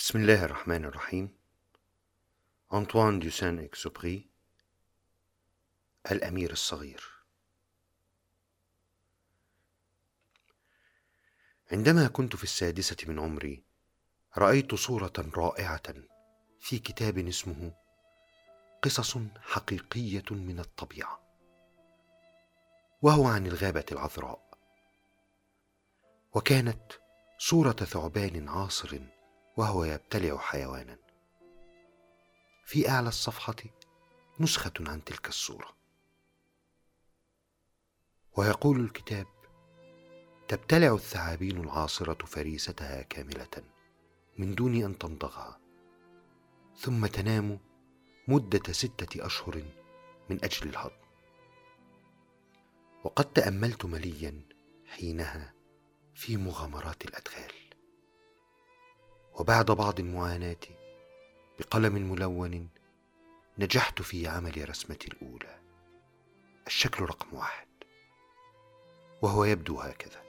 بسم الله الرحمن الرحيم. أنطوان دو سان إكسوبري، الأمير الصغير. عندما كنت في 6 من عمري رأيت صورة رائعة في كتاب اسمه قصص حقيقية من الطبيعة، وهو عن الغابة العذراء، وكانت صورة ثعبان عاصر وهو يبتلع حيوانا. في أعلى الصفحة نسخة عن تلك الصورة، ويقول الكتاب: تبتلع الثعابين العاصرة فريستها كاملة من دون أن تمضغها، ثم تنام مدة 6 أشهر من أجل الهضم. وقد تأملت مليا حينها في مغامرات الأدغال، وبعد بعض المعاناة بقلم ملون نجحت في عمل رسمتي الأولى، الشكل رقم 1، وهو يبدو هكذا.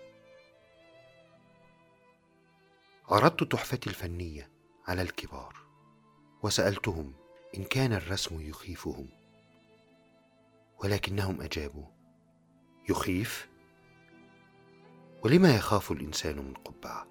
عرضت تحفتي الفنية على الكبار وسألتهم إن كان الرسم يخيفهم، ولكنهم أجابوا: يخيف؟ ولما يخاف الإنسان من قبعة؟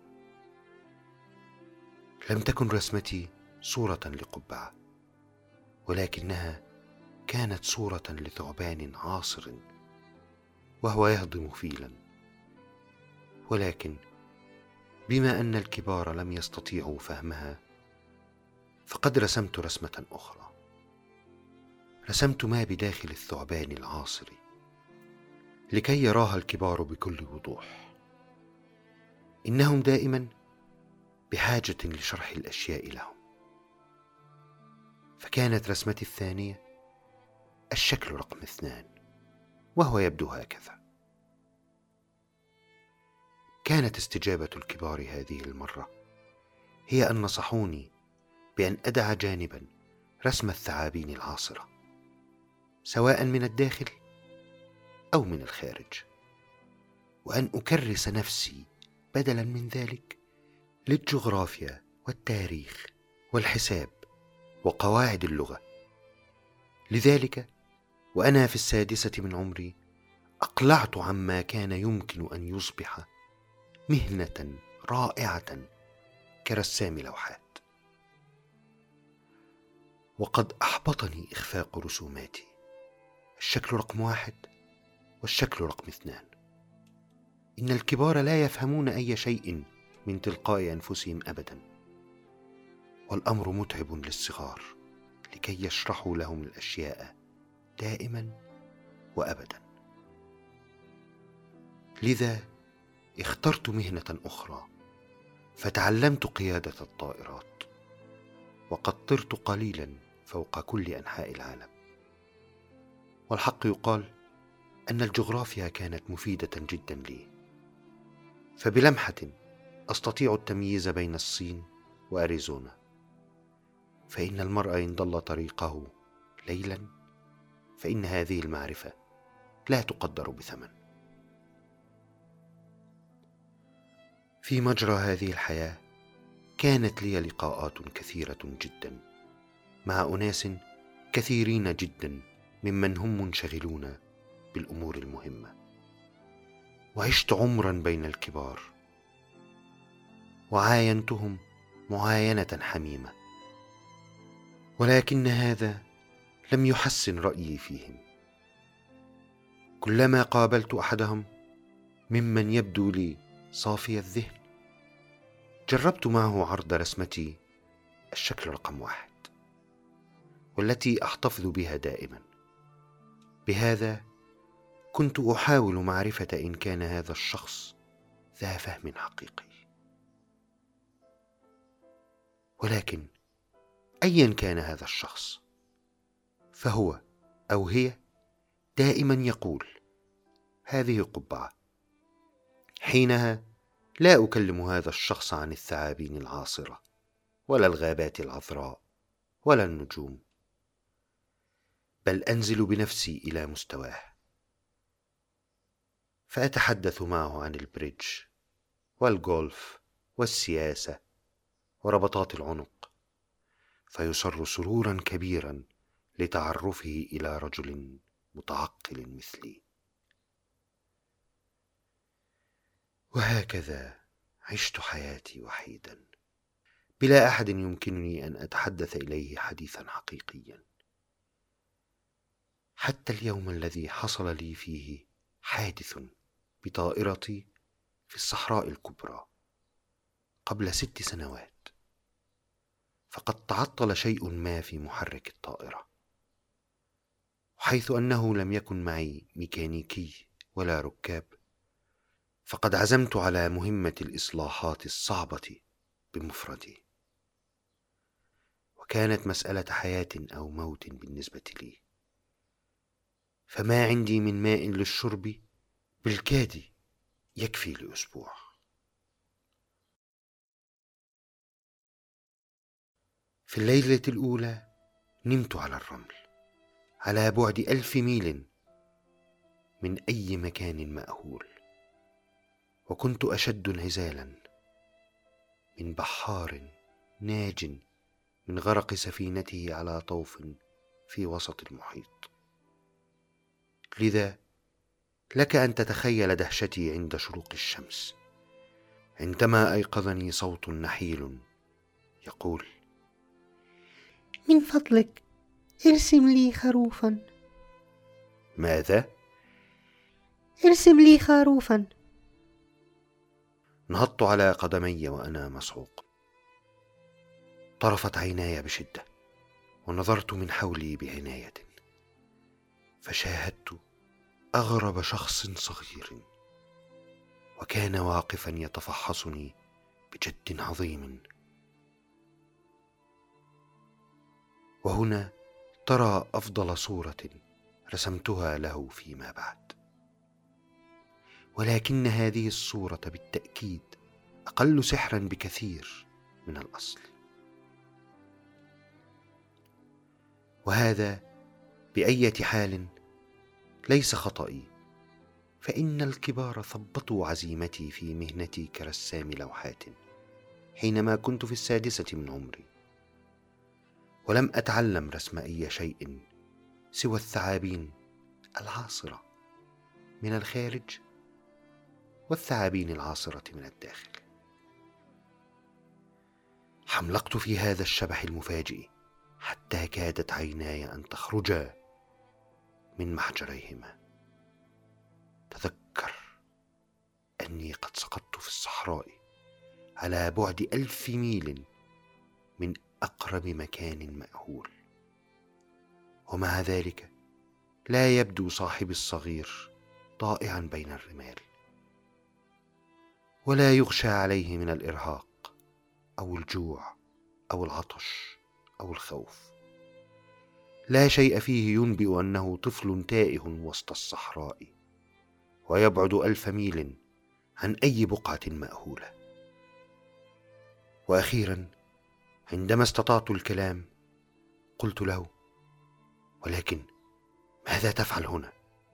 لم تكن رسمتي صورة لقبعة، ولكنها كانت صورة لثعبان عاصر وهو يهضم فيلا. ولكن بما أن الكبار لم يستطيعوا فهمها، فقد رسمت رسمة أخرى. رسمت ما بداخل الثعبان العاصر لكي يراها الكبار بكل وضوح. إنهم دائما بحاجة لشرح الأشياء لهم. فكانت رسمتي الثانية الشكل رقم 2، وهو يبدو هكذا. كانت استجابة الكبار هذه المرة هي أن نصحوني بأن أدع جانبا رسم الثعابين العاصرة، سواء من الداخل أو من الخارج، وأن أكرس نفسي بدلا من ذلك للجغرافيا والتاريخ والحساب وقواعد اللغة. لذلك وأنا في 6 من عمري أقلعت عما كان يمكن أن يصبح مهنة رائعة كرسام لوحات. وقد أحبطني إخفاق رسوماتي، الشكل رقم 1 والشكل رقم 2. إن الكبار لا يفهمون أي شيء من تلقاء أنفسهم أبدا، والأمر متعب للصغار لكي يشرحوا لهم الأشياء دائما وأبدا. لذا اخترت مهنة أخرى، فتعلمت قيادة الطائرات، وقد طرت قليلا فوق كل أنحاء العالم. والحق يقال أن الجغرافيا كانت مفيدة جدا لي، فبلمحة أستطيع التمييز بين الصين وأريزونا. فإن المرء إن ضل طريقه ليلا فإن هذه المعرفة لا تقدر بثمن. في مجرى هذه الحياة كانت لي لقاءات كثيرة جدا مع أناس كثيرين جدا ممن هم منشغلون بالأمور المهمة، وعشت عمرا بين الكبار وعاينتهم معاينة حميمة، ولكن هذا لم يحسن رأيي فيهم. كلما قابلت أحدهم ممن يبدو لي صافي الذهن جربت معه عرض رسمتي الشكل رقم 1، والتي أحتفظ بها دائما. بهذا كنت أحاول معرفة إن كان هذا الشخص ذا فهم حقيقي. ولكن أيا كان هذا الشخص، فهو أو هي دائما يقول: هذه قبعة. حينها لا أكلم هذا الشخص عن الثعابين العاصرة ولا الغابات العذراء ولا النجوم، بل أنزل بنفسي إلى مستواه، فأتحدث معه عن البريدج والجولف والسياسة وربطات العنق، فيسر سرورا كبيرا لتعرفه إلى رجل متعقل مثلي. وهكذا عشت حياتي وحيدا، بلا أحد يمكنني أن أتحدث إليه حديثا حقيقيا، حتى اليوم الذي حصل لي فيه حادث بطائرتي في الصحراء الكبرى قبل 6 سنوات. فقد تعطل شيء ما في محرك الطائرة، وحيث أنه لم يكن معي ميكانيكي ولا ركاب، فقد عزمت على مهمة الإصلاحات الصعبة بمفردي، وكانت مسألة حياة أو موت بالنسبة لي، فما عندي من ماء للشرب بالكاد يكفي لأسبوع. في الليلة الأولى نمت على الرمل على بعد 1000 ميل من أي مكان مأهول، وكنت أشد انعزالا من بحار ناج من غرق سفينته على طوف في وسط المحيط. لذا لك أن تتخيل دهشتي عند شروق الشمس، عندما أيقظني صوت نحيل يقول: من فضلك ارسم لي خروفا. ماذا؟ ارسم لي خروفا. نهضت على قدمي وأنا مصعوق، طرفت عيناي بشدة ونظرت من حولي بعناية، فشاهدت أغرب شخص صغير، وكان واقفا يتفحصني بجد عظيم. وهنا ترى أفضل صورة رسمتها له فيما بعد، ولكن هذه الصورة بالتأكيد أقل سحرا بكثير من الأصل. وهذا بأية حال ليس خطئي، فإن الكبار ثبطوا عزيمتي في مهنتي كرسام لوحات حينما كنت في 6 من عمري، ولم أتعلم رسم أي شيء سوى الثعابين العاصرة من الخارج والثعابين العاصرة من الداخل. حملقت في هذا الشبح المفاجئ حتى كادت عيناي أن تخرجا من محجريهما. تذكر أني قد سقطت في الصحراء على بعد 1000 ميل من أقرب مكان مأهول، ومع ذلك لا يبدو صاحبي الصغير ضائعا بين الرمال، ولا يغشى عليه من الإرهاق أو الجوع أو العطش أو الخوف. لا شيء فيه ينبئ أنه طفل تائه وسط الصحراء ويبعد 1000 ميل عن أي بقعة مأهولة. وأخيرا عندما استطعت الكلام قلت له: ولكن ماذا تفعل هنا؟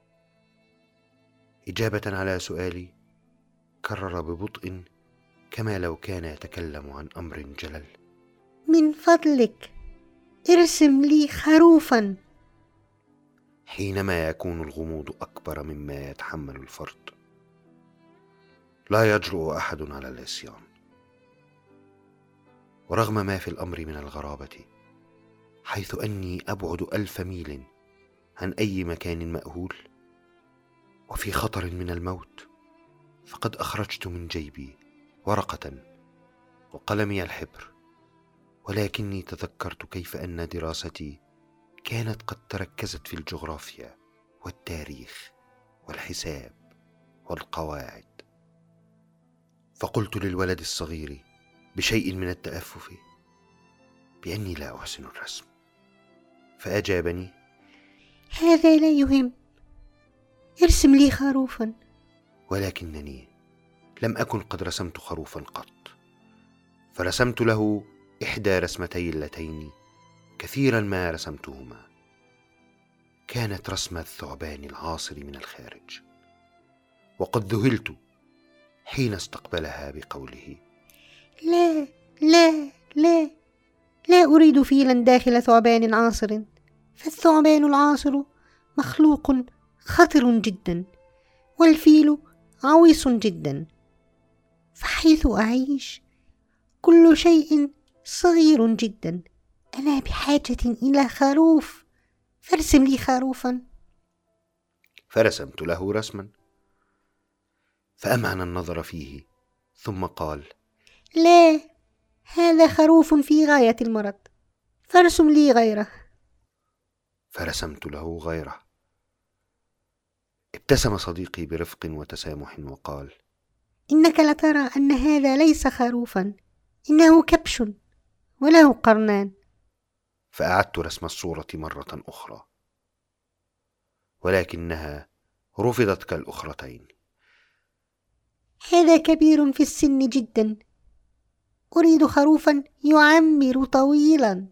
إجابة على سؤالي كرر ببطء كما لو كان يتكلم عن أمر جلل: من فضلك ارسم لي خروفا. حينما يكون الغموض أكبر مما يتحمل الفرد لا يجرؤ أحد على العصيان. ورغم ما في الأمر من الغرابة، حيث أني أبعد 1000 ميل عن أي مكان مأهول وفي خطر من الموت، فقد أخرجت من جيبي ورقة وقلمي الحبر، ولكني تذكرت كيف أن دراستي كانت قد تركزت في الجغرافيا والتاريخ والحساب والقواعد. فقلت للولد الصغير بشيء من التأفف بأني لا أحسن الرسم، فأجابني: هذا لا يهم، ارسم لي خروفا. ولكنني لم أكن قد رسمت خروفا قط، فرسمت له إحدى رسمتي اللتين كثيرا ما رسمتهما. كانت رسم الثعبان العاصر من الخارج، وقد ذهلت حين استقبلها بقوله: لا لا لا، لا أريد فيلا داخل ثعبان عاصر، فالثعبان العاصر مخلوق خطر جدا، والفيل عويص جدا، فحيث أعيش كل شيء صغير جدا. أنا بحاجة إلى خروف، فارسم لي خروفا. فرسمت له رسما، فأمعن النظر فيه ثم قال: لا، هذا خروف في غاية المرض، فارسم لي غيره. فرسمت له غيره. ابتسم صديقي برفق وتسامح وقال: إنك لترى أن هذا ليس خروفا، إنه كبش وله قرنان. فأعدت رسم الصورة مرة أخرى، ولكنها رفضت كالأخرتين. هذا كبير في السن جدا، أريد خروفا يعمر طويلا.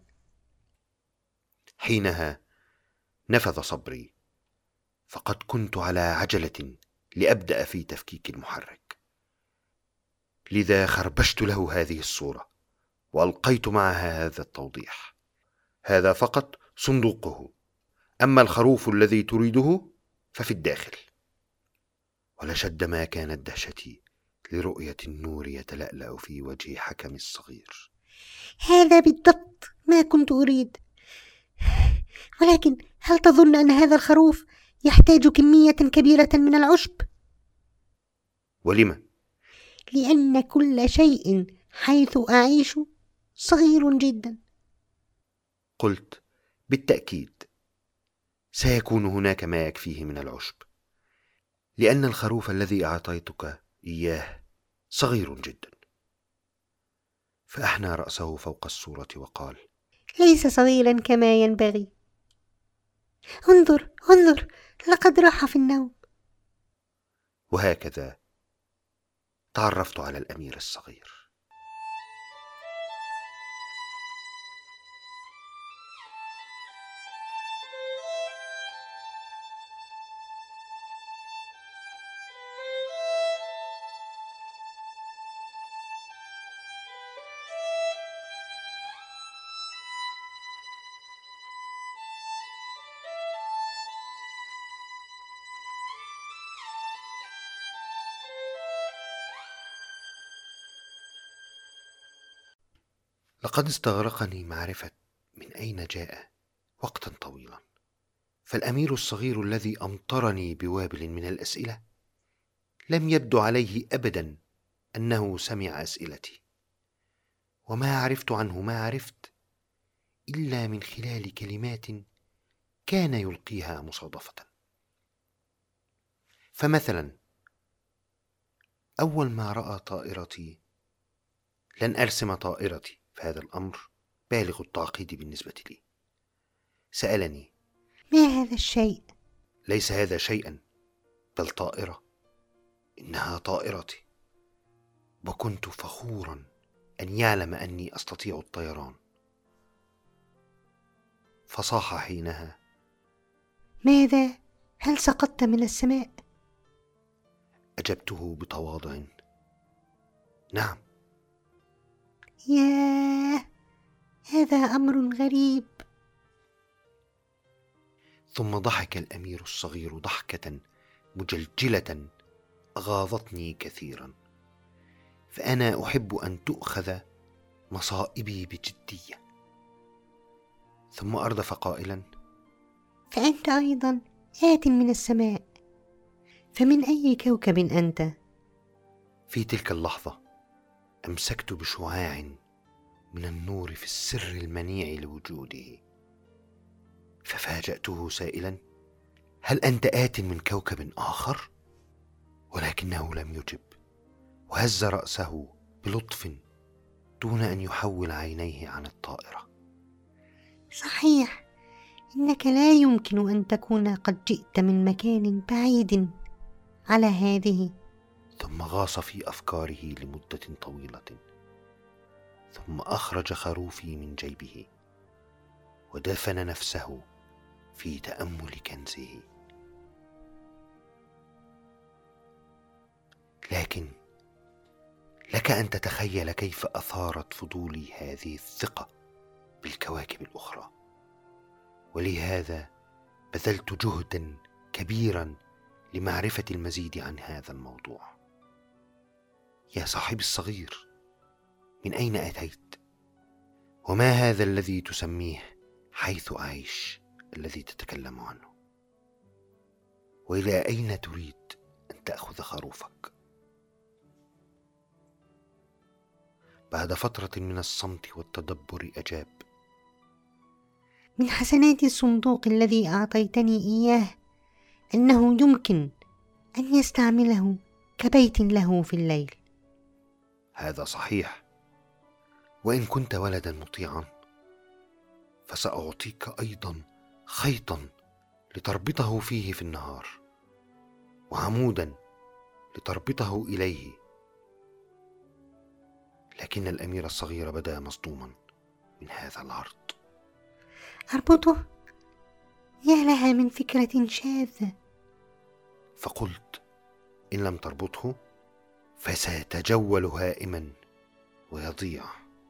حينها نفذ صبري، فقد كنت على عجلة لأبدأ في تفكيك المحرك، لذا خربشت له هذه الصورة وألقيت معها هذا التوضيح: هذا فقط صندوقه، أما الخروف الذي تريده ففي الداخل. ولشد ما كانت دهشتي لرؤية النور يتلألأ في وجه حكم الصغير. هذا بالضبط ما كنت أريد، ولكن هل تظن أن هذا الخروف يحتاج كمية كبيرة من العشب؟ ولم؟ لأن كل شيء حيث أعيش صغير جدا. قلت: بالتأكيد سيكون هناك ما يكفيه من العشب، لأن الخروف الذي أعطيتك إياه صغير جدا. فأحنى رأسه فوق الصورة وقال: ليس صغيرا كما ينبغي. انظر انظر، لقد راح في النوم. وهكذا تعرفت على الأمير الصغير. لقد استغرقني معرفة من أين جاء وقتا طويلا، فالأمير الصغير الذي أمطرني بوابل من الأسئلة لم يبدو عليه أبدا أنه سمع أسئلتي، وما عرفت عنه ما عرفت إلا من خلال كلمات كان يلقيها مصادفة. فمثلا أول ما رأى طائرتي، لن أرسم طائرتي فهذا الأمر بالغ التعقيد بالنسبة لي، سألني: ما هذا الشيء؟ ليس هذا شيئا، بل طائرة، إنها طائرتي. وكنت فخورا أن يعلم أني أستطيع الطيران. فصاح حينها: ماذا؟ هل سقطت من السماء؟ أجبته بتواضع: نعم. ياه، هذا أمر غريب. ثم ضحك الأمير الصغير ضحكة مجلجلة أغاظتني كثيرا، فأنا أحب أن تؤخذ مصائبي بجدية. ثم أردف قائلا: فأنت أيضا آت من السماء، فمن أي كوكب أنت؟ في تلك اللحظة أمسكت بشعاع من النور في السر المنيع لوجوده، ففاجأته سائلا: هل أنت آت من كوكب آخر؟ ولكنه لم يجب، وهز رأسه بلطف دون أن يحول عينيه عن الطائرة. صحيح، إنك لا يمكن أن تكون قد جئت من مكان بعيد على هذه. ثم غاص في أفكاره لمدة طويلة، ثم أخرج خروفي من جيبه ودفن نفسه في تأمل كنزه. لك أن تتخيل كيف أثارت فضولي هذه الثقة بالكواكب الأخرى، ولهذا بذلت جهدا كبيرا لمعرفة المزيد عن هذا الموضوع. يا صاحبي الصغير، من أين أتيت؟ وما هذا الذي تسميه حيث أعيش الذي تتكلم عنه؟ وإلى أين تريد أن تأخذ خروفك؟ بعد فترة من الصمت والتدبر أجاب: من حسنات الصندوق الذي أعطيتني إياه أنه يمكن أن يستعمله كبيت له في الليل. هذا صحيح، وإن كنت ولدا مطيعا فسأعطيك أيضا خيطا لتربطه فيه في النهار، وعمودا لتربطه إليه. لكن الأمير الصغير بدا مصدوما من هذا العرض. أربطه؟ يا لها من فكرة شاذة. فقلت: إن لم تربطه فسيتجول هائما ويضيع.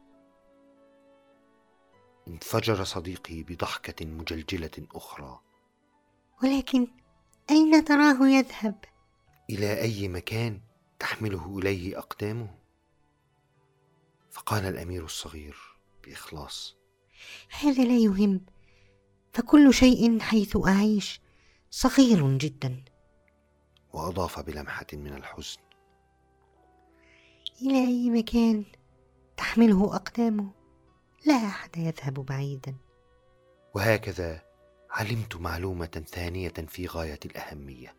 انفجر صديقي بضحكة مجلجلة أخرى. ولكن أين تراه يذهب؟ إلى أي مكان تحمله إليه أقدامه؟ فقال الأمير الصغير بإخلاص: هذا لا يهم، فكل شيء حيث أعيش صغير جدا. وأضاف بلمحة من الحزن: إلى أي مكان تحمله أقدامه لا أحد يذهب بعيدا. وهكذا علمت معلومة ثانية في غاية الأهمية،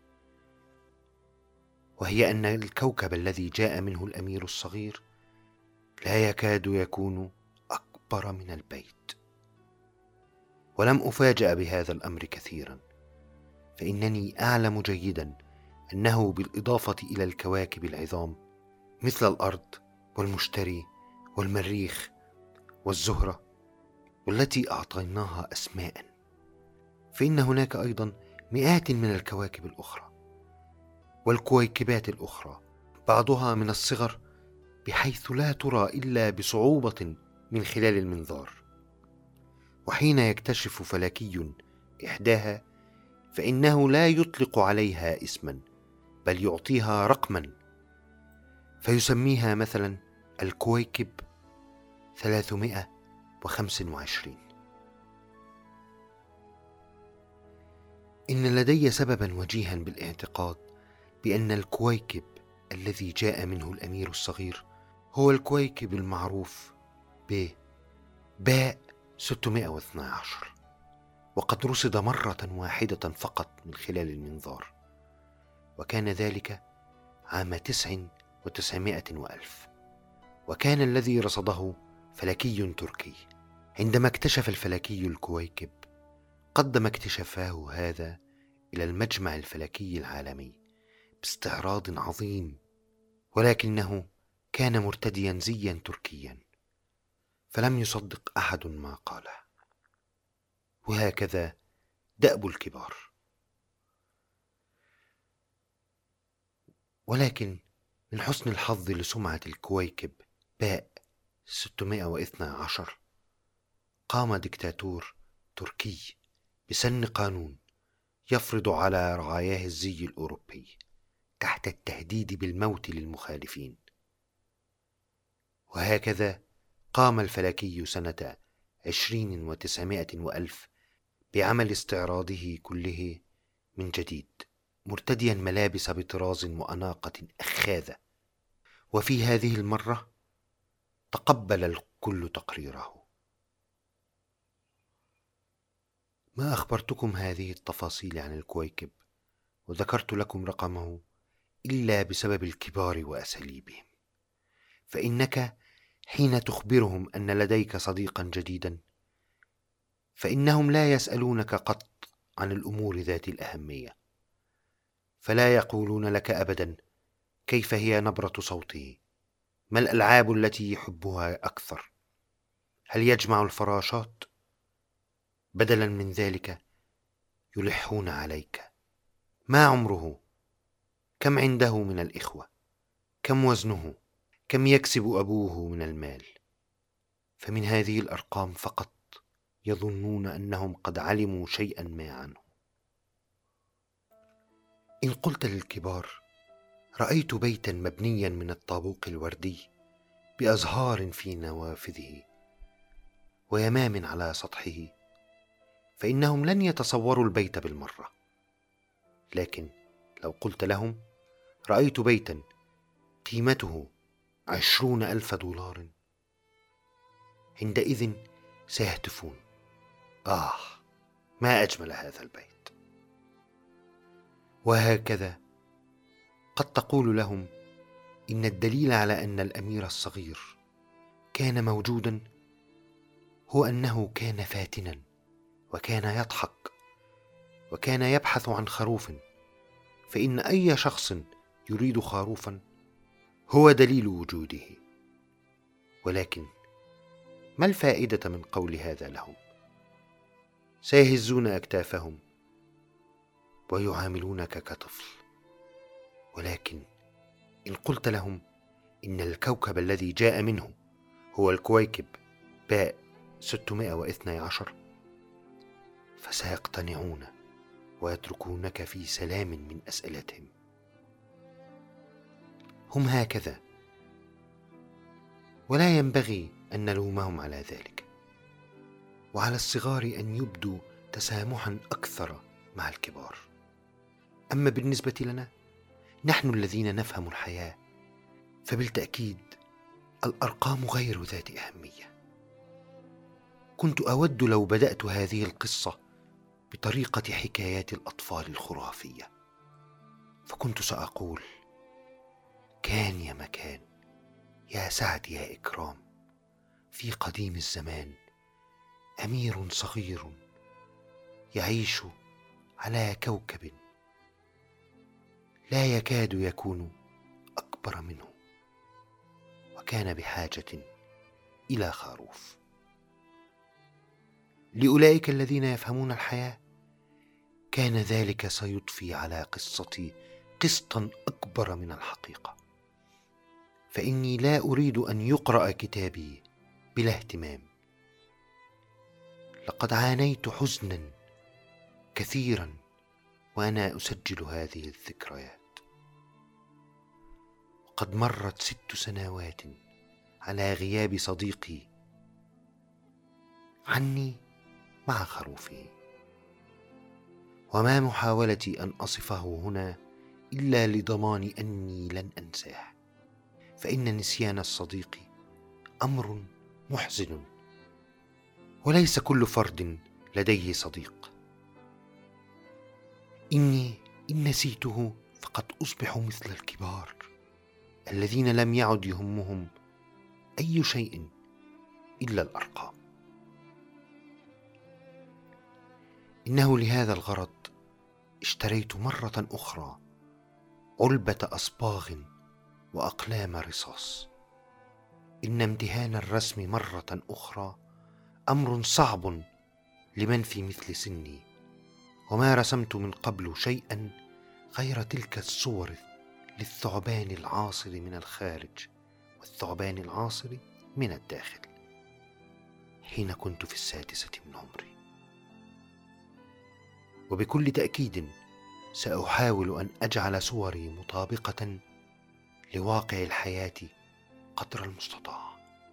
وهي أن الكوكب الذي جاء منه الأمير الصغير لا يكاد يكون أكبر من البيت. ولم أفاجأ بهذا الأمر كثيرا، فإنني أعلم جيدا أنه بالإضافة إلى الكواكب العظام مثل الأرض والمشتري والمريخ والزهرة والتي أعطيناها أسماء، فإن هناك أيضا مئات من الكواكب الأخرى والكويكبات الأخرى، بعضها من الصغر بحيث لا ترى إلا بصعوبة من خلال المنظار. وحين يكتشف فلكي إحداها فإنه لا يطلق عليها اسما، بل يعطيها رقما، فيسميها مثلا الكويكب 325. إن لدي سببا وجيها بالاعتقاد بأن الكويكب الذي جاء منه الأمير الصغير هو الكويكب المعروف باء 612، وقد رصد مرة واحدة فقط من خلال المنظار، وكان ذلك عام 900,000. وكان الذي رصده فلكي تركي. عندما اكتشف الفلكي الكويكب قدم اكتشافه هذا إلى المجمع الفلكي العالمي باستعراض عظيم، ولكنه كان مرتديا زيا تركيا، فلم يصدق أحد ما قاله. وهكذا دأب الكبار. ولكن من حسن الحظ لسمعة الكويكب باء 612 قام دكتاتور تركي بسن قانون يفرض على رعاياه الزي الأوروبي تحت التهديد بالموت للمخالفين. وهكذا قام الفلكي سنة 20,900,000 بعمل استعراضه كله من جديد، مرتديا ملابس بطراز وأناقة أخاذة. وفي هذه المرة تقبل الكل تقريره. ما أخبرتكم هذه التفاصيل عن الكويكب وذكرت لكم رقمه إلا بسبب الكبار وأساليبهم، فإنك حين تخبرهم أن لديك صديقا جديدا فإنهم لا يسألونك قط عن الأمور ذات الأهمية، فلا يقولون لك أبدا كيف هي نبرة صوته، ما الألعاب التي يحبها أكثر، هل يجمع الفراشات. بدلا من ذلك يلحون عليك: ما عمره؟ كم عنده من الإخوة؟ كم وزنه؟ كم يكسب أبوه من المال، فمن هذه الأرقام فقط يظنون أنهم قد علموا شيئا ما عنه. إن قلت للكبار: رأيت بيتا مبنيا من الطابوق الوردي بأزهار في نوافذه ويمام على سطحه، فإنهم لن يتصوروا البيت بالمرة. لكن لو قلت لهم: رأيت بيتا قيمته 20,000 دولار، عندئذ سيهتفون: ما أجمل هذا البيت. وهكذا قد تقول لهم: إن الدليل على أن الأمير الصغير كان موجودا هو أنه كان فاتنا، وكان يضحك، وكان يبحث عن خروف، فإن أي شخص يريد خروفا هو دليل وجوده. ولكن ما الفائدة من قول هذا لهم؟ سيهزون أكتافهم ويعاملونك كطفل. ولكن إن قلت لهم إن الكوكب الذي جاء منه هو الكويكب باء 612، فسيقتنعون ويتركونك في سلام من أسئلتهم. هم هكذا، ولا ينبغي أن نلومهم على ذلك. وعلى الصغار أن يبدوا تسامحا أكثر مع الكبار. أما بالنسبة لنا نحن الذين نفهم الحياة، فبالتأكيد الأرقام غير ذات أهمية. كنت أود لو بدأت هذه القصة بطريقة حكايات الأطفال الخرافية، فكنت سأقول: كان يا مكان، يا سعد يا إكرام، في قديم الزمان أمير صغير يعيش على كوكب لا يكاد يكون أكبر منه، وكان بحاجة إلى خروف. لأولئك الذين يفهمون الحياة كان ذلك سيضفي على قصتي قسطا أكبر من الحقيقة، فإني لا أريد أن يقرأ كتابي بلا اهتمام. لقد عانيت حزنا كثيرا وأنا أسجل هذه الذكريات. قد مرت 6 سنوات على غياب صديقي عني مع خروفه، وما محاولتي أن أصفه هنا إلا لضمان أني لن أنساه، فإن نسيان الصديق أمر محزن، وليس كل فرد لديه صديق. إن نسيته فقد أصبح مثل الكبار الذين لم يعد يهمهم أي شيء إلا الأرقام. إنه لهذا الغرض اشتريت مرة أخرى علبة أصباغ وأقلام رصاص. إن امتهان الرسم مرة أخرى أمر صعب لمن في مثل سني، وما رسمت من قبل شيئا غير تلك الصور للثعبان العاصر من الخارج والثعبان العاصر من الداخل، حين كنت في 6 من عمري. وبكل تأكيد سأحاول أن أجعل صوري مطابقة لواقع الحياة قدر المستطاع،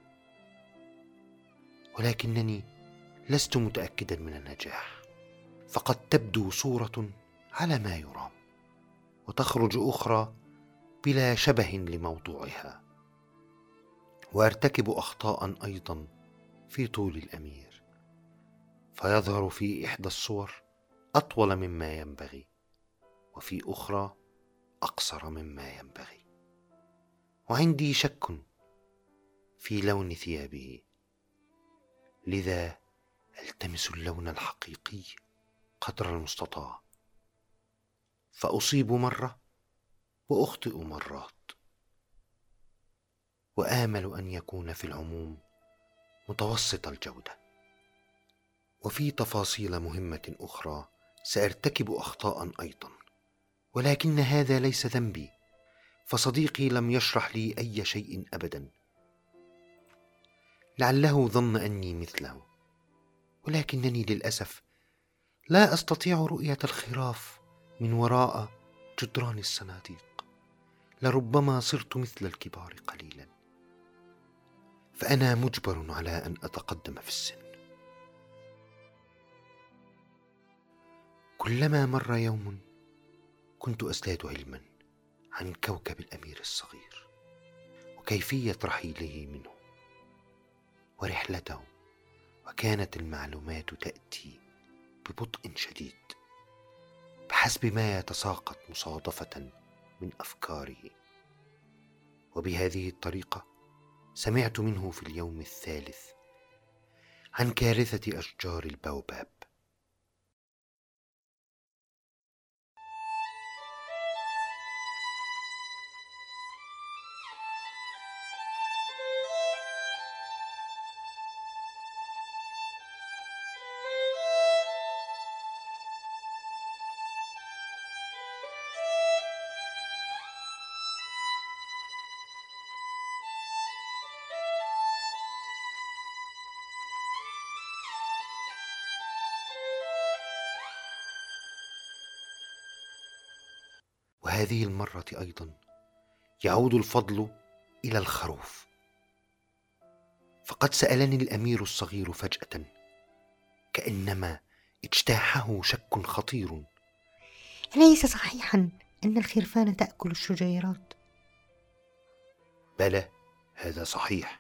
ولكنني لست متأكدا من النجاح، فقد تبدو صورة على ما يرام وتخرج أخرى بلا شبه لموضوعها، وأرتكب أخطاء أيضا في طول الأمير، فيظهر في إحدى الصور أطول مما ينبغي، وفي أخرى أقصر مما ينبغي، وعندي شك في لون ثيابه، لذا ألتمس اللون الحقيقي قدر المستطاع، فأصيب مرة وأخطئ مرات، وآمل أن يكون في العموم متوسط الجودة. وفي تفاصيل مهمة أخرى سأرتكب أخطاء أيضا، ولكن هذا ليس ذنبي، فصديقي لم يشرح لي أي شيء أبدا. لعله ظن أني مثله، ولكنني للأسف لا أستطيع رؤية الخراف من وراء جدران الصناديق. لربما صرت مثل الكبار قليلا، فأنا مجبر على أن أتقدم في السن. كلما مر يوم كنت أزداد علما عن كوكب الأمير الصغير وكيفية رحيله منه ورحلته، وكانت المعلومات تأتي ببطء شديد بحسب ما يتساقط مصادفة من أفكاره. وبهذه الطريقة سمعت منه في اليوم الثالث عن كارثة أشجار البوباب. وهذه المرة أيضا يعود الفضل إلى الخروف، فقد سألني الأمير الصغير فجأة كأنما اجتاحه شك خطير: أليس صحيحا أن الخرفان تأكل الشجيرات؟ بلى، هذا صحيح.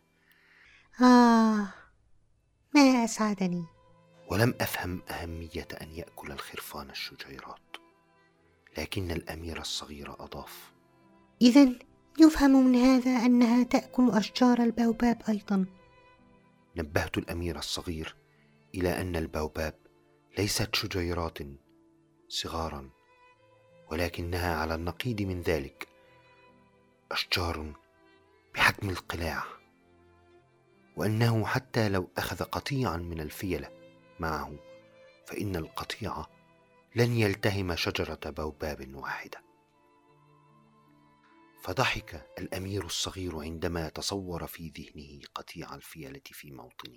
ما أسعدني. ولم أفهم أهمية أن يأكل الخرفان الشجيرات، لكن الأمير الصغير أضاف: إذن يفهم من هذا أنها تأكل أشجار البوباب أيضا. نبهت الأمير الصغير إلى أن البوباب ليست شجيرات صغارا، ولكنها على النقيض من ذلك أشجار بحجم القلاع، وأنه حتى لو أخذ قطيعا من الفيلة معه فإن القطيع لن يلتهم شجرة بوباب واحدة. فضحك الأمير الصغير عندما تصور في ذهنه قطيع الفيلة في موطنه،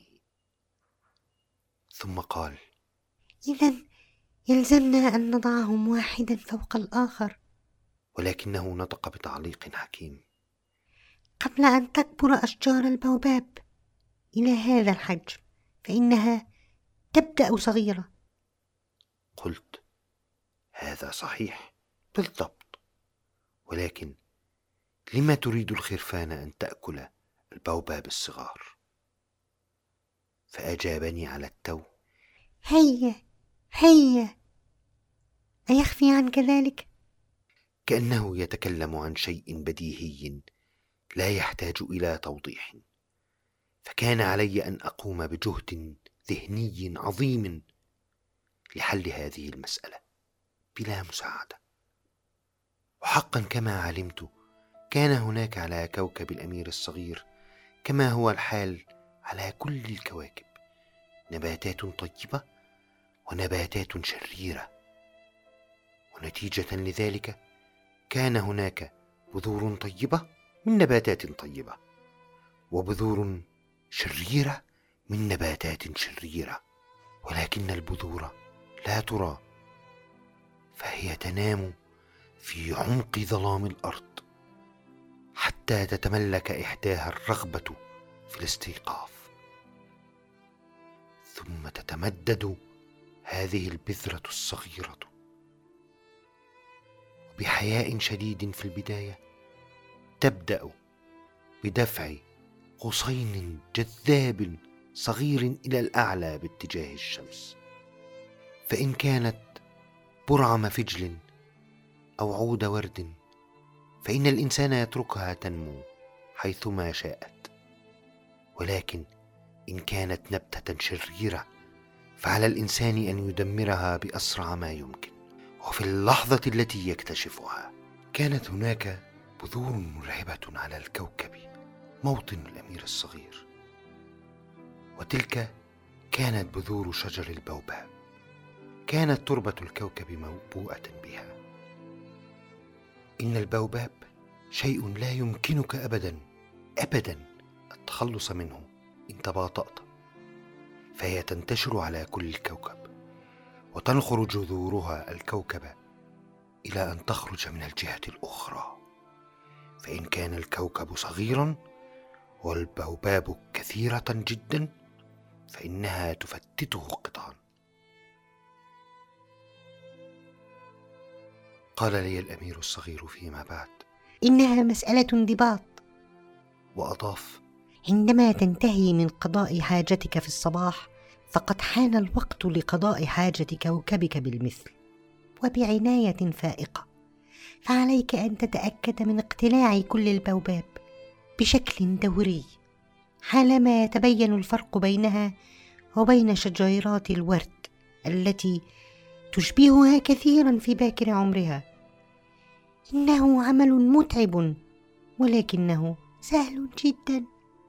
ثم قال: إذن يلزمنا أن نضعهم واحدا فوق الآخر. ولكنه نطق بتعليق حكيم: قبل أن تكبر أشجار البوباب إلى هذا الحجم فإنها تبدأ صغيرة. قلت: هذا صحيح بالضبط، ولكن لما تريد الخرفان أن تأكل البوباب الصغار؟ فأجابني على التو: هيا أيخفي عنك ذلك؟ كأنه يتكلم عن شيء بديهي لا يحتاج إلى توضيح، فكان علي أن أقوم بجهد ذهني عظيم لحل هذه المسألة بلا مساعدة. وحقا كما علمت كان هناك على كوكب الأمير الصغير، كما هو الحال على كل الكواكب، نباتات طيبة ونباتات شريرة، ونتيجة لذلك كان هناك بذور طيبة من نباتات طيبة، وبذور شريرة من نباتات شريرة، ولكن البذور لا ترى، فهي تنام في عمق ظلام الأرض حتى تتملك إحداها الرغبة في الاستيقاظ، ثم تتمدد هذه البذرة الصغيرة وبحياء شديد في البداية تبدأ بدفع قوسين جذاب صغير إلى الأعلى باتجاه الشمس، فإن كانت برعم فجل أو عود ورد فإن الإنسان يتركها تنمو حيثما شاءت، ولكن إن كانت نبتة شريرة فعلى الإنسان أن يدمرها بأسرع ما يمكن. وفي اللحظة التي يكتشفها كانت هناك بذور مرعبة على الكوكب موطن الأمير الصغير، وتلك كانت بذور شجر البوباب. كانت تربة الكوكب موبوءة بها. إن البوباب شيء لا يمكنك أبدا التخلص منه إن تباطأت، فهي تنتشر على كل الكوكب وتنخر جذورها الكوكب إلى أن تخرج من الجهة الأخرى. فإن كان الكوكب صغيرا والبوباب كثيرة جدا فإنها تفتته قطعا. قال لي الأمير الصغير فيما بعد: إنها مسألة انضباط. وأضاف: عندما تنتهي من قضاء حاجتك في الصباح فقد حان الوقت لقضاء حاجة كوكبك بالمثل وبعناية فائقة، فعليك أن تتأكد من اقتلاع كل البوباب بشكل دوري حالما يتبين الفرق بينها وبين شجيرات الورد التي تشبهها كثيرا في باكر عمرها. إنه عمل متعب ولكنه سهل جدا.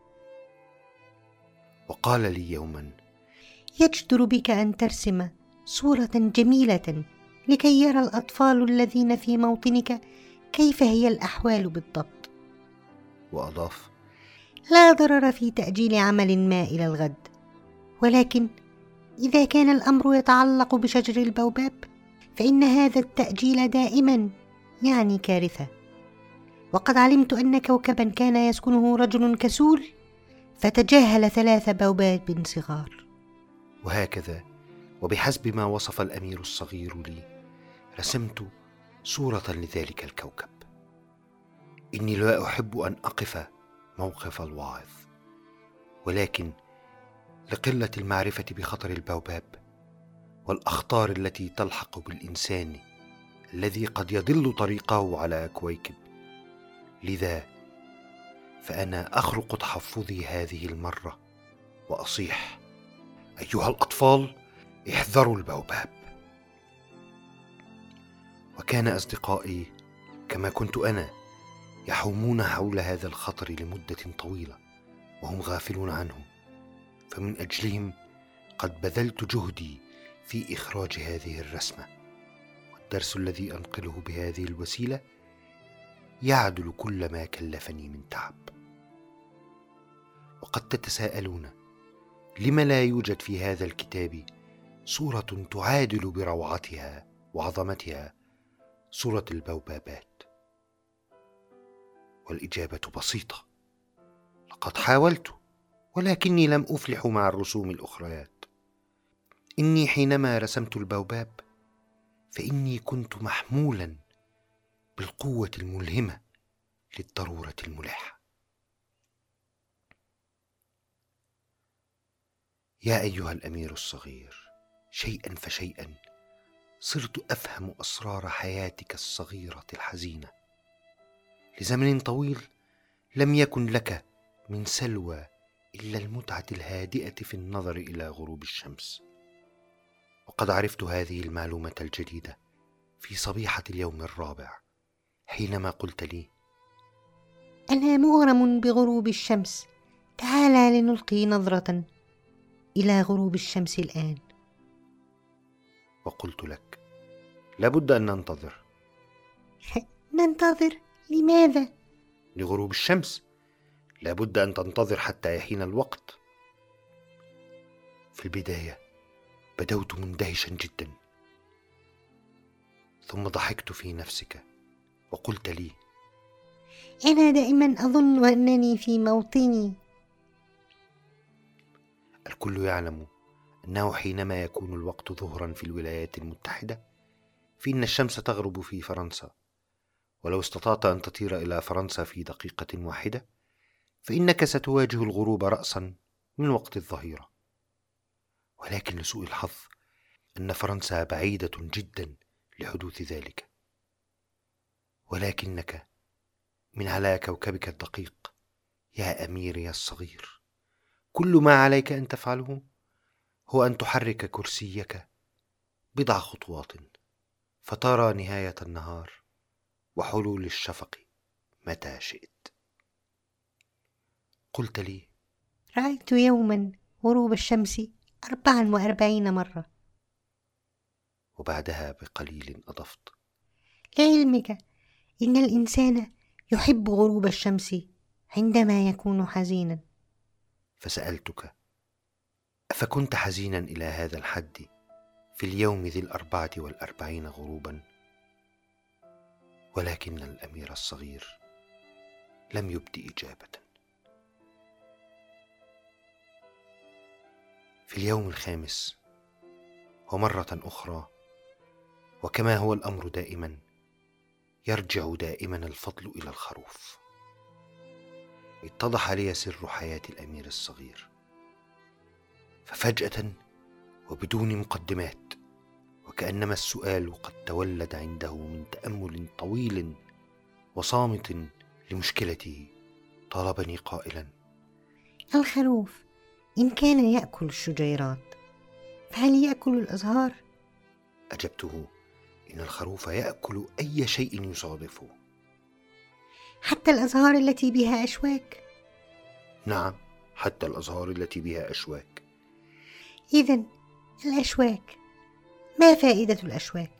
وقال لي يوما: يجدر بك أن ترسم صورة جميلة لكي يرى الأطفال الذين في موطنك كيف هي الأحوال بالضبط. وأضاف: لا ضرر في تأجيل عمل ما إلى الغد، ولكن إذا كان الأمر يتعلق بشجر البوباب فإن هذا التأجيل دائما يعني كارثة. وقد علمت أن كوكبا كان يسكنه رجل كسول فتجاهل 3 بوباب صغار. وهكذا وبحسب ما وصف الأمير الصغير لي رسمت صورة لذلك الكوكب. إني لا أحب أن أقف موقف الواعظ، ولكن لقلة المعرفة بخطر البوباب والأخطار التي تلحق بالإنسان الذي قد يضل طريقه على كويكب، لذا فأنا أخرق تحفظي هذه المرة وأصيح: أيها الأطفال، احذروا البوباب. وكان أصدقائي كما كنت أنا يحومون حول هذا الخطر لمدة طويلة وهم غافلون عنه، فمن أجلهم قد بذلت جهدي في إخراج هذه الرسمة، والدرس الذي أنقله بهذه الوسيلة يعدل كل ما كلفني من تعب. وقد تتساءلون لم لا يوجد في هذا الكتاب صورة تعادل بروعتها وعظمتها صورة البوبابات؟ والإجابة بسيطة: لقد حاولت ولكني لم أفلح مع الرسوم الأخريات. إني حينما رسمت البوباب فإني كنت محمولا بالقوة الملهمة للضرورة الملحة. يا أيها الأمير الصغير، شيئا فشيئا صرت أفهم أسرار حياتك الصغيرة الحزينة. لزمن طويل لم يكن لك من سلوى إلا المتعة الهادئة في النظر إلى غروب الشمس. وقد عرفت هذه المعلومة الجديدة في صبيحة اليوم الرابع حينما قلت لي: أنا مغرم بغروب الشمس، تعال لنلقي نظرة إلى غروب الشمس الآن. وقلت لك: لابد أن ننتظر. ننتظر؟ لماذا؟ لغروب الشمس، لابد أن تنتظر حتى يحين الوقت. في البداية بدوت مندهشا جدا، ثم ضحكت في نفسك وقلت لي: أنا دائما أظن أنني في موطني. الكل يعلم أنه حينما يكون الوقت ظهرا في الولايات المتحدة فإن الشمس تغرب في فرنسا، ولو استطعت أن تطير إلى فرنسا في دقيقة واحدة فإنك ستواجه الغروب رأسا من وقت الظهيرة. ولكن لسوء الحظ أن فرنسا بعيدة جدا لحدوث ذلك، ولكنك من على كوكبك الدقيق يا أميري الصغير، كل ما عليك أن تفعله هو أن تحرك كرسيك بضع خطوات فترى نهاية النهار وحلول الشفق متى شئت. قلت لي: رأيت يوما غروب الشمس 44 مرة. وبعدها بقليل أضفت: لعلمك إن الإنسان يحب غروب الشمس عندما يكون حزينا. فسألتك: أفكنت حزينا إلى هذا الحد في اليوم ذي 44 غروبا؟ ولكن الأمير الصغير لم يبدي إجابة. في اليوم الخامس ومرة أخرى، وكما هو الأمر دائما، يرجع دائما الفضل إلى الخروف. اتضح لي سر حياة الأمير الصغير، ففجأة وبدون مقدمات، وكأنما السؤال قد تولد عنده من تأمل طويل وصامت لمشكلته، طالبني قائلا: الخروف إن كان يأكل الشجيرات فهل يأكل الأزهار؟ أجبته: إن الخروف يأكل أي شيء يصادفه. حتى الأزهار التي بها أشواك؟ نعم، حتى الأزهار التي بها أشواك. إذن الأشواك، ما فائدة الأشواك؟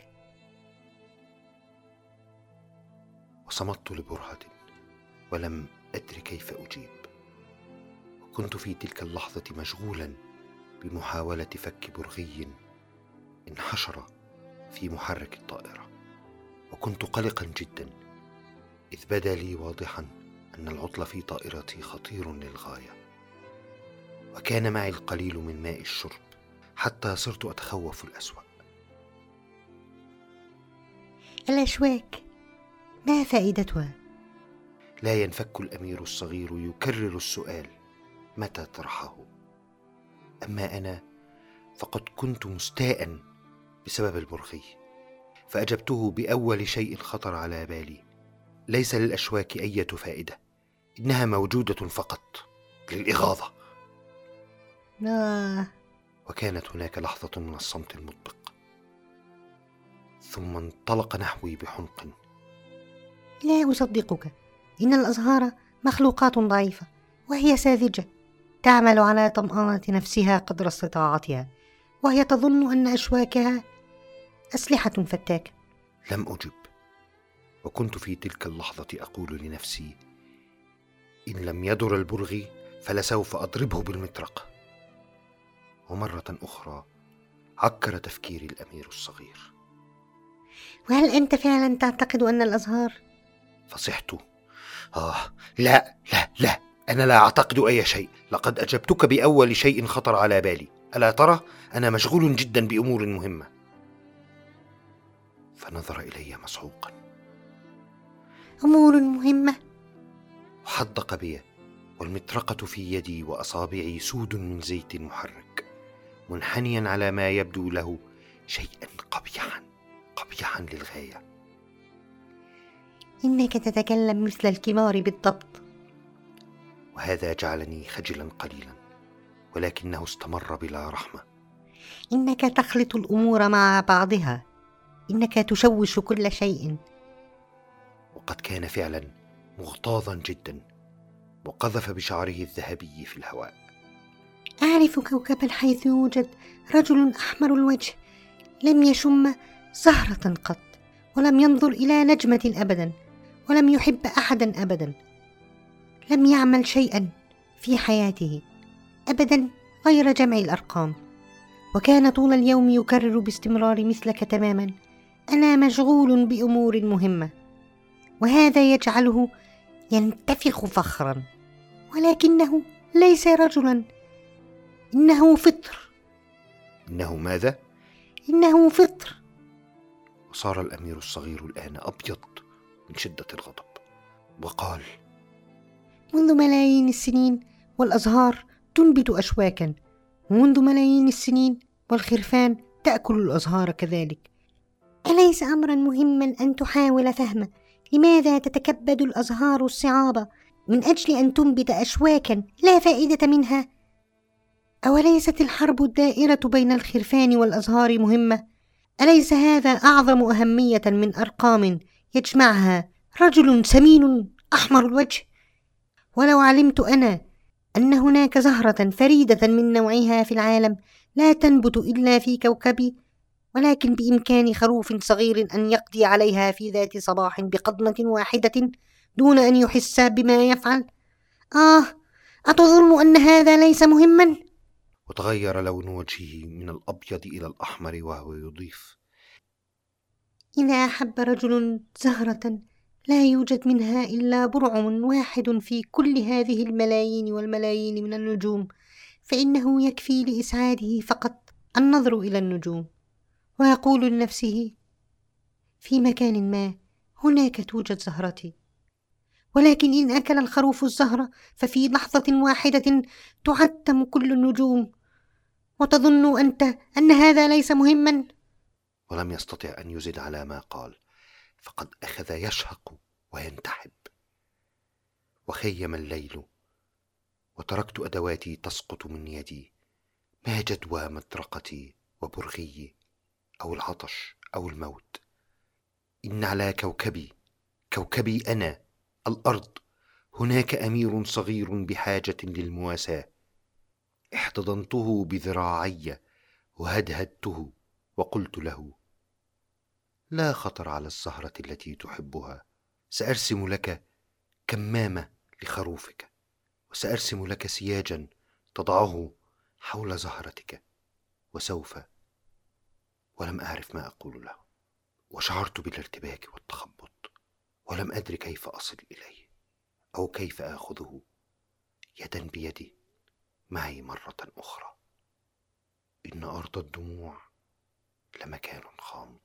وصمت لبرهة ولم أدر كيف أجيب، وكنت في تلك اللحظة مشغولا بمحاولة فك برغي انحشر في محرك الطائرة، وكنت قلقا جدا، إذ بدا لي واضحا أن العطل في طائرتي خطير للغاية، وكان معي القليل من ماء الشرب، حتى صرت أتخوف الأسوأ. الأشواك ما فائدتها؟ لا ينفك الأمير الصغير يكرر السؤال متى طرحه. أما أنا فقد كنت مستاء بسبب البرغي، فأجبته بأول شيء خطر على بالي: ليس للأشواك أي فائدة، إنها موجودة فقط للإغاظة. وكانت هناك لحظة من الصمت المطبق، ثم انطلق نحوي بحنق: لا أصدقك، إن الأزهار مخلوقات ضعيفة، وهي ساذجة، تعمل على طمأنة نفسها قدر استطاعتها، وهي تظن أن أشواكها أسلحة فتاكة. لم أجب، وكنت في تلك اللحظة أقول لنفسي: إن لم يضر البرغي فلسوف أضربه بالمطرقة. ومرة أخرى عكر تفكيري الأمير الصغير: وهل أنت فعلا تعتقد أن الأزهار؟ فصحت: لا لا لا، أنا لا أعتقد أي شيء، لقد أجبتك بأول شيء خطر على بالي، ألا ترى أنا مشغول جدا بأمور مهمة. فنظر إلي مصعوقا: أمور مهمة؟ وحدق بي، والمطرقة في يدي وأصابعي سود من زيت محرك، منحنيا على ما يبدو له شيئا قبيحا للغاية. إنك تتكلم مثل الكبار بالضبط. وهذا جعلني خجلا قليلا، ولكنه استمر بلا رحمة: إنك تخلط الأمور مع بعضها، إنك تشوش كل شيء. وقد كان فعلا مغتاظا جدا، وقذف بشعره الذهبي في الهواء. أعرف كوكبا حيث يوجد رجل أحمر الوجه، لم يشم زهرة قط، ولم ينظر إلى نجمة أبدا، ولم يحب أحدا أبدا، لم يعمل شيئا في حياته أبدا غير جمع الأرقام، وكان طول اليوم يكرر باستمرار مثلك تماما: أنا مشغول بأمور مهمة. وهذا يجعله ينتفخ فخرا، ولكنه ليس رجلا، إنه فطر. إنه ماذا؟ إنه فطر. وصار الأمير الصغير الآن أبيض من شدة الغضب، وقال: منذ ملايين السنين والأزهار تنبت أشواكا، ومنذ ملايين السنين والخرفان تأكل الأزهار كذلك. أليس أمرا مهما أن تحاول فهمه لماذا تتكبد الأزهار الصعاب من أجل أن تنبت أشواكا لا فائدة منها؟ أوليست الحرب الدائرة بين الخرفان والأزهار مهمة؟ أليس هذا أعظم أهمية من أرقام يجمعها رجل سمين أحمر الوجه؟ ولو علمت أنا أن هناك زهرة فريدة من نوعها في العالم لا تنبت إلا في كوكبي، ولكن بإمكان خروف صغير أن يقضي عليها في ذات صباح بقضمة واحدة، دون أن يحس بما يفعل. أتظن أن هذا ليس مهما؟ وتغير لون وجهه من الأبيض إلى الأحمر وهو يضيف: إذا أحب رجل زهرة لا يوجد منها إلا برع واحد في كل هذه الملايين والملايين من النجوم، فإنه يكفي لإسعاده فقط النظر إلى النجوم، ويقول لنفسه: في مكان ما هناك توجد زهرتي. ولكن إن أكل الخروف الزهرة ففي لحظة واحدة تعتم كل النجوم. وتظن أنت أن هذا ليس مهما؟ ولم يستطع أن يزد على ما قال، فقد أخذ يشهق وينتحب. وخيم الليل، وتركت أدواتي تسقط من يدي، ما جدوى مطرقتي وبرغي أو العطش أو الموت. إن على كوكبي أنا الأرض هناك أمير صغير بحاجة للمواساة. احتضنته بذراعي وهدهدته وقلت له: لا خطر على الزهرة التي تحبها، سأرسم لك كمامة لخروفك، وسأرسم لك سياجا تضعه حول زهرتك. وسوف. ولم أعرف ما أقول له، وشعرت بالارتباك والتخبط، ولم أدر كيف أصل إليه أو كيف آخذه يدا بيدي معي مرة أخرى. إن أرض الدموع لمكان خامض.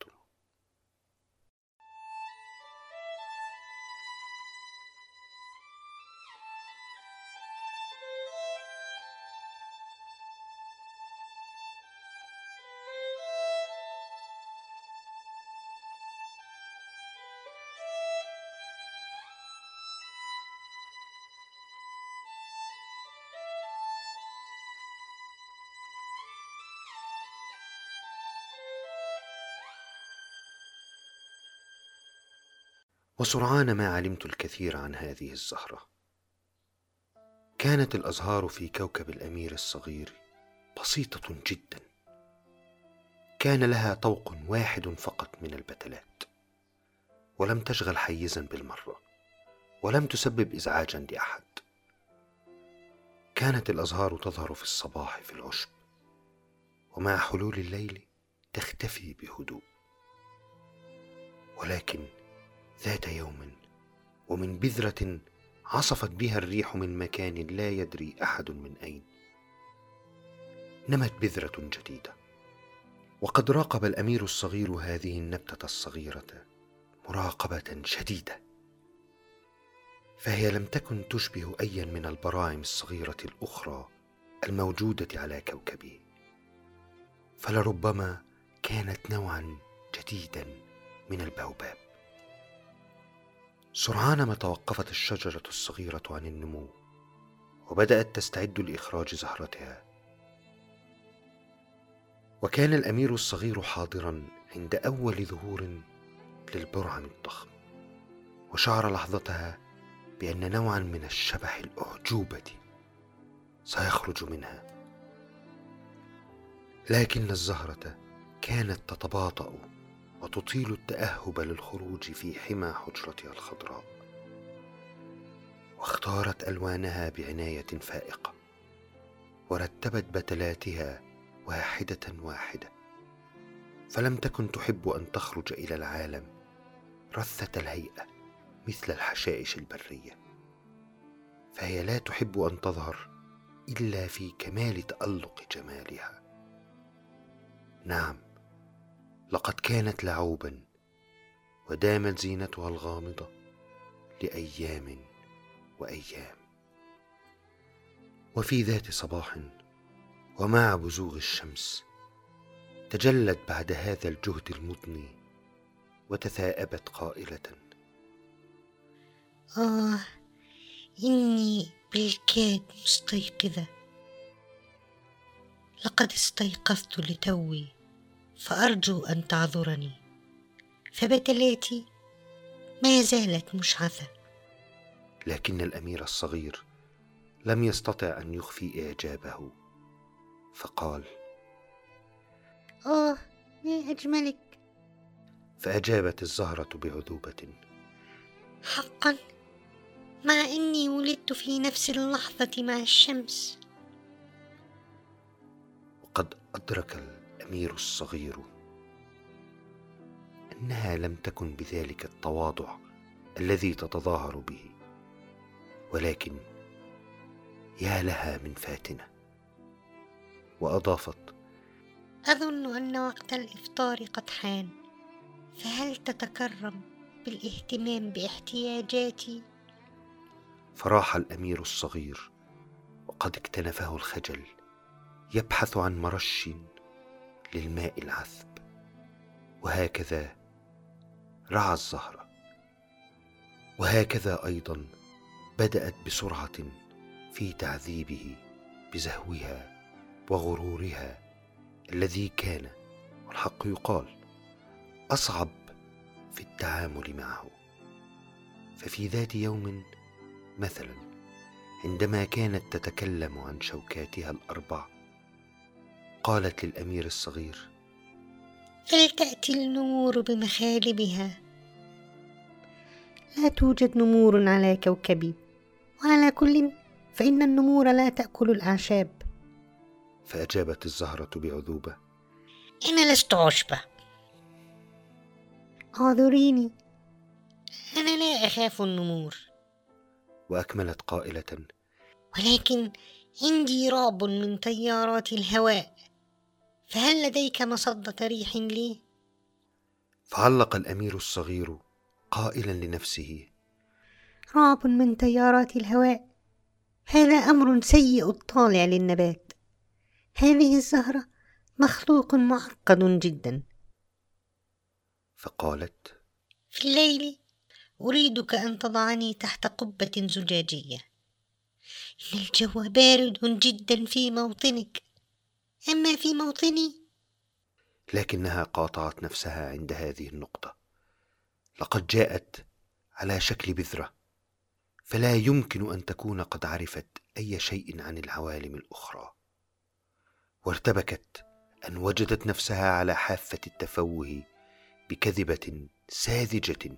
وسرعان ما علمت الكثير عن هذه الزهرة. كانت الأزهار في كوكب الأمير الصغير بسيطة جدا. كان لها طوق واحد فقط من البتلات، ولم تشغل حيزا بالمرة، ولم تسبب إزعاجا لأحد. كانت الأزهار تظهر في الصباح في العشب، ومع حلول الليل تختفي بهدوء. ولكن ذات يوم، ومن بذرة عصفت بها الريح من مكان لا يدري أحد من أين، نمت بذرة جديدة. وقد راقب الأمير الصغير هذه النبتة الصغيرة مراقبة شديدة، فهي لم تكن تشبه أي من البراعم الصغيرة الأخرى الموجودة على كوكبه، فلربما كانت نوعا جديدا من البوباب. سرعان ما توقفت الشجرة الصغيرة عن النمو، وبدأت تستعد لإخراج زهرتها. وكان الأمير الصغير حاضرا عند أول ظهور للبرعم الضخم، وشعر لحظتها بأن نوعا من الشبح الأعجوبة سيخرج منها. لكن الزهرة كانت تتباطأ وتطيل التأهب للخروج في حمى حجرتها الخضراء، واختارت ألوانها بعناية فائقة، ورتبت بتلاتها واحدة واحدة. فلم تكن تحب أن تخرج إلى العالم رثة الهيئة مثل الحشائش البرية، فهي لا تحب أن تظهر إلا في كمال تألق جمالها. نعم، لقد كانت لعوبا، ودامت زينتها الغامضة لأيام وأيام. وفي ذات صباح، ومع بزوغ الشمس، تجلت بعد هذا الجهد المضني وتثاءبت قائلة: إني بالكاد مستيقظة. لقد استيقظت لتوي، فأرجو أن تعذرني، فبتلاتي ما زالت مشعثة. لكن الأمير الصغير لم يستطع أن يخفي إعجابه، فقال: ما أجملك. فأجابت الزهرة بعذوبة: حقا مع أني ولدت في نفس اللحظة مع الشمس. وقد أدرك الأمير الصغير أنها لم تكن بذلك التواضع الذي تتظاهر به، ولكن يا لها من فاتنة. وأضافت: أظن أن وقت الإفطار قد حان، فهل تتكرم بالاهتمام باحتياجاتي؟ فراح الأمير الصغير وقد اكتنفه الخجل يبحث عن مرش للماء العذب، وهكذا رعى الزهرة. وهكذا أيضا بدأت بسرعة في تعذيبه بزهوها وغرورها الذي كان، والحق يقال، أصعب في التعامل معه. ففي ذات يوم مثلا، عندما كانت تتكلم عن شوكاتها الأربع، قالت للأمير الصغير: فلتأتي النمور بمخالبها. لا توجد نمور على كوكبي، وعلى كل فإن النمور لا تأكل الأعشاب. فأجابت الزهرة بعذوبة: أنا لست عشبة. اعذريني، أنا لا أخاف النمور. وأكملت قائلة: ولكن عندي رعب من تيارات الهواء، فهل لديك مصدة ريح لي؟ فعلق الأمير الصغير قائلا لنفسه: رعب من تيارات الهواء، هذا أمر سيء الطالع للنبات. هذه الزهرة مخلوق معقد جدا. فقالت: في الليل أريدك أن تضعني تحت قبة زجاجية. إن الجو بارد جدا في موطنك، أما في موطني. لكنها قاطعت نفسها عند هذه النقطة. لقد جاءت على شكل بذرة، فلا يمكن أن تكون قد عرفت أي شيء عن العوالم الأخرى. وارتبكت أن وجدت نفسها على حافة التفوه بكذبة ساذجة،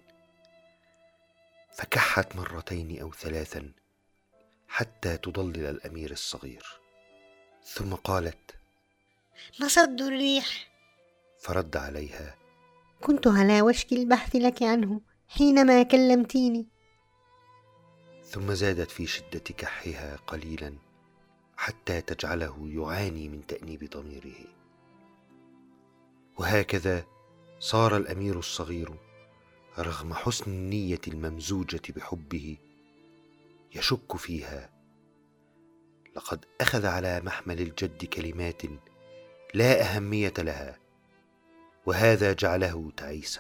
فكحت مرتين أو ثلاثا حتى تضلل الأمير الصغير، ثم قالت: مصد الريح. فرد عليها: كنت على وشك البحث لك عنه حينما كلمتيني. ثم زادت في شدة كحها قليلا حتى تجعله يعاني من تأنيب ضميره. وهكذا صار الأمير الصغير رغم حسن النية الممزوجة بحبه يشك فيها. لقد أخذ على محمل الجد كلمات لا أهمية لها، وهذا جعله تعيسا.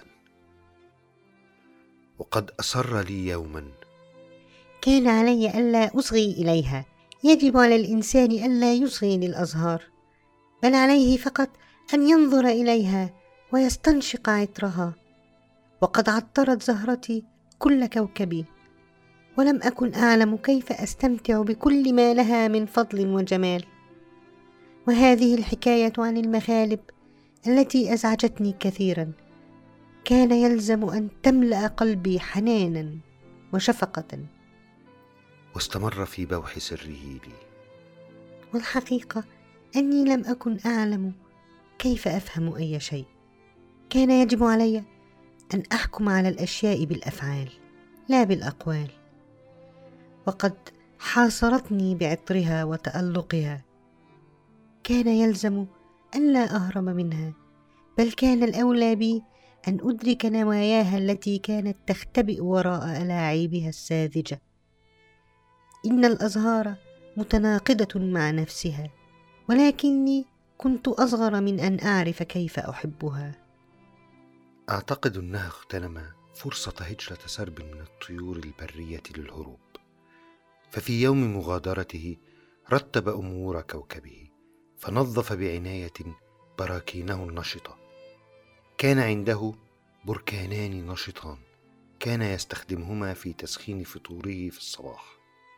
وقد أصر لي يوما: كان علي ألا أصغي إليها. يجب على الإنسان ألا يصغي للأزهار، بل عليه فقط أن ينظر إليها ويستنشق عطرها. وقد عطرت زهرتي كل كوكبي، ولم أكن أعلم كيف أستمتع بكل ما لها من فضل وجمال. وهذه الحكاية عن المخالب التي أزعجتني كثيرا كان يلزم أن تملأ قلبي حنانا وشفقة. واستمر في بوح سره لي. والحقيقة أني لم أكن أعلم كيف أفهم أي شيء. كان يجب علي أن أحكم على الأشياء بالأفعال لا بالأقوال. وقد حاصرتني بعطرها وتألقها. كان يلزم أن لا أهرب منها، بل كان الأولى بي أن أدرك نواياها التي كانت تختبئ وراء ألاعيبها الساذجة. إن الأزهار متناقضة مع نفسها، ولكني كنت أصغر من أن أعرف كيف أحبها. أعتقد أنها اغتنم فرصة هجرة سرب من الطيور البرية للهروب، ففي يوم مغادرته رتب أمور كوكبه، فنظف بعناية براكينه النشطة. كان عنده بركانان نشطان كان يستخدمهما في تسخين فطوره في الصباح،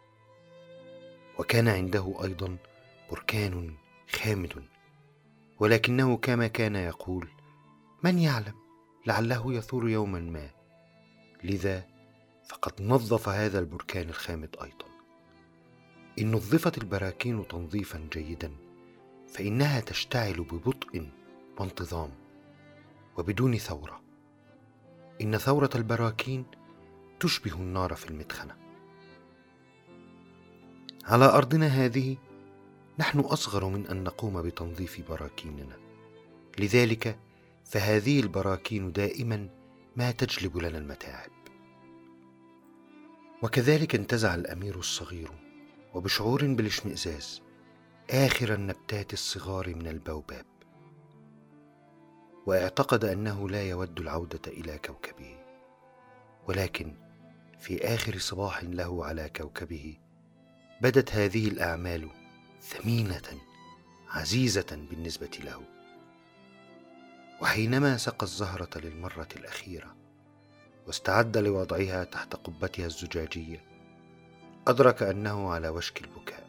وكان عنده أيضا بركان خامد، ولكنه كما كان يقول: من يعلم، لعله يثور يوما ما. لذا فقد نظف هذا البركان الخامد أيضا. إن نظفت البراكين تنظيفا جيدا فإنها تشتعل ببطء وانتظام وبدون ثورة. إن ثورة البراكين تشبه النار في المدخنة. على أرضنا هذه نحن أصغر من أن نقوم بتنظيف براكيننا، لذلك فهذه البراكين دائما ما تجلب لنا المتاعب. وكذلك انتزع الأمير الصغير وبشعور بالاشمئزاز آخر النبتات الصغار من البوباب، واعتقد أنه لا يود العودة إلى كوكبه. ولكن في آخر صباح له على كوكبه بدت هذه الأعمال ثمينة عزيزة بالنسبة له. وحينما سقى الزهرة للمرة الأخيرة واستعد لوضعها تحت قبتها الزجاجية أدرك أنه على وشك البكاء.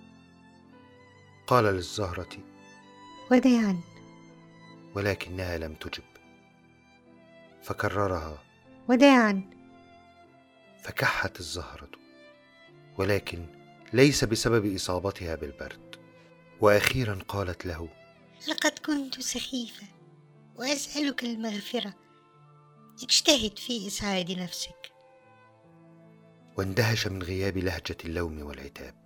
قال للزهرة: وداعا. ولكنها لم تجب، فكررها: وداعا. فكحت الزهرة، ولكن ليس بسبب إصابتها بالبرد. وأخيرا قالت له: لقد كنت سخيفة وأسألك المغفرة، اجتهد في إسعاد نفسك. واندهش من غياب لهجة اللوم والعتاب،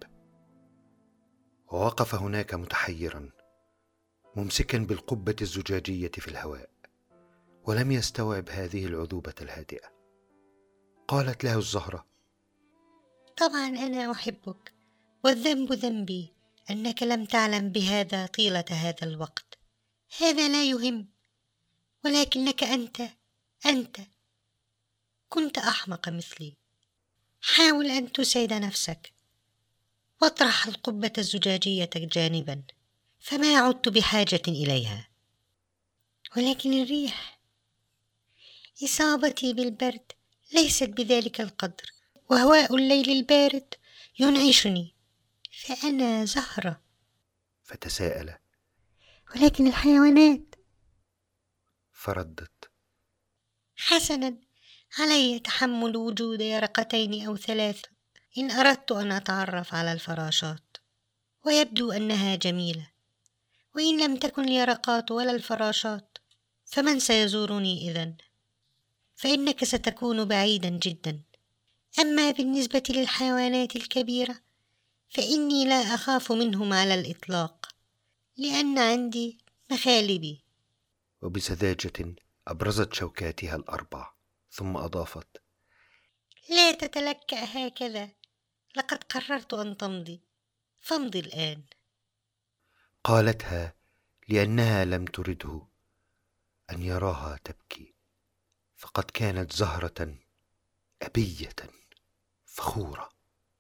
ووقف هناك متحيرا ممسكا بالقبة الزجاجية في الهواء، ولم يستوعب هذه العذوبة الهادئة. قالت له الزهرة: طبعا أنا أحبك، والذنب ذنبي أنك لم تعلم بهذا طيلة هذا الوقت. هذا لا يهم، ولكنك أنت كنت أحمق مثلي. حاول أن تسعد نفسك واطرح القبة الزجاجية جانبا، فما عدت بحاجة إليها. ولكن الريح، إصابتي بالبرد ليست بذلك القدر، وهواء الليل البارد ينعشني، فأنا زهرة. فتساءل: ولكن الحيوانات؟ فردت: حسنا، علي تحمل وجود يرقتين أو 3 إن أردت أن أتعرف على الفراشات، ويبدو أنها جميلة. وإن لم تكن اليرقات ولا الفراشات فمن سيزورني إذن؟ فإنك ستكون بعيدا جدا. أما بالنسبة للحيوانات الكبيرة فإني لا أخاف منهم على الإطلاق، لأن عندي مخالبي. وبسذاجة أبرزت شوكاتها ال4 ثم أضافت: لا تتلكأ هكذا، لقد قررت أن تمضي، فامضي الآن. قالتها لأنها لم ترده أن يراها تبكي، فقد كانت زهرة أبية فخورة.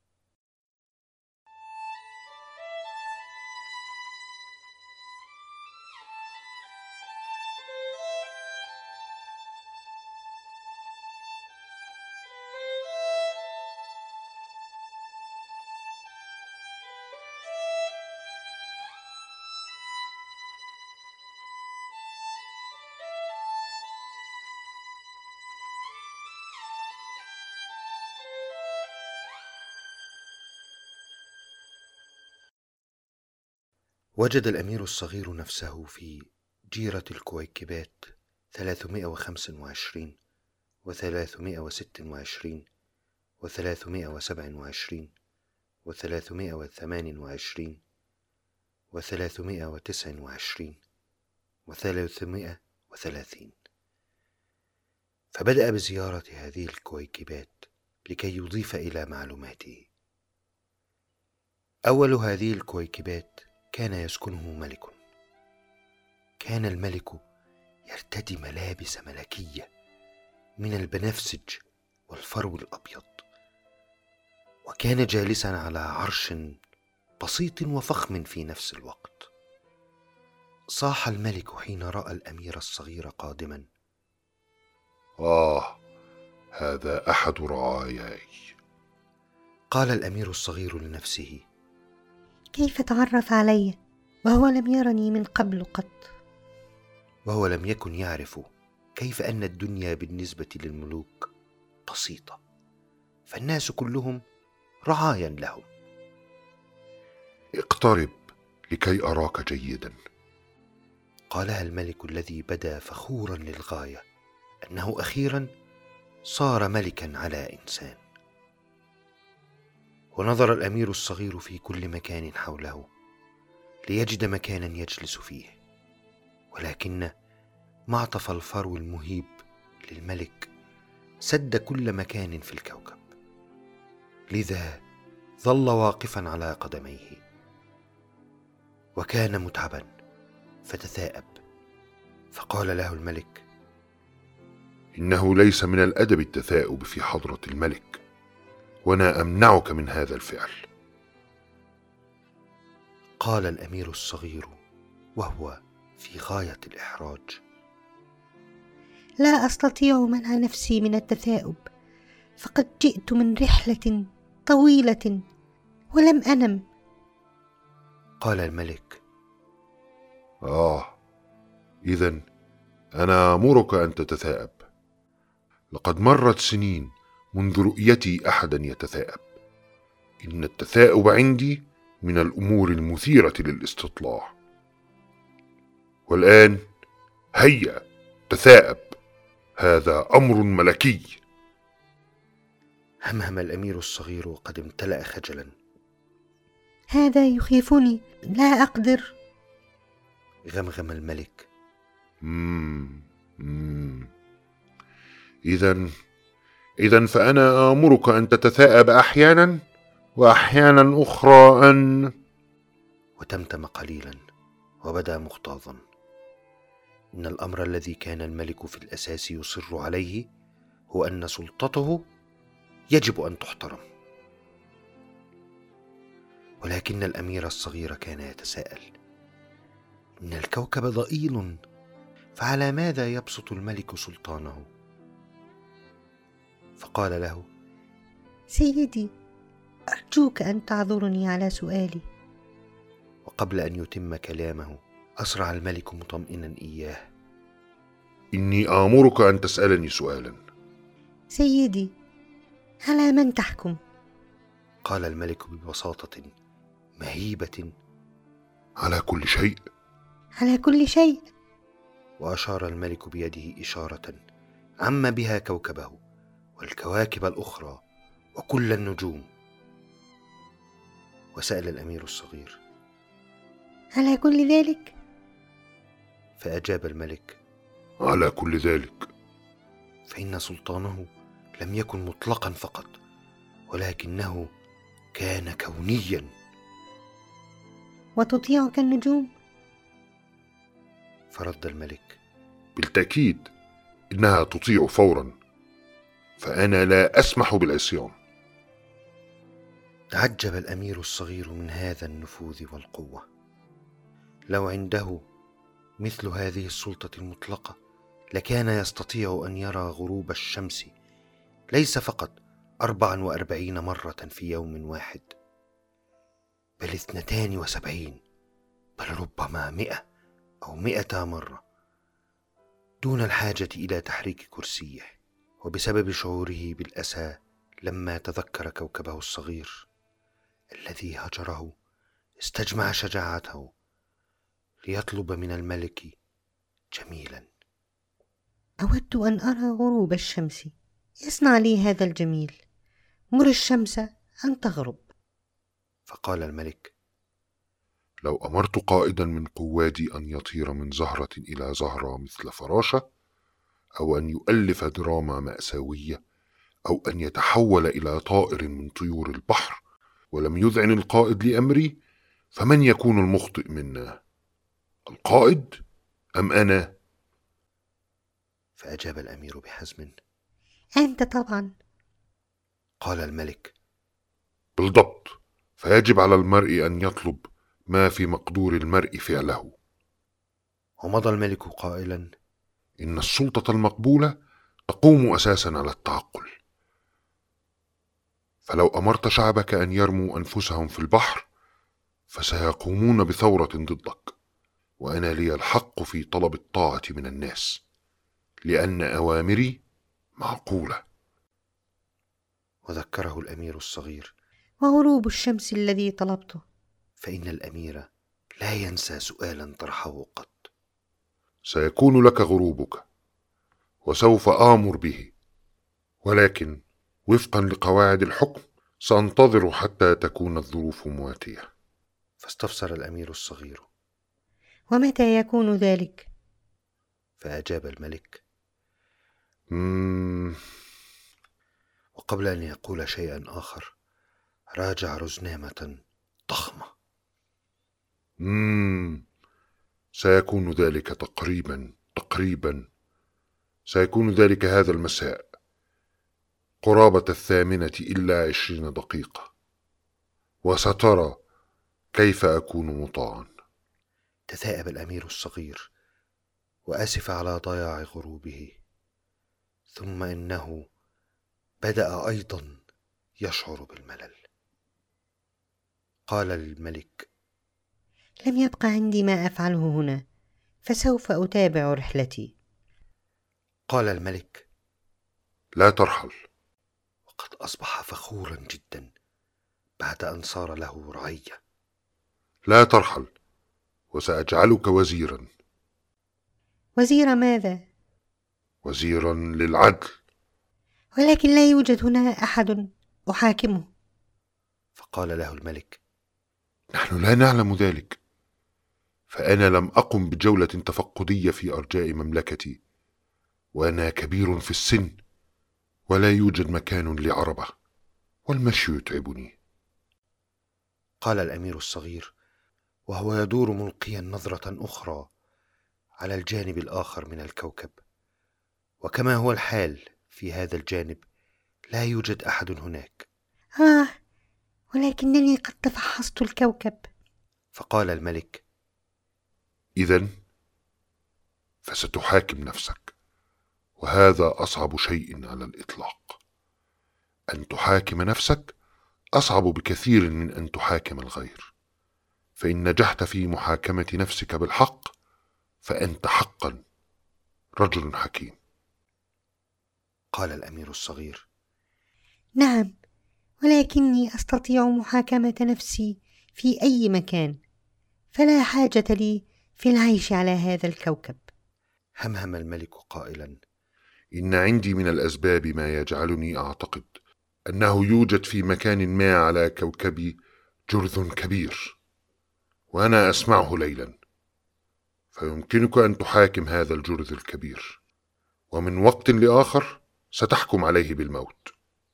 وجد الأمير الصغير نفسه في جيرة الكويكبات 325 و326 و327 و328 و329 و330. فبدأ بزيارة هذه الكويكبات لكي يضيف إلى معلوماته. أول هذه الكويكبات كان يسكنه ملك. كان الملك يرتدي ملابس ملكية من البنفسج والفرو الأبيض، وكان جالسا على عرش بسيط وفخم في نفس الوقت. صاح الملك حين رأى الأمير الصغير قادما: هذا أحد رعاياي. قال الأمير الصغير لنفسه: كيف تعرف علي وهو لم يرني من قبل قط؟ وهو لم يكن يعرف كيف أن الدنيا بالنسبة للملوك بسيطة فالناس كلهم رعايا لهم. اقترب لكي أراك جيدا. قالها الملك الذي بدا فخورا للغاية أنه أخيرا صار ملكا على إنسان. ونظر الأمير الصغير في كل مكان حوله ليجد مكانا يجلس فيه، ولكن معطف الفرو المهيب للملك سد كل مكان في الكوكب، لذا ظل واقفا على قدميه وكان متعبا فتثاءب. فقال له الملك: إنه ليس من الأدب التثاؤب في حضرة الملك، وأنا أمنعك من هذا الفعل. قال الأمير الصغير وهو في غاية الإحراج: لا أستطيع منع نفسي من التثاؤب، فقد جئت من رحلة طويلة ولم أنم. قال الملك: إذن أنا أمرك أن تتثاءب. لقد مرت سنين منذ رؤيتي أحدا يتثاءب. إن التثاؤب عندي من الأمور المثيرة للاستطلاع. والآن هيا تثاءب، هذا أمر ملكي. همهم الأمير الصغير وقد امتلأ خجلا: هذا يخيفني، لا أقدر. غمغم الملك: إذن فأنا آمرك أن تتثاءب أحيانا، وأحيانا أخرى أن... وتمتم قليلا وبدا مغتاظا. إن الأمر الذي كان الملك في الأساس يصر عليه هو أن سلطته يجب أن تحترم، ولكن الأمير الصغير كان يتساءل: إن الكوكب ضئيل، فعلى ماذا يبسط الملك سلطانه؟ فقال له: سيدي، أرجوك أن تعذرني على سؤالي. وقبل أن يتم كلامه أسرع الملك مطمئنا إياه: إني آمرك أن تسألني سؤالا. سيدي، على من تحكم؟ قال الملك ببساطة مهيبة: على كل شيء. على كل شيء. وأشار الملك بيده إشارة عم بها كوكبه والكواكب الأخرى وكل النجوم. وسأل الأمير الصغير: على كل ذلك؟ فأجاب الملك: على كل ذلك. فإن سلطانه لم يكن مطلقا فقط، ولكنه كان كونيا. وتطيعك النجوم؟ فرد الملك: بالتأكيد إنها تطيع فورا، فأنا لا أسمح بالعصيان. تعجب الأمير الصغير من هذا النفوذ والقوة. لو عنده مثل هذه السلطة المطلقة لكان يستطيع أن يرى غروب الشمس ليس فقط 44 مرة في يوم واحد، بل 72، بل ربما 100 أو 200 مرة، دون الحاجة إلى تحريك كرسيه. وبسبب شعوره بالأسى لما تذكر كوكبه الصغير الذي هجره استجمع شجاعته ليطلب من الملك جميلا: أود أن أرى غروب الشمس، يصنع لي هذا الجميل، مر الشمس أن تغرب. فقال الملك: لو أمرت قائدا من قوادي أن يطير من زهرة إلى زهرة مثل فراشة، أو أن يؤلف دراما مأساوية، أو أن يتحول إلى طائر من طيور البحر، ولم يذعن القائد لأمري، فمن يكون المخطئ منا، القائد أم أنا؟ فأجاب الأمير بحزم: أنت طبعا. قال الملك: بالضبط، فيجب على المرء أن يطلب ما في مقدور المرء فعله. ومضى الملك قائلا: إن السلطة المقبولة تقوم أساسا على التعقل. فلو أمرت شعبك أن يرموا أنفسهم في البحر فسيقومون بثورة ضدك، وأنا لي الحق في طلب الطاعة من الناس، لأن أوامري معقولة. وذكره الأمير الصغير: وغروب الشمس الذي طلبته. فإن الأمير لا ينسى سؤالا طرحه قط. سيكون لك غروبك وسوف آمر به، ولكن وفقا لقواعد الحكم سأنتظر حتى تكون الظروف مواتية. فاستفسر الأمير الصغير: ومتى يكون ذلك؟ فأجاب الملك: وقبل أن يقول شيئا آخر راجع رزنامة ضخمة. سيكون ذلك تقريبا سيكون ذلك هذا المساء قرابة 8:20 دقيقة، وسترى كيف أكون مطاعا. تثاءب الأمير الصغير وأسف على ضياع غروبه، ثم إنه بدأ أيضا يشعر بالملل. قال للملك: لم يبق عندي ما أفعله هنا، فسوف أتابع رحلتي. قال الملك: لا ترحل. وقد أصبح فخورا جدا بعد أن صار له رعية. لا ترحل، وسأجعلك وزيرا. وزير ماذا؟ وزيرا للعدل. ولكن لا يوجد هنا أحد أحاكمه. فقال له الملك: نحن لا نعلم ذلك، فأنا لم أقم بجولة تفقدية في أرجاء مملكتي، وأنا كبير في السن ولا يوجد مكان لعربة، والمشي يتعبني. قال الأمير الصغير وهو يدور ملقيا نظرة أخرى على الجانب الآخر من الكوكب: وكما هو الحال في هذا الجانب لا يوجد أحد هناك. ولكنني قد تفحصت الكوكب. فقال الملك: إذن فستحاكم نفسك، وهذا أصعب شيء على الإطلاق. أن تحاكم نفسك أصعب بكثير من أن تحاكم الغير، فإن نجحت في محاكمة نفسك بالحق فأنت حقا رجل حكيم. قال الأمير الصغير: نعم، ولكني أستطيع محاكمة نفسي في أي مكان، فلا حاجة لي في العيش على هذا الكوكب. همهم الملك قائلا: إن عندي من الأسباب ما يجعلني أعتقد أنه يوجد في مكان ما على كوكبي جرذ كبير، وأنا أسمعه ليلا، فيمكنك أن تحاكم هذا الجرذ الكبير، ومن وقت لآخر ستحكم عليه بالموت،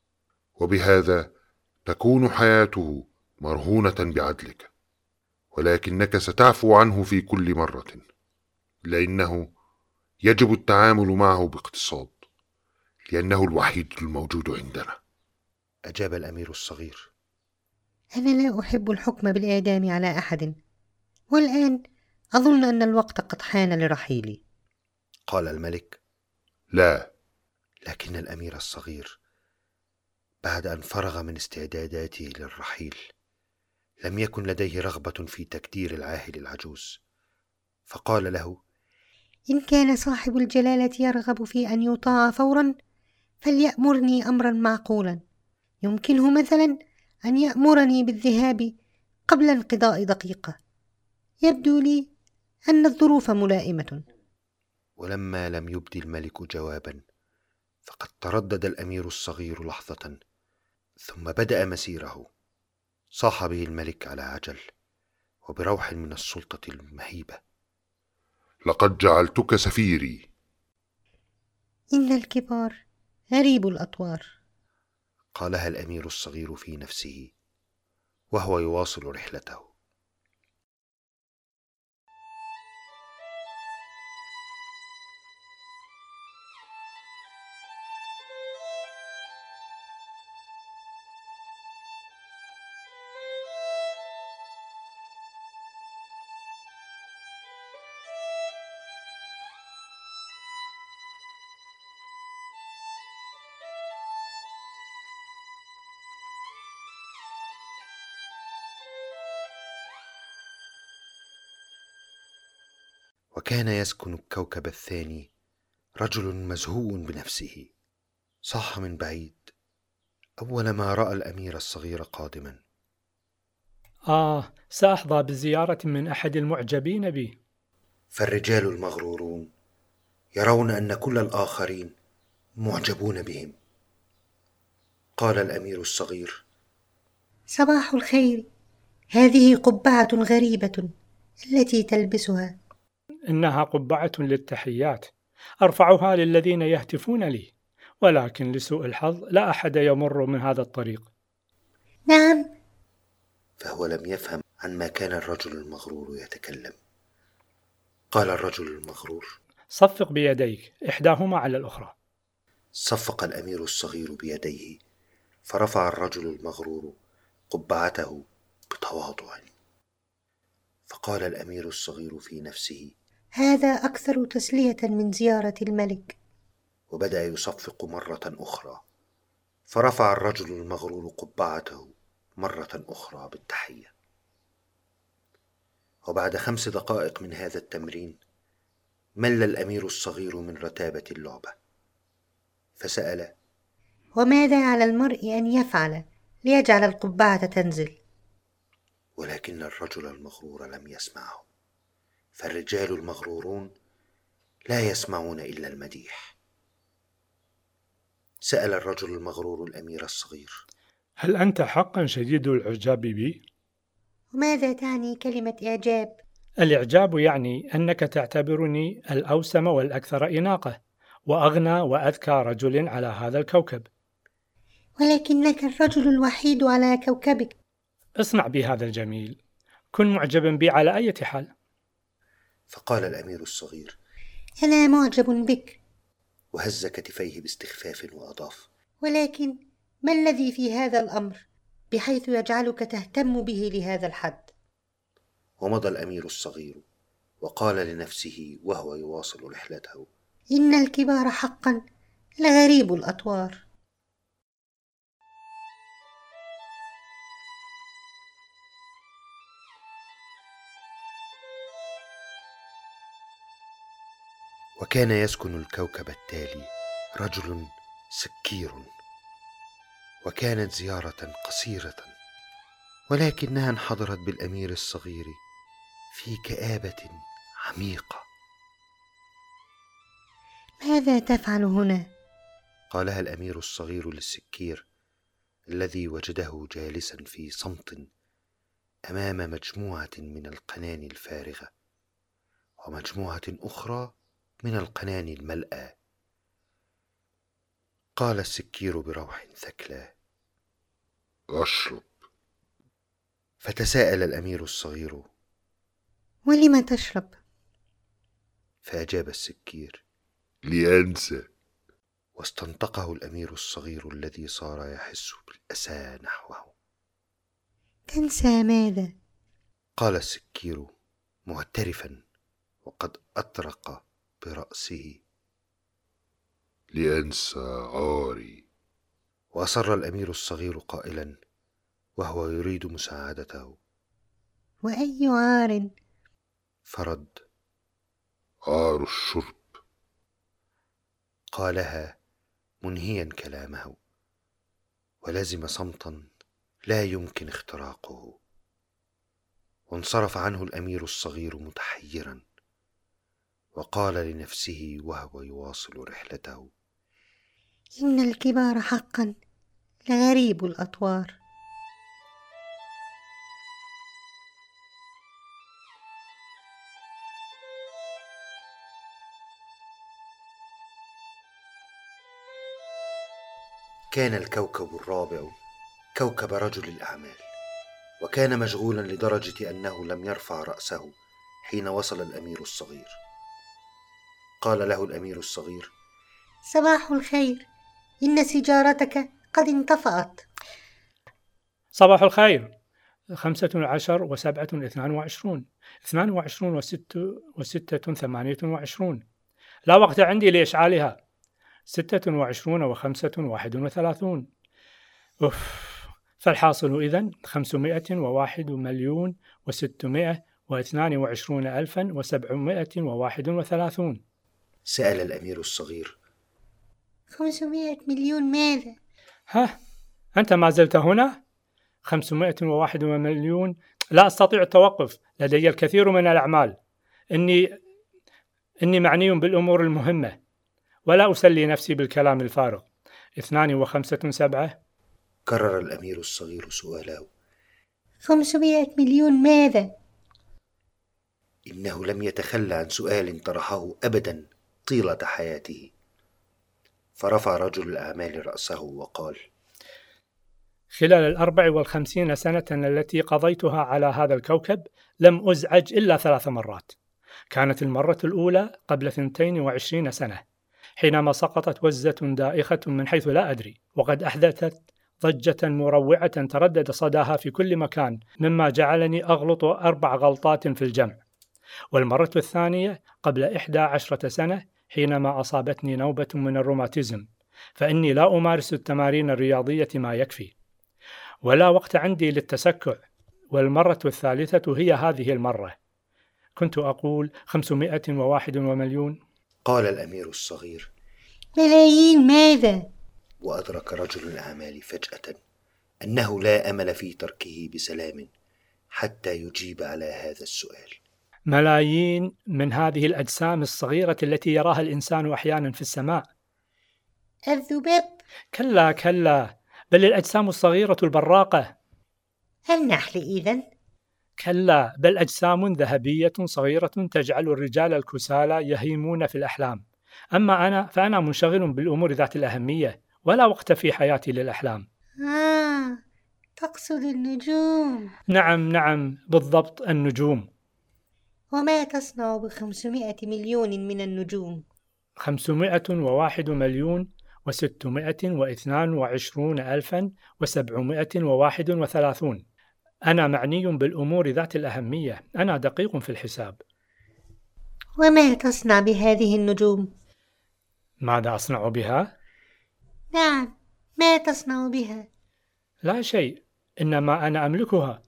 وبهذا تكون حياته مرهونة بعدلك، ولكنك ستعفو عنه في كل مرة، لأنه يجب التعامل معه باقتصاد، لأنه الوحيد الموجود عندنا. أجاب الأمير الصغير: أنا لا أحب الحكم بالإعدام على أحد، والآن أظن أن الوقت قد حان لرحيلي. قال الملك: لا. لكن الأمير الصغير بعد أن فرغ من استعداداته للرحيل لم يكن لديه رغبة في تكدير العاهل العجوز، فقال له: إن كان صاحب الجلالة يرغب في أن يطاع فورا فليأمرني أمرا معقولا. يمكنه مثلا أن يأمرني بالذهاب قبل انقضاء دقيقة. يبدو لي أن الظروف ملائمة. ولما لم يبدي الملك جوابا فقد تردد الأمير الصغير لحظة، ثم بدأ مسيره. صاح به الملك على عجل وبروح من السلطة المهيبة: لقد جعلتك سفيري. إن الكبار غريب الأطوار. قالها الأمير الصغير في نفسه وهو يواصل رحلته. وكان يسكن الكوكب الثاني رجل مزهو بنفسه. صاح من بعيد: أول ما رأى الأمير الصغير قادما. سأحظى بزيارة من أحد المعجبين بي. فالرجال المغرورون يرون أن كل الآخرين معجبون بهم. قال الأمير الصغير: صباح الخير، هذه قبعة غريبة التي تلبسها. إنها قبعة للتحيات، أرفعها للذين يهتفون لي، ولكن لسوء الحظ لا أحد يمر من هذا الطريق. نعم. فهو لم يفهم عن ما كان الرجل المغرور يتكلم. قال الرجل المغرور: صفق بيديك إحداهما على الأخرى. صفق الأمير الصغير بيديه، فرفع الرجل المغرور قبعته بتواضع. فقال الأمير الصغير في نفسه: هذا أكثر تسلية من زيارة الملك. وبدأ يصفق مرة أخرى، فرفع الرجل المغرور قبعته مرة أخرى بالتحية. وبعد 5 دقائق من هذا التمرين مل الأمير الصغير من رتابة اللعبة، فسأل: وماذا على المرء أن يفعل ليجعل القبعة تنزل؟ ولكن الرجل المغرور لم يسمعه، فالرجال المغرورون لا يسمعون إلا المديح. سأل الرجل المغرور الأمير الصغير: هل أنت حقا شديد الإعجاب بي؟ وماذا تعني كلمة إعجاب؟ الإعجاب يعني أنك تعتبرني الأوسم والأكثر إناقة وأغنى وأذكى رجل على هذا الكوكب. ولكنك الرجل الوحيد على كوكبك. اصنع بي هذا الجميل، كن معجبا بي على أي حال. فقال الأمير الصغير: أنا معجب بك. وهز كتفيه باستخفاف وأضاف: ولكن ما الذي في هذا الأمر بحيث يجعلك تهتم به لهذا الحد؟ ومضى الأمير الصغير وقال لنفسه وهو يواصل رحلته: إن الكبار حقا لغريب الأطوار. وكان يسكن الكوكب التالي رجل سكير، وكانت زيارة قصيرة، ولكنها انحضرت بالأمير الصغير في كآبة عميقة. ماذا تفعل هنا؟ قالها الأمير الصغير للسكير الذي وجده جالسا في صمت أمام مجموعة من القنان الفارغة ومجموعة أخرى من القنان الملأى. قال السكير بروح ثكلى: أشرب. فتساءل الأمير الصغير: ولم تشرب؟ فأجاب السكير: لأنسى. واستنطقه الأمير الصغير الذي صار يحس بالأسى نحوه. تنسى ماذا؟ قال السكير معترفا وقد أطرق برأسه: لأنسى عاري. وأصر الأمير الصغير قائلا وهو يريد مساعدته: وأي عار؟ فرد: عار الشرب. قالها منهيا كلامه، ولزم صمتا لا يمكن اختراقه. وانصرف عنه الأمير الصغير متحيرا، وقال لنفسه وهو يواصل رحلته: إن الكبار حقا لغريب الأطوار. كان الكوكب الرابع كوكب رجل الأعمال، وكان مشغولا لدرجة أنه لم يرفع رأسه حين وصل الأمير الصغير. قال له الأمير الصغير: صباح الخير، إن سيجارتك قد انطفأت. صباح الخير، 15 و7 22، 22 و6 28. لا وقت عندي لإشعالها. 26 و5 31. فالحاصل إذن 501,622,731. سأل الأمير الصغير: 500 مليون ماذا؟ أنت ما زلت هنا؟ 501 مليون. لا أستطيع التوقف، لدي الكثير من الأعمال. إني معني بالأمور المهمة، ولا أسلي نفسي بالكلام الفارغ. 2 و5 7. كرر الأمير الصغير سؤاله. 500 مليون ماذا؟ إنه لم يتخلى عن سؤال طرحه أبدا طيلة حياته. فرفع رجل الأعمال رأسه وقال: خلال 54 سنة التي قضيتها على هذا الكوكب لم أزعج إلا 3 مرات. كانت المرة الأولى قبل 22 سنة، حينما سقطت وزة دائخة من حيث لا أدري، وقد أحدثت ضجة مروعة تردد صداها في كل مكان، مما جعلني أغلط 4 غلطات في الجمع. والمرة الثانية قبل 11 سنة، حينما أصابتني نوبة من الروماتيزم، فإني لا أمارس التمارين الرياضية ما يكفي، ولا وقت عندي للتسكع. والمرة الثالثة هي هذه المرة. كنت أقول 501 مليون. قال الأمير الصغير: ملايين ماذا؟ وأدرك رجل الأعمال فجأة أنه لا أمل في تركه بسلام حتى يجيب على هذا السؤال. ملايين من هذه الأجسام الصغيرة التي يراها الإنسان أحيانا في السماء. الذباب؟ كلا كلا، بل الأجسام الصغيرة البراقة. النحل إذن؟ كلا، بل أجسام ذهبية صغيرة تجعل الرجال الكسالى يهيمون في الأحلام. أما أنا فأنا منشغل بالأمور ذات الأهمية، ولا وقت في حياتي للأحلام. تقصد النجوم؟ نعم بالضبط، النجوم. وما تصنع ب500 مليون من النجوم؟ 501 مليون و622,731. أنا معني بالأمور ذات الأهمية، أنا دقيق في الحساب. وما تصنع بهذه النجوم؟ ماذا أصنع بها؟ نعم، ما تصنع بها؟ لا شيء، إنما أنا أملكها.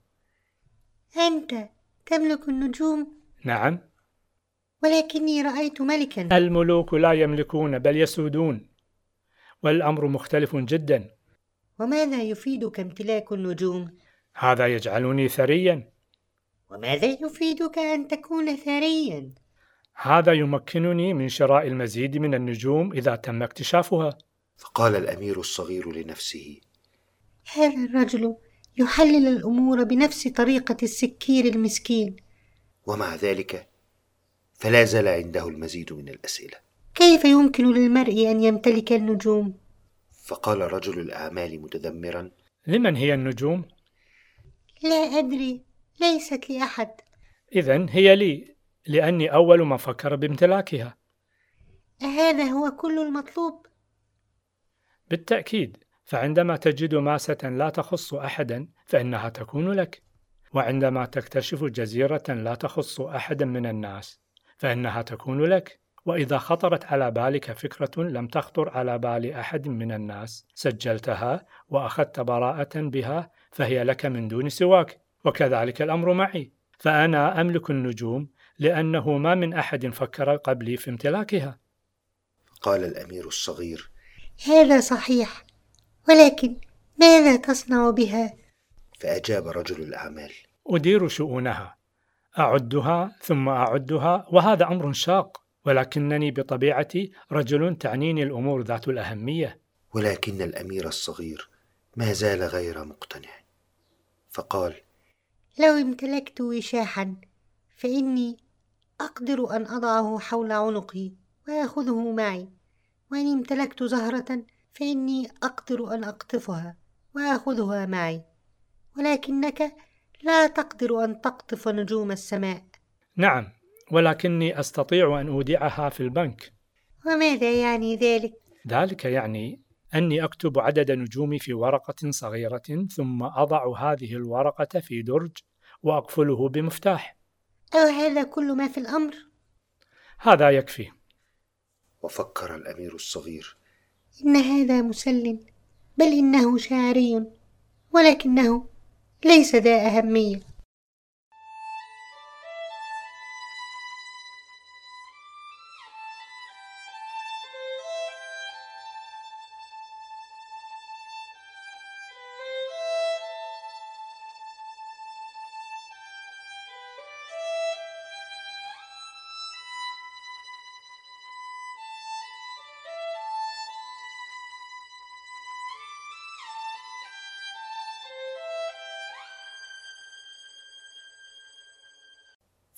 أنت تملك النجوم؟ نعم. ولكني رأيت ملكا. الملوك لا يملكون بل يسودون، والأمر مختلف جدا. وماذا يفيدك امتلاك النجوم؟ هذا يجعلني ثريا. وماذا يفيدك أن تكون ثريا؟ هذا يمكنني من شراء المزيد من النجوم إذا تم اكتشافها. فقال الأمير الصغير لنفسه: هذا الرجل يحلل الأمور بنفس طريقة السكير المسكين، ومع ذلك فلا زال عنده المزيد من الأسئلة. كيف يمكن للمرء أن يمتلك النجوم؟ فقال رجل الأعمال متذمرا: لمن هي النجوم؟ لا أدري، ليست لأحد. إذن هي لي، لأني أول من فكر بامتلاكها. أهذا هو كل المطلوب؟ بالتأكيد، فعندما تجد ماسة لا تخص أحدا فإنها تكون لك، وعندما تكتشف جزيرة لا تخص أحدا من الناس فإنها تكون لك، وإذا خطرت على بالك فكرة لم تخطر على بال أحد من الناس سجلتها وأخذت براءة بها فهي لك من دون سواك. وكذلك الأمر معي، فأنا أملك النجوم لأنه ما من أحد فكر قبلي في امتلاكها. قال الأمير الصغير: هذا صحيح، ولكن ماذا تصنع بها؟ فأجاب رجل الأعمال: أدير شؤونها، أعدها ثم أعدها، وهذا أمر شاق، ولكنني بطبيعتي رجل تعنيني الأمور ذات الأهمية. ولكن الأمير الصغير ما زال غير مقتنع، فقال: لو امتلكت وشاحا فإني أقدر أن أضعه حول عنقي وأخذه معي، وإن امتلكت زهرة فإني أقدر أن أقطفها وأخذها معي، ولكنك لا تقدر أن تقطف نجوم السماء. نعم، ولكني أستطيع أن أودعها في البنك. وماذا يعني ذلك؟ ذلك يعني أني أكتب عدد نجومي في ورقة صغيرة، ثم أضع هذه الورقة في درج وأقفله بمفتاح. أو هذا كل ما في الأمر؟ هذا يكفي. وفكر الأمير الصغير: إن هذا مسل، بل إنه شاعري، ولكنه ليس ذا أهمية.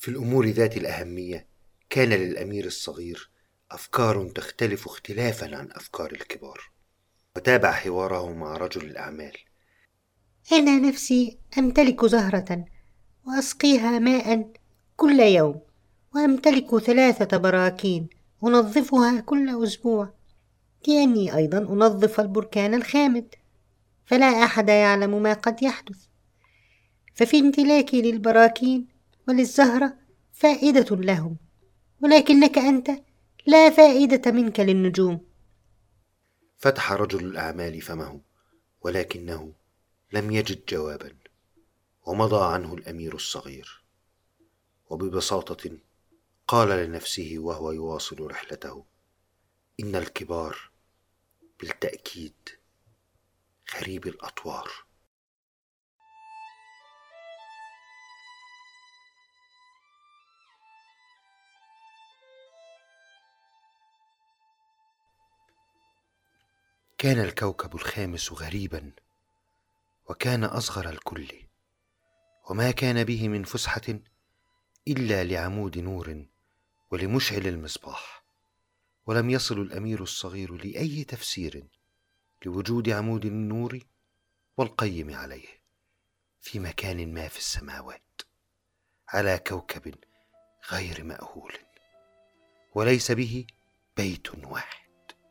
في الأمور ذات الأهمية كان للأمير الصغير أفكار تختلف اختلافا عن أفكار الكبار. وتابع حواره مع رجل الأعمال: أنا نفسي أمتلك زهرة وأسقيها ماء كل يوم، وأمتلك 3 براكين أنظفها كل أسبوع، لأني أيضا أنظف البركان الخامد، فلا أحد يعلم ما قد يحدث. ففي امتلاكي للبراكين وللزهرة فائدة لهم، ولكنك أنت لا فائدة منك للنجوم. فتح رجل الأعمال فمه، ولكنه لم يجد جوابا، ومضى عنه الأمير الصغير، وببساطة قال لنفسه وهو يواصل رحلته: إن الكبار بالتأكيد غريب الأطوار. كان الكوكب الخامس غريبا، وكان أصغر الكل، وما كان به من فسحة إلا لعمود نور ولمشعل المصباح. ولم يصل الأمير الصغير لأي تفسير لوجود عمود النور والقيم عليه في مكان ما في السماوات، على كوكب غير مأهول، وليس به بيت واحد.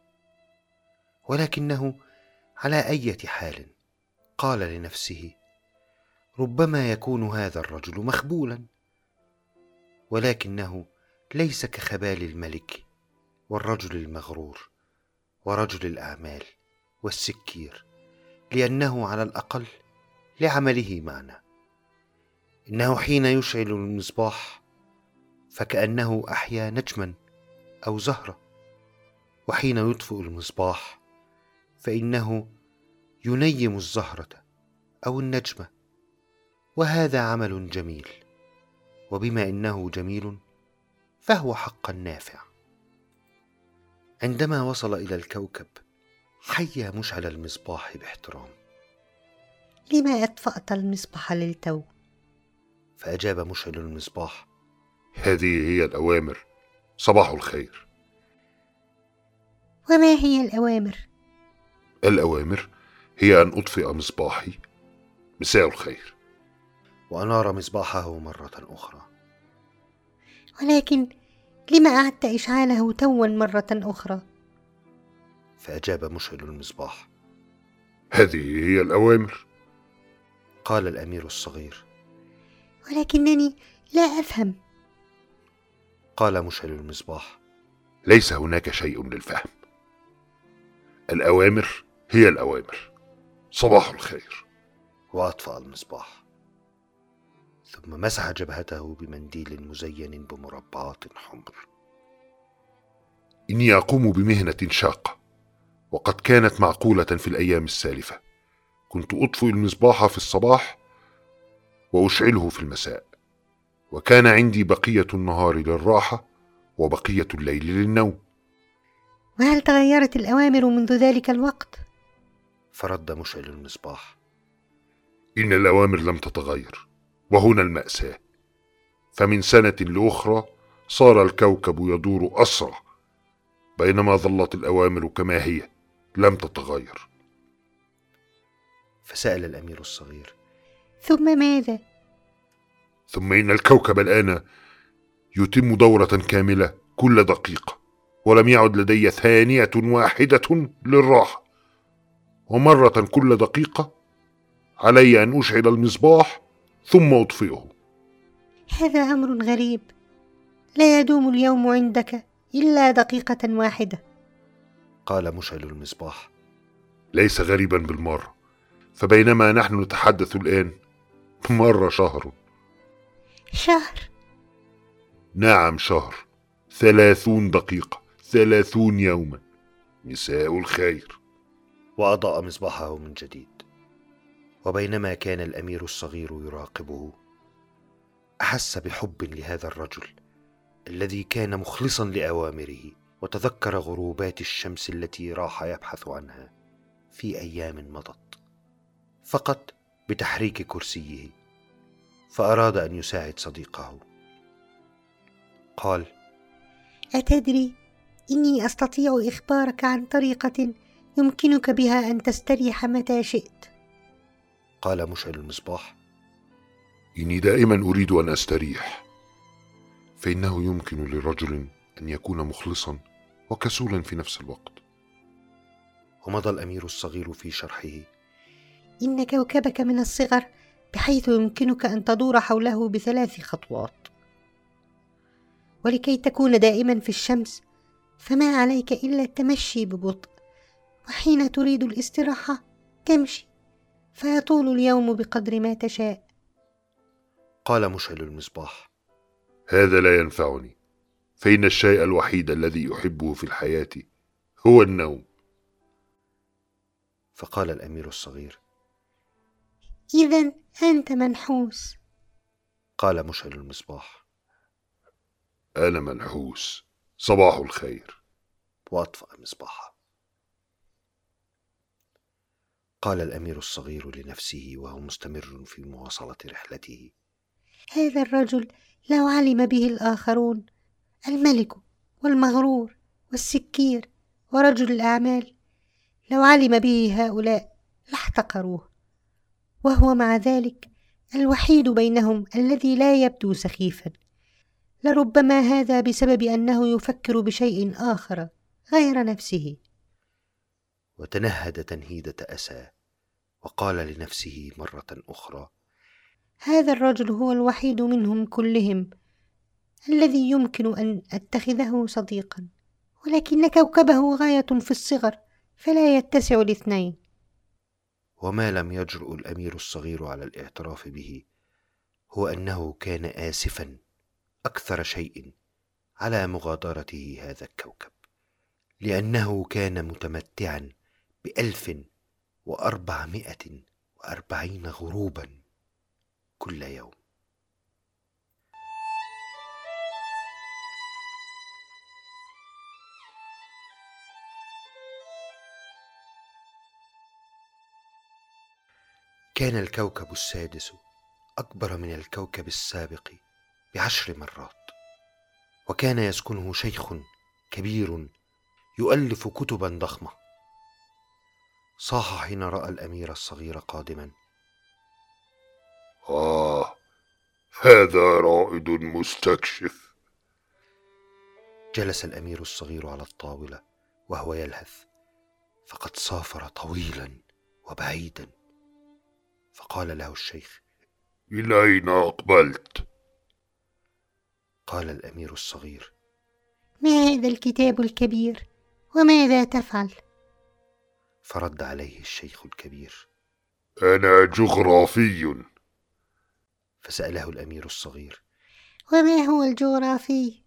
ولكنه على أي حال قال لنفسه: ربما يكون هذا الرجل مخبولا، ولكنه ليس كخبال الملك والرجل المغرور ورجل الأعمال والسكير، لأنه على الأقل لعمله معنى. إنه حين يشعل المصباح فكأنه أحيا نجما أو زهرة، وحين يطفئ المصباح فإنه ينيم الزهرة أو النجمة، وهذا عمل جميل، وبما إنه جميل فهو حقا نافع. عندما وصل إلى الكوكب حيا مشعل المصباح باحترام: لما أطفأت المصباح للتو؟ فأجاب مشعل المصباح: هذه هي الأوامر. صباح الخير. وما هي الأوامر؟ الأوامر هي أن أطفئ مصباحي. مساء الخير. وأنار مصباحه مرة أخرى. ولكن لما أعدت إشعاله توا مرة أخرى؟ فأجاب مشعل المصباح: هذه هي الأوامر. قال الأمير الصغير: ولكنني لا أفهم. قال مشعل المصباح: ليس هناك شيء للفهم. الأوامر هي الأوامر. صباح الخير. وأطفأ المصباح، ثم مسح جبهته بمنديل مزين بمربعات حمر. إني أقوم بمهنة شاقة، وقد كانت معقولة في الأيام السالفة. كنت أطفئ المصباح في الصباح وأشعله في المساء، وكان عندي بقية النهار للراحة وبقية الليل للنوم. وهل تغيرت الأوامر منذ ذلك الوقت؟ فرد مشعل المصباح: إن الأوامر لم تتغير، وهنا المأساة. فمن سنة لأخرى صار الكوكب يدور أسرع، بينما ظلت الأوامر كما هي لم تتغير. فسأل الأمير الصغير: ثم ماذا؟ ثم إن الكوكب الآن يتم دورة كاملة كل دقيقة، ولم يعد لدي ثانية واحدة للراحة، ومرة كل دقيقة علي أن أشعل المصباح ثم أطفئه. هذا أمر غريب، لا يدوم اليوم عندك إلا دقيقة واحدة. قال مشعل المصباح: ليس غريبا بالمرة، فبينما نحن نتحدث الآن مر شهر. شهر؟ نعم شهر، 30 دقيقة، 30 يوما. مساء الخير. وأضاء مصباحه من جديد. وبينما كان الأمير الصغير يراقبه، أحس بحب لهذا الرجل الذي كان مخلصا لأوامره، وتذكر غروبات الشمس التي راح يبحث عنها في أيام مضت، فقط بتحريك كرسيه، فأراد أن يساعد صديقه، قال: أتدري إني أستطيع إخبارك عن طريقة يمكنك بها أن تستريح متى شئت. قال مشعل المصباح: إني دائما أريد أن أستريح، فإنه يمكن لرجل أن يكون مخلصا وكسولا في نفس الوقت. ومضى الأمير الصغير في شرحه: إن كوكبك من الصغر بحيث يمكنك أن تدور حوله ب3 خطوات، ولكي تكون دائما في الشمس فما عليك إلا التمشي ببطء، وحين تريد الاستراحة تمشي، فيطول اليوم بقدر ما تشاء. قال مشعل المصباح: هذا لا ينفعني، فإن الشيء الوحيد الذي أحبه في الحياة هو النوم. فقال الأمير الصغير: إذن أنت منحوس. قال مشعل المصباح: أنا منحوس، صباح الخير. وأطفأ مصباحه. قال الأمير الصغير لنفسه وهو مستمر في مواصلة رحلته: هذا الرجل لو علم به الآخرون، الملك والمغرور والسكير ورجل الأعمال، لو علم به هؤلاء لاحتقروه، وهو مع ذلك الوحيد بينهم الذي لا يبدو سخيفا. لربما هذا بسبب أنه يفكر بشيء آخر غير نفسه. وتنهد تنهيدة أسى، وقال لنفسه مرة أخرى: هذا الرجل هو الوحيد منهم كلهم الذي يمكن أن أتخذه صديقا، ولكن كوكبه غاية في الصغر فلا يتسع ل2. وما لم يجرؤ الأمير الصغير على الاعتراف به هو أنه كان آسفا أكثر شيء على مغادرته هذا الكوكب، لأنه كان متمتعا ب1440 غروبا كل يوم. كان الكوكب السادس أكبر من الكوكب السابق ب10 مرات، وكان يسكنه شيخ كبير يؤلف كتبا ضخمة. صاح حين رأى الأمير الصغير قادما: هذا رائد مستكشف. جلس الأمير الصغير على الطاولة وهو يلهث، فقد سافر طويلا وبعيدا. فقال له الشيخ: إلى أين أقبلت؟ قال الأمير الصغير: ما هذا الكتاب الكبير وماذا تفعل؟ فرد عليه الشيخ الكبير: أنا جغرافي. فسأله الأمير الصغير: وما هو الجغرافي؟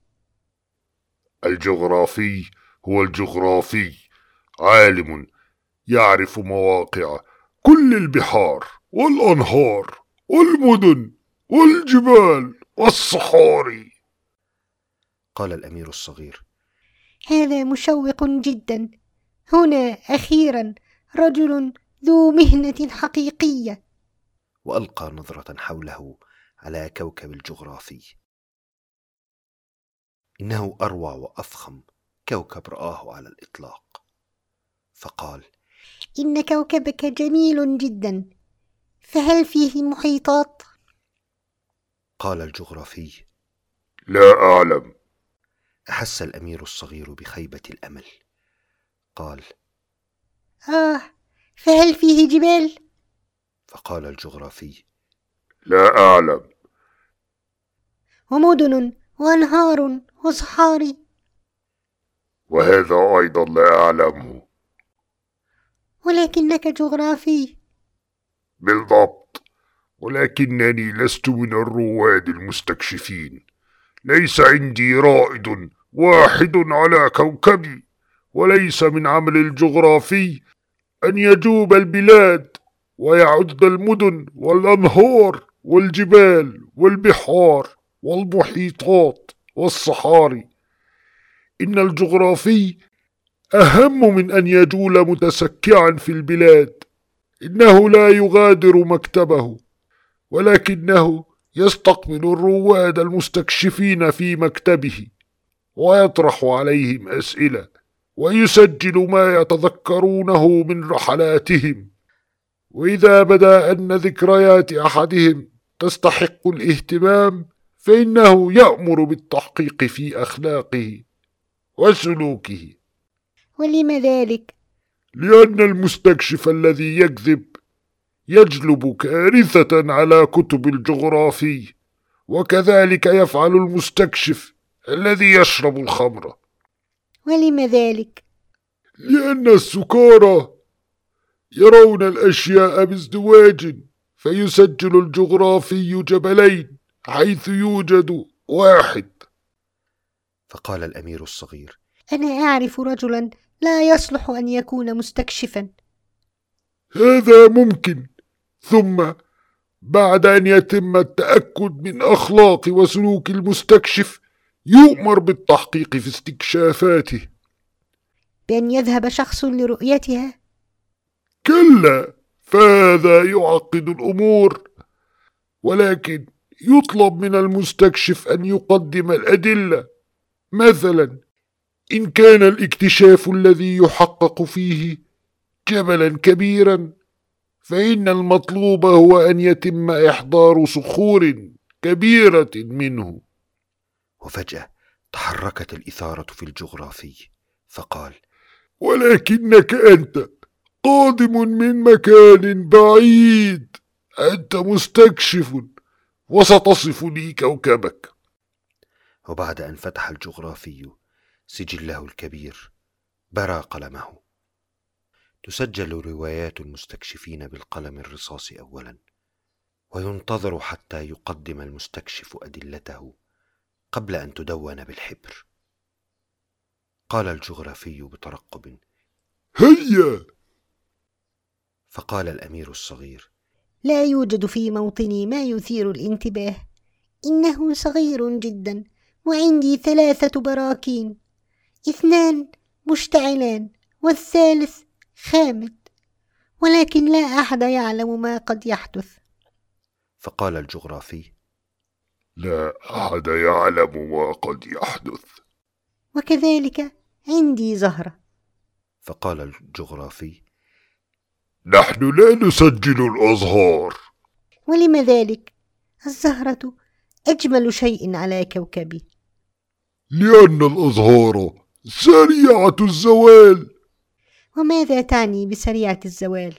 الجغرافي هو الجغرافي، عالم يعرف مواقع كل البحار والأنهار والمدن والجبال والصحاري. قال الأمير الصغير: هذا مشوق جدا. هنا أخيرا رجل ذو مهنة حقيقية. وألقى نظرة حوله على كوكب الجغرافي. إنه أروع وأفخم كوكب رآه على الإطلاق. فقال: إن كوكبك جميل جدا، فهل فيه محيطات؟ قال الجغرافي: لا أعلم. أحس الأمير الصغير بخيبة الأمل. قال: فهل فيه جبال؟ فقال الجغرافي: لا أعلم. ومدن وأنهار وصحاري؟ وهذا أيضا لا أعلمه. ولكنك جغرافي. بالضبط، ولكنني لست من الرواد المستكشفين. ليس عندي رائد واحد على كوكبي، وليس من عمل الجغرافي أن يجوب البلاد ويعد المدن والأنهار والجبال والبحار والمحيطات والصحاري. إن الجغرافي أهم من أن يجول متسكعا في البلاد. إنه لا يغادر مكتبه، ولكنه يستقبل الرواد المستكشفين في مكتبه ويطرح عليهم أسئلة ويسجل ما يتذكرونه من رحلاتهم، وإذا بدا أن ذكريات أحدهم تستحق الاهتمام فإنه يأمر بالتحقيق في أخلاقه وسلوكه. ولم ذلك؟ لأن المستكشف الذي يكذب يجلب كارثة على كتب الجغرافي، وكذلك يفعل المستكشف الذي يشرب الخمر. ولم ذلك؟ لأن السكارى يرون الأشياء بازدواج، فيسجل الجغرافي جبلين حيث يوجد واحد. فقال الأمير الصغير: أنا أعرف رجلا لا يصلح أن يكون مستكشفا. هذا ممكن، ثم بعد أن يتم التأكد من أخلاق وسلوك المستكشف يؤمر بالتحقيق في استكشافاته. بأن يذهب شخص لرؤيتها؟ كلا، فهذا يعقد الأمور، ولكن يطلب من المستكشف أن يقدم الأدلة. مثلا إن كان الاكتشاف الذي يحقق فيه جبلا كبيرا، فإن المطلوب هو أن يتم إحضار صخور كبيرة منه. وفجأة تحركت الإثارة في الجغرافي فقال: ولكنك أنت قادم من مكان بعيد، أنت مستكشف، وستصف لي كوكبك. وبعد أن فتح الجغرافي سجله الكبير برى قلمه. تسجل روايات المستكشفين بالقلم الرصاص أولا، وينتظر حتى يقدم المستكشف أدلته قبل أن تدون بالحبر. قال الجغرافي بترقب: هيا. فقال الأمير الصغير: لا يوجد في موطني ما يثير الانتباه، إنه صغير جدا، وعندي 3 براكين، 2 مشتعلان والثالث خامد، ولكن لا أحد يعلم ما قد يحدث. فقال الجغرافي: لا أحد يعلم ما قد يحدث. وكذلك عندي زهرة. فقال الجغرافي: نحن لا نسجل الأزهار. ولم ذلك؟ الزهرة أجمل شيء على كوكبي. لأن الأزهار سريعة الزوال. وماذا تعني بسريعة الزوال؟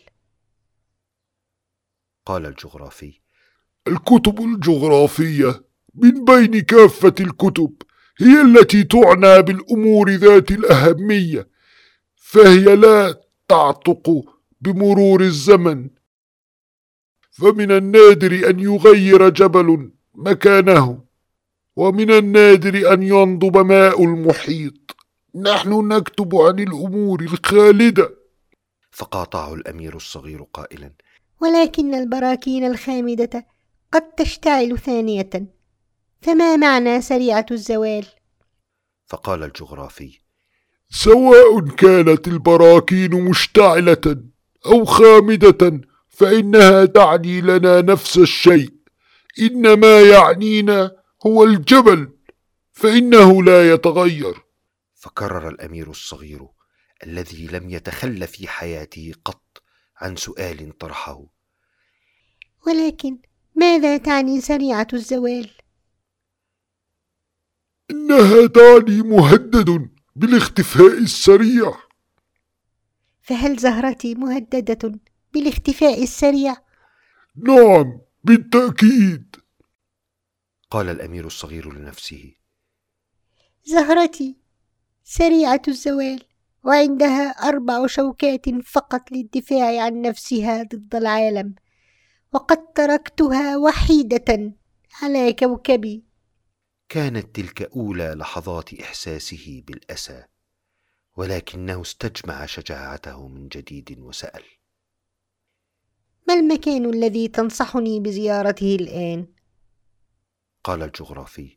قال الجغرافي: الكتب الجغرافية من بين كافة الكتب هي التي تعنى بالأمور ذات الأهمية، فهي لا تعتق بمرور الزمن، فمن النادر أن يغير جبل مكانه، ومن النادر أن ينضب ماء المحيط. نحن نكتب عن الأمور الخالدة. فقاطعه الأمير الصغير قائلا: ولكن البراكين الخامدة قد تشتعل ثانية، فما معنى سريعة الزوال؟ فقال الجغرافي: سواء كانت البراكين مشتعلة أو خامدة فإنها تعني لنا نفس الشيء، إنما يعنينا هو الجبل، فإنه لا يتغير. فكرر الأمير الصغير الذي لم يتخل في حياته قط عن سؤال طرحه: ولكن ماذا تعني سريعة الزوال؟ إنها تعني مهدد بالاختفاء السريع. فهل زهرتي مهددة بالاختفاء السريع؟ نعم، بالتأكيد. قال الأمير الصغير لنفسه: زهرتي سريعة الزوال، وعندها 4 شوكات فقط للدفاع عن نفسها ضد العالم، وقد تركتها وحيدة على كوكبي. كانت تلك أولى لحظات إحساسه بالأسى، ولكنه استجمع شجاعته من جديد وسأل: ما المكان الذي تنصحني بزيارته الآن؟ قال الجغرافي: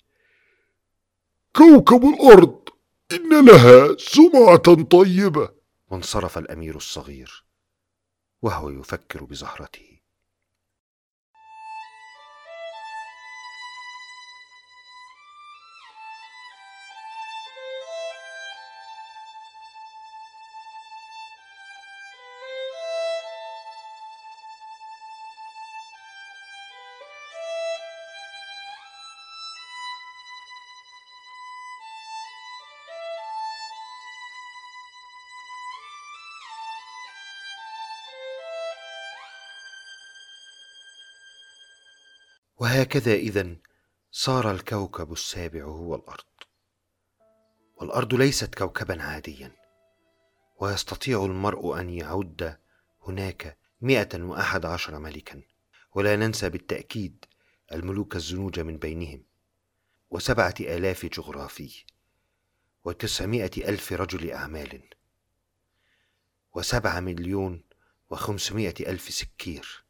كوكب الأرض، إن لها سمعة طيبة. وانصرف الأمير الصغير وهو يفكر بزهرته. وهكذا إذن صار الكوكب السابع هو الأرض. والأرض ليست كوكبا عاديا، ويستطيع المرء أن يعد هناك 111 ملكا، ولا ننسى بالتأكيد الملوك الزنوج من بينهم، 7,000 جغرافي، 900,000 رجل أعمال، 7,500,000 سكير،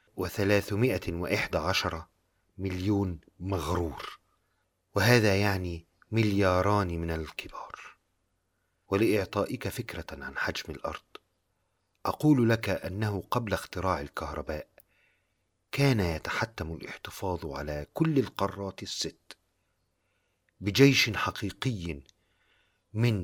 311 مليون مغرور، وهذا يعني ملياران من الكبار. ولإعطائك فكرة عن حجم الأرض، أقول لك أنه قبل اختراع الكهرباء كان يتحتم الاحتفاظ على كل القارات الست بجيش حقيقي من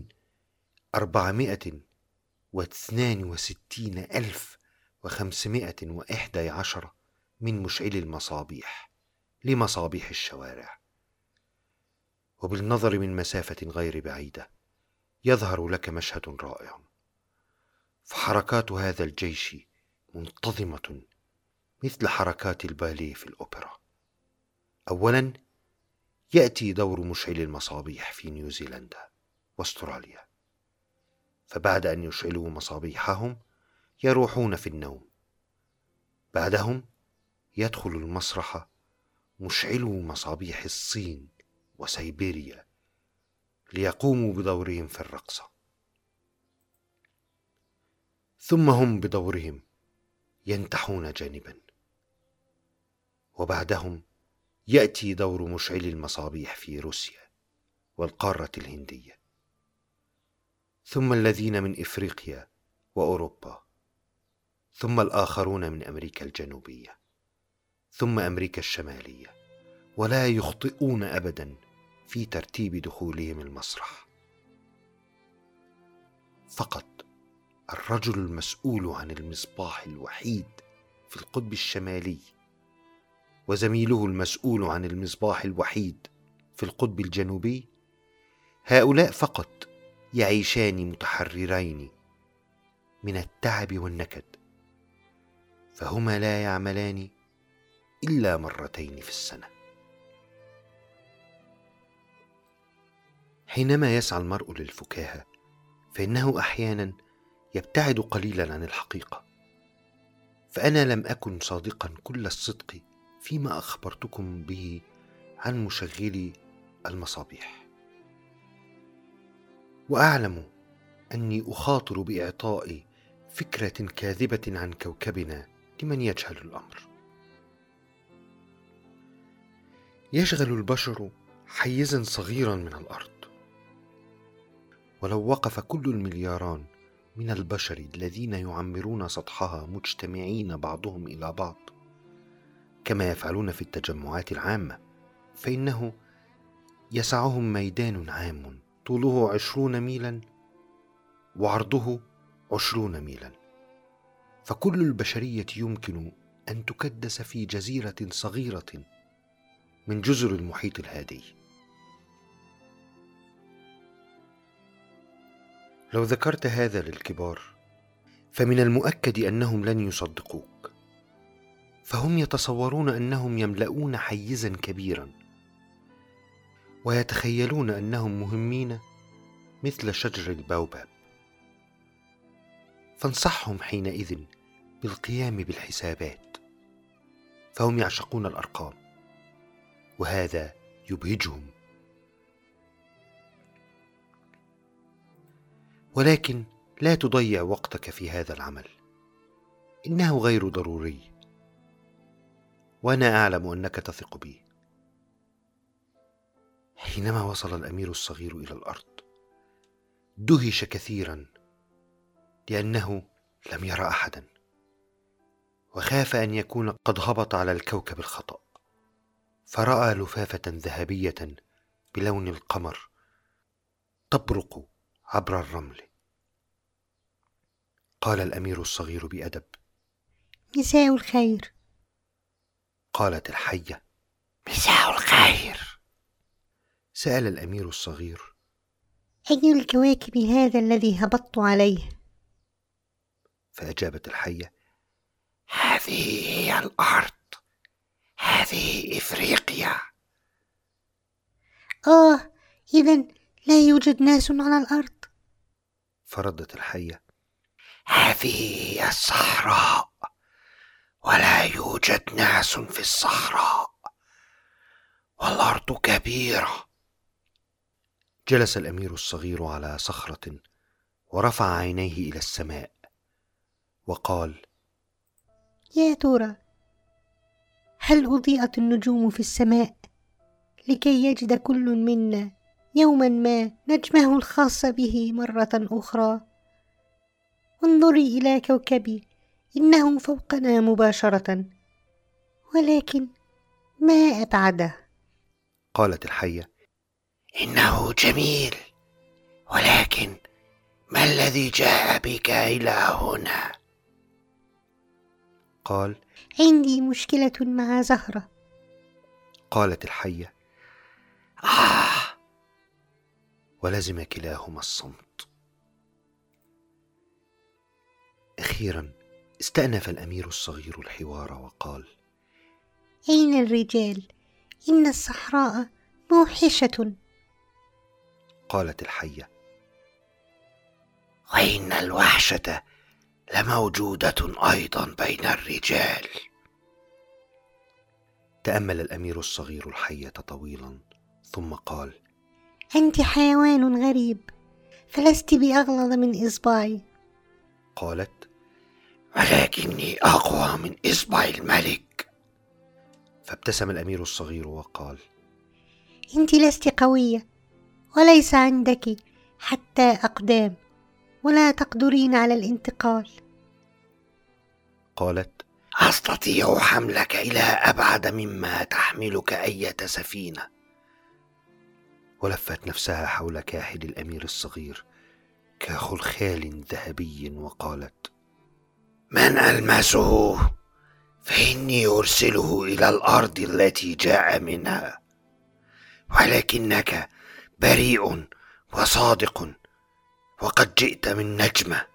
462,511 من مشعلي المصابيح لمصابيح الشوارع. وبالنظر من مسافة غير بعيدة يظهر لك مشهد رائع، فحركات هذا الجيش منتظمة مثل حركات الباليه في الأوبرا. أولا يأتي دور مشعل المصابيح في نيوزيلندا واستراليا، فبعد أن يشعلوا مصابيحهم يروحون في النوم. بعدهم يدخل المسرح مشعلو مصابيح الصين وسيبيريا ليقوموا بدورهم في الرقصة، ثم هم بدورهم ينتحون جانبا. وبعدهم يأتي دور مشعل المصابيح في روسيا والقارة الهندية، ثم الذين من إفريقيا وأوروبا، ثم الآخرون من أمريكا الجنوبية، ثم أمريكا الشمالية، ولا يخطئون أبدا في ترتيب دخولهم المسرح. فقط الرجل المسؤول عن المصباح الوحيد في القطب الشمالي وزميله المسؤول عن المصباح الوحيد في القطب الجنوبي، هؤلاء فقط يعيشان متحررين من التعب والنكد، فهما لا يعملان إلا مرتين في السنة. حينما يسعى المرء للفكاهة فإنه أحيانا يبتعد قليلا عن الحقيقة، فأنا لم أكن صادقا كل الصدق فيما أخبرتكم به عن مشغلي المصابيح، وأعلم أني أخاطر بإعطاء فكرة كاذبة عن كوكبنا لمن يجهل الأمر. يشغل البشر حيزا صغيرا من الأرض، ولو وقف كل الملياران من البشر الذين يعمرون سطحها مجتمعين بعضهم إلى بعض كما يفعلون في التجمعات العامة، فإنه يسعهم ميدان عام طوله 20 ميلا وعرضه 20 ميلا، فكل البشرية يمكن أن تكدس في جزيرة صغيرة من جزر المحيط الهادي. لو ذكرت هذا للكبار فمن المؤكد أنهم لن يصدقوك، فهم يتصورون أنهم يملؤون حيزا كبيرا ويتخيلون أنهم مهمين مثل شجر البوباب، فانصحهم حينئذ بالقيام بالحسابات، فهم يعشقون الأرقام وهذا يبهجهم. ولكن لا تضيع وقتك في هذا العمل، إنه غير ضروري، وأنا أعلم أنك تثق بي. حينما وصل الأمير الصغير إلى الأرض دهش كثيرا لأنه لم يرى أحدا، وخاف أن يكون قد هبط على الكوكب الخطأ، فرأى لفافة ذهبية بلون القمر تبرق عبر الرمل. قال الأمير الصغير بأدب: مساء الخير. قالت الحية: مساء الخير. سأل الأمير الصغير: أي الكواكب هذا الذي هبطت عليه؟ فأجابت الحية: هذه هي الأرض، هذا هذه إفريقيا. إذن لا يوجد ناس على الأرض. فردت الحية: هذه هي الصحراء، ولا يوجد ناس في الصحراء، والأرض كبيرة. جلس الأمير الصغير على صخرة ورفع عينيه إلى السماء وقال: يا ترى هل أضيئت النجوم في السماء لكي يجد كل منا يوما ما نجمه الخاص به مرة أخرى؟ انظري إلى كوكبي، إنه فوقنا مباشرة، ولكن ما أبعده. قالت الحية: إنه جميل، ولكن ما الذي جاء بك إلى هنا؟ قال: عندي مشكلة مع زهرة. قالت الحية: ولزم كلاهما الصمت. أخيرا استأنف الأمير الصغير الحوار وقال: أين الرجال؟ إن الصحراء موحشة. قالت الحية: وإن الوحشة لموجودة أيضا بين الرجال. تأمل الأمير الصغير الحية طويلا ثم قال: أنت حيوان غريب، فلست بأغلظ من إصبعي. قالت: ولكني أقوى من إصبع الملك. فابتسم الأمير الصغير وقال: أنت لست قوية، وليس عندك حتى أقدام، ولا تقدرين على الانتقال. قالت: أستطيع حملك إلى أبعد مما تحملك أية سفينة. ولفت نفسها حول كاحل الأمير الصغير كخلخال ذهبي وقالت: من ألمسه فإني أرسله إلى الأرض التي جاء منها، ولكنك بريء وصادق، وقد جئت من نجمة.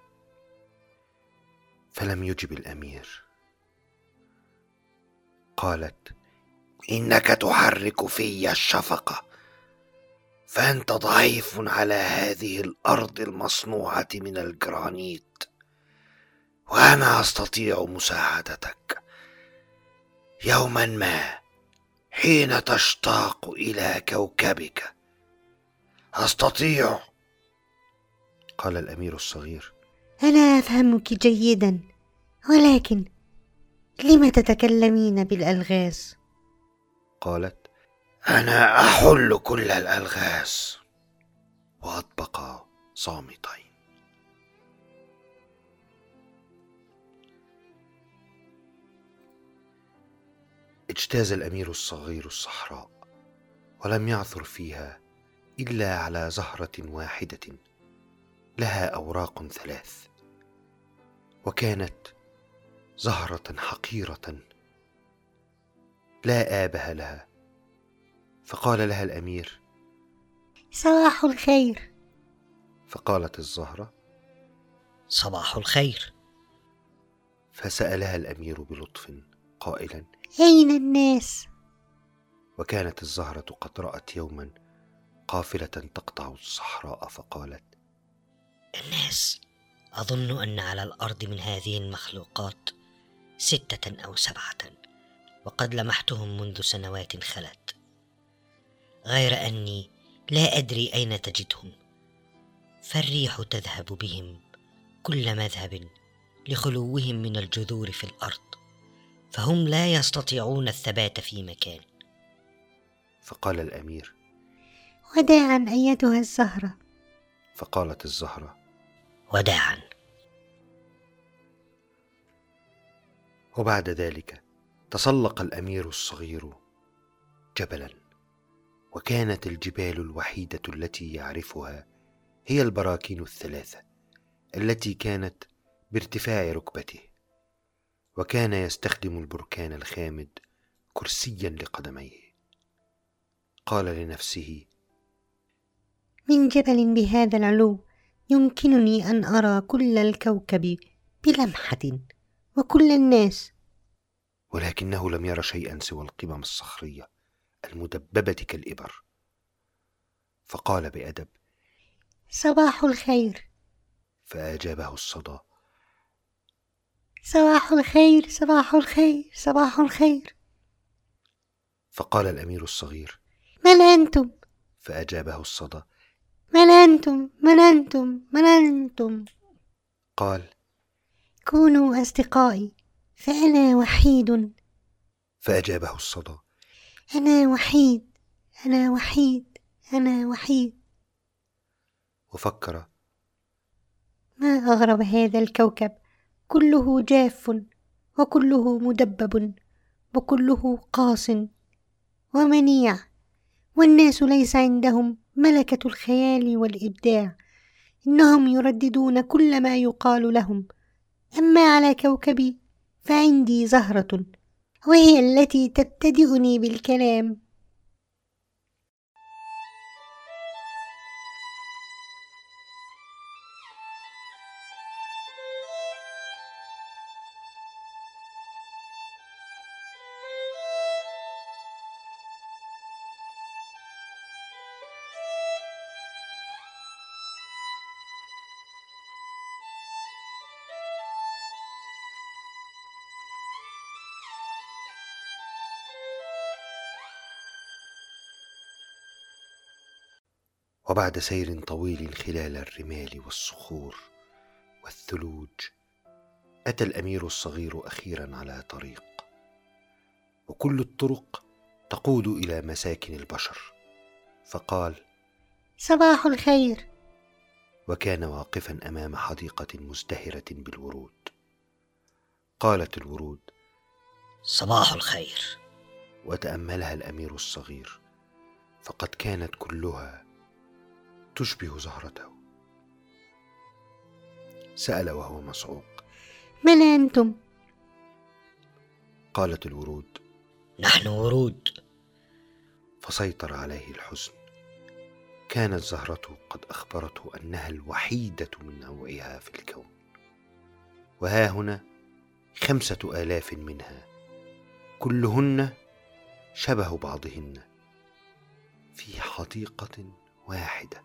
فلم يجب الأمير. قالت: إنك تحرك في الشفقة، فأنت ضعيف على هذه الأرض المصنوعة من الجرانيت، وأنا أستطيع مساعدتك يوما ما حين تشتاق إلى كوكبك. أستطيع. قال الأمير الصغير: أنا أفهمك جيدا، ولكن لم تتكلمين بالألغاز؟ قالت: أنا أحل كل الألغاز. وأطبقا صامتين. اجتاز الأمير الصغير الصحراء، ولم يعثر فيها إلا على زهرة واحدة لها أوراق 3، وكانت زهرة حقيرة لا آبه لها. فقال لها الأمير: صباح الخير. فقالت الزهرة: صباح الخير. فسألها الأمير بلطف قائلا: أين الناس؟ وكانت الزهرة قد رأت يوما قافلة تقطع الصحراء فقالت: الناس، أظن أن على الأرض من هذه المخلوقات 6 أو 7، وقد لمحتهم منذ سنوات خلت، غير أني لا أدري أين تجدهم، فالريح تذهب بهم كل مذهب لخلوهم من الجذور في الأرض، فهم لا يستطيعون الثبات في مكان. فقال الأمير: وداعا أيتها الزهرة. فقالت الزهرة: وداعا. وبعد ذلك تسلق الأمير الصغير جبلا، وكانت الجبال الوحيدة التي يعرفها هي البراكين 3 التي كانت بارتفاع ركبته، وكان يستخدم البركان الخامد كرسيا لقدميه. قال لنفسه: من جبل بهذا العلو يمكنني أن أرى كل الكوكب بلمحة، وكل الناس، ولكنه لم ير شيئا سوى القمم الصخرية المدببة كالإبر، فقال بأدب: صباح الخير. فأجابه الصدى: صباح الخير، صباح الخير، صباح الخير. فقال الأمير الصغير: من أنتم؟ فأجابه الصدى: من أنتم؟ من أنتم؟ من أنتم؟ قال: كونوا أصدقائي، فأنا وحيد. فأجابه الصدى: أنا وحيد، أنا وحيد، أنا وحيد. وفكر: ما أغرب هذا الكوكب، كله جاف وكله مدبب وكله قاس ومنيع، والناس ليس عندهم ملكة الخيال والإبداع، إنهم يرددون كل ما يقال لهم. أما على كوكبي فعندي زهرة، وهي التي تبتدئني بالكلام. وبعد سير طويل خلال الرمال والصخور والثلوج، أتى الأمير الصغير أخيرا على طريق، وكل الطرق تقود إلى مساكن البشر، فقال: صباح الخير. وكان واقفا أمام حديقة مزدهرة بالورود. قالت الورود: صباح الخير. وتأملها الأمير الصغير، فقد كانت كلها تشبه زهرته. سأل وهو مصعوق: من أنتم؟ قالت الورود: نحن ورود. فسيطر عليه الحزن. كانت زهرته قد أخبرته أنها الوحيدة من نوعها في الكون، وها هنا 5,000 منها، كلهن شبه بعضهن في حديقة واحدة.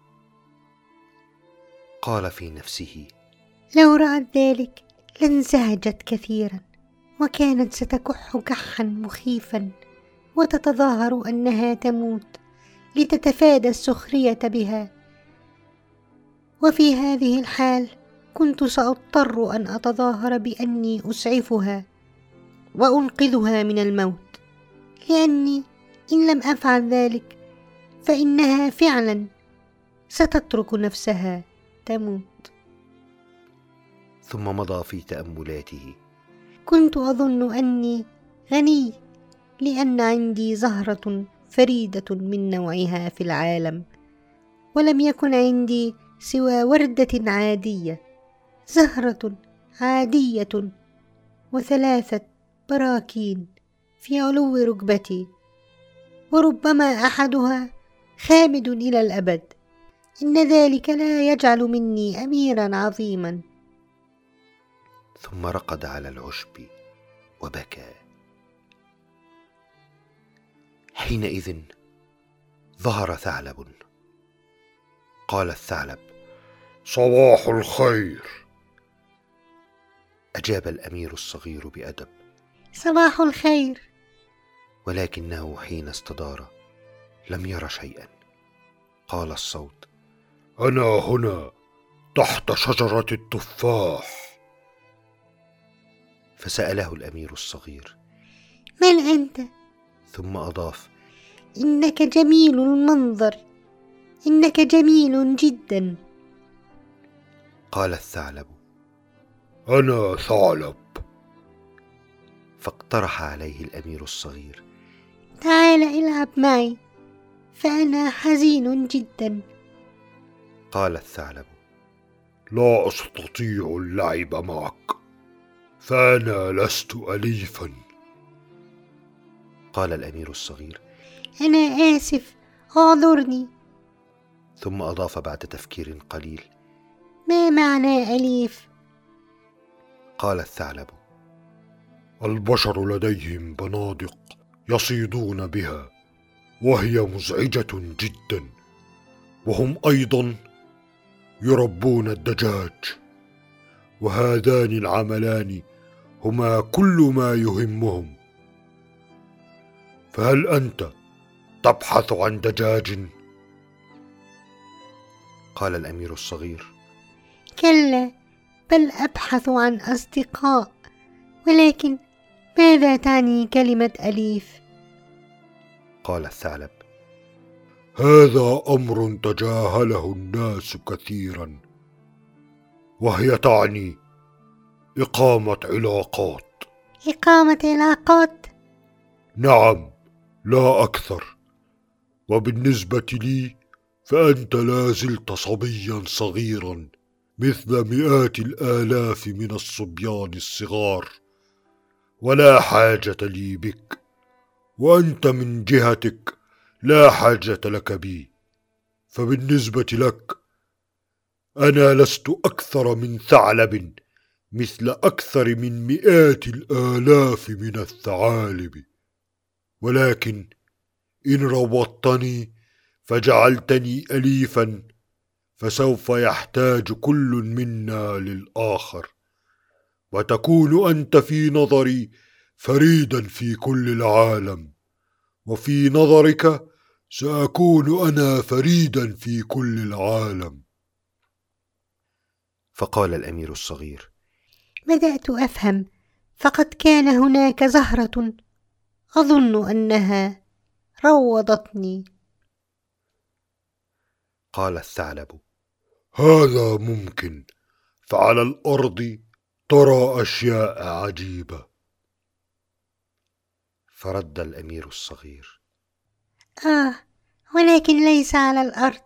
قال في نفسه: لو رأت ذلك لانزعجت كثيرا، وكانت ستكح كحا مخيفا، وتتظاهر أنها تموت لتتفادى السخرية بها. وفي هذه الحال كنت سأضطر أن أتظاهر بأني أسعفها وأنقذها من الموت، لأني إن لم أفعل ذلك فإنها فعلا ستترك نفسها تموت. ثم مضى في تأملاته. كنت أظن أني غني، لأن عندي زهرة فريدة من نوعها في العالم، ولم يكن عندي سوى وردة عادية، زهرة عادية، و3 براكين في علو ركبتي، وربما أحدها خامد إلى الأبد. إن ذلك لا يجعل مني أميرا عظيما. ثم رقد على العشب وبكى. حينئذ ظهر ثعلب. قال الثعلب: صباح الخير. أجاب الأمير الصغير بأدب: صباح الخير. ولكنه حين استدار لم ير شيئا. قال الصوت: أنا هنا تحت شجرة التفاح. فسأله الأمير الصغير: من أنت؟ ثم أضاف: إنك جميل المنظر، إنك جميل جدا. قال الثعلب: أنا ثعلب. فاقترح عليه الأمير الصغير: تعال العب معي، فأنا حزين جدا. قال الثعلب: لا أستطيع اللعب معك، فأنا لست أليفا. قال الأمير الصغير: أنا آسف، اعذرني. ثم أضاف بعد تفكير قليل: ما معنى أليف؟ قال الثعلب: البشر لديهم بنادق يصيدون بها، وهي مزعجة جدا، وهم أيضا يربون الدجاج، وهذان العملان هما كل ما يهمهم. فهل أنت تبحث عن دجاج؟ قال الأمير الصغير: كلا، بل أبحث عن أصدقاء. ولكن ماذا تعني كلمة أليف؟ قال الثعلب: هذا أمر تجاهله الناس كثيرا، وهي تعني إقامة علاقات. إقامة علاقات؟ نعم، لا أكثر. وبالنسبة لي فأنت لا زلت صبيا صغيرا مثل مئات الآلاف من الصبيان الصغار، ولا حاجة لي بك، وأنت من جهتك لا حاجة لك بي. فبالنسبة لك أنا لست أكثر من ثعلب مثل أكثر من مئات الآلاف من الثعالب، ولكن إن روضتني فجعلتني أليفا، فسوف يحتاج كل منا للآخر، وتكون أنت في نظري فريدا في كل العالم، وفي نظرك سأكون أنا فريدا في كل العالم. فقال الأمير الصغير: بدأت أفهم، فقد كان هناك زهرة أظن أنها روضتني. قال الثعلب: هذا ممكن، فعلى الأرض ترى أشياء عجيبة. فرد الأمير الصغير: ولكن ليس على الأرض.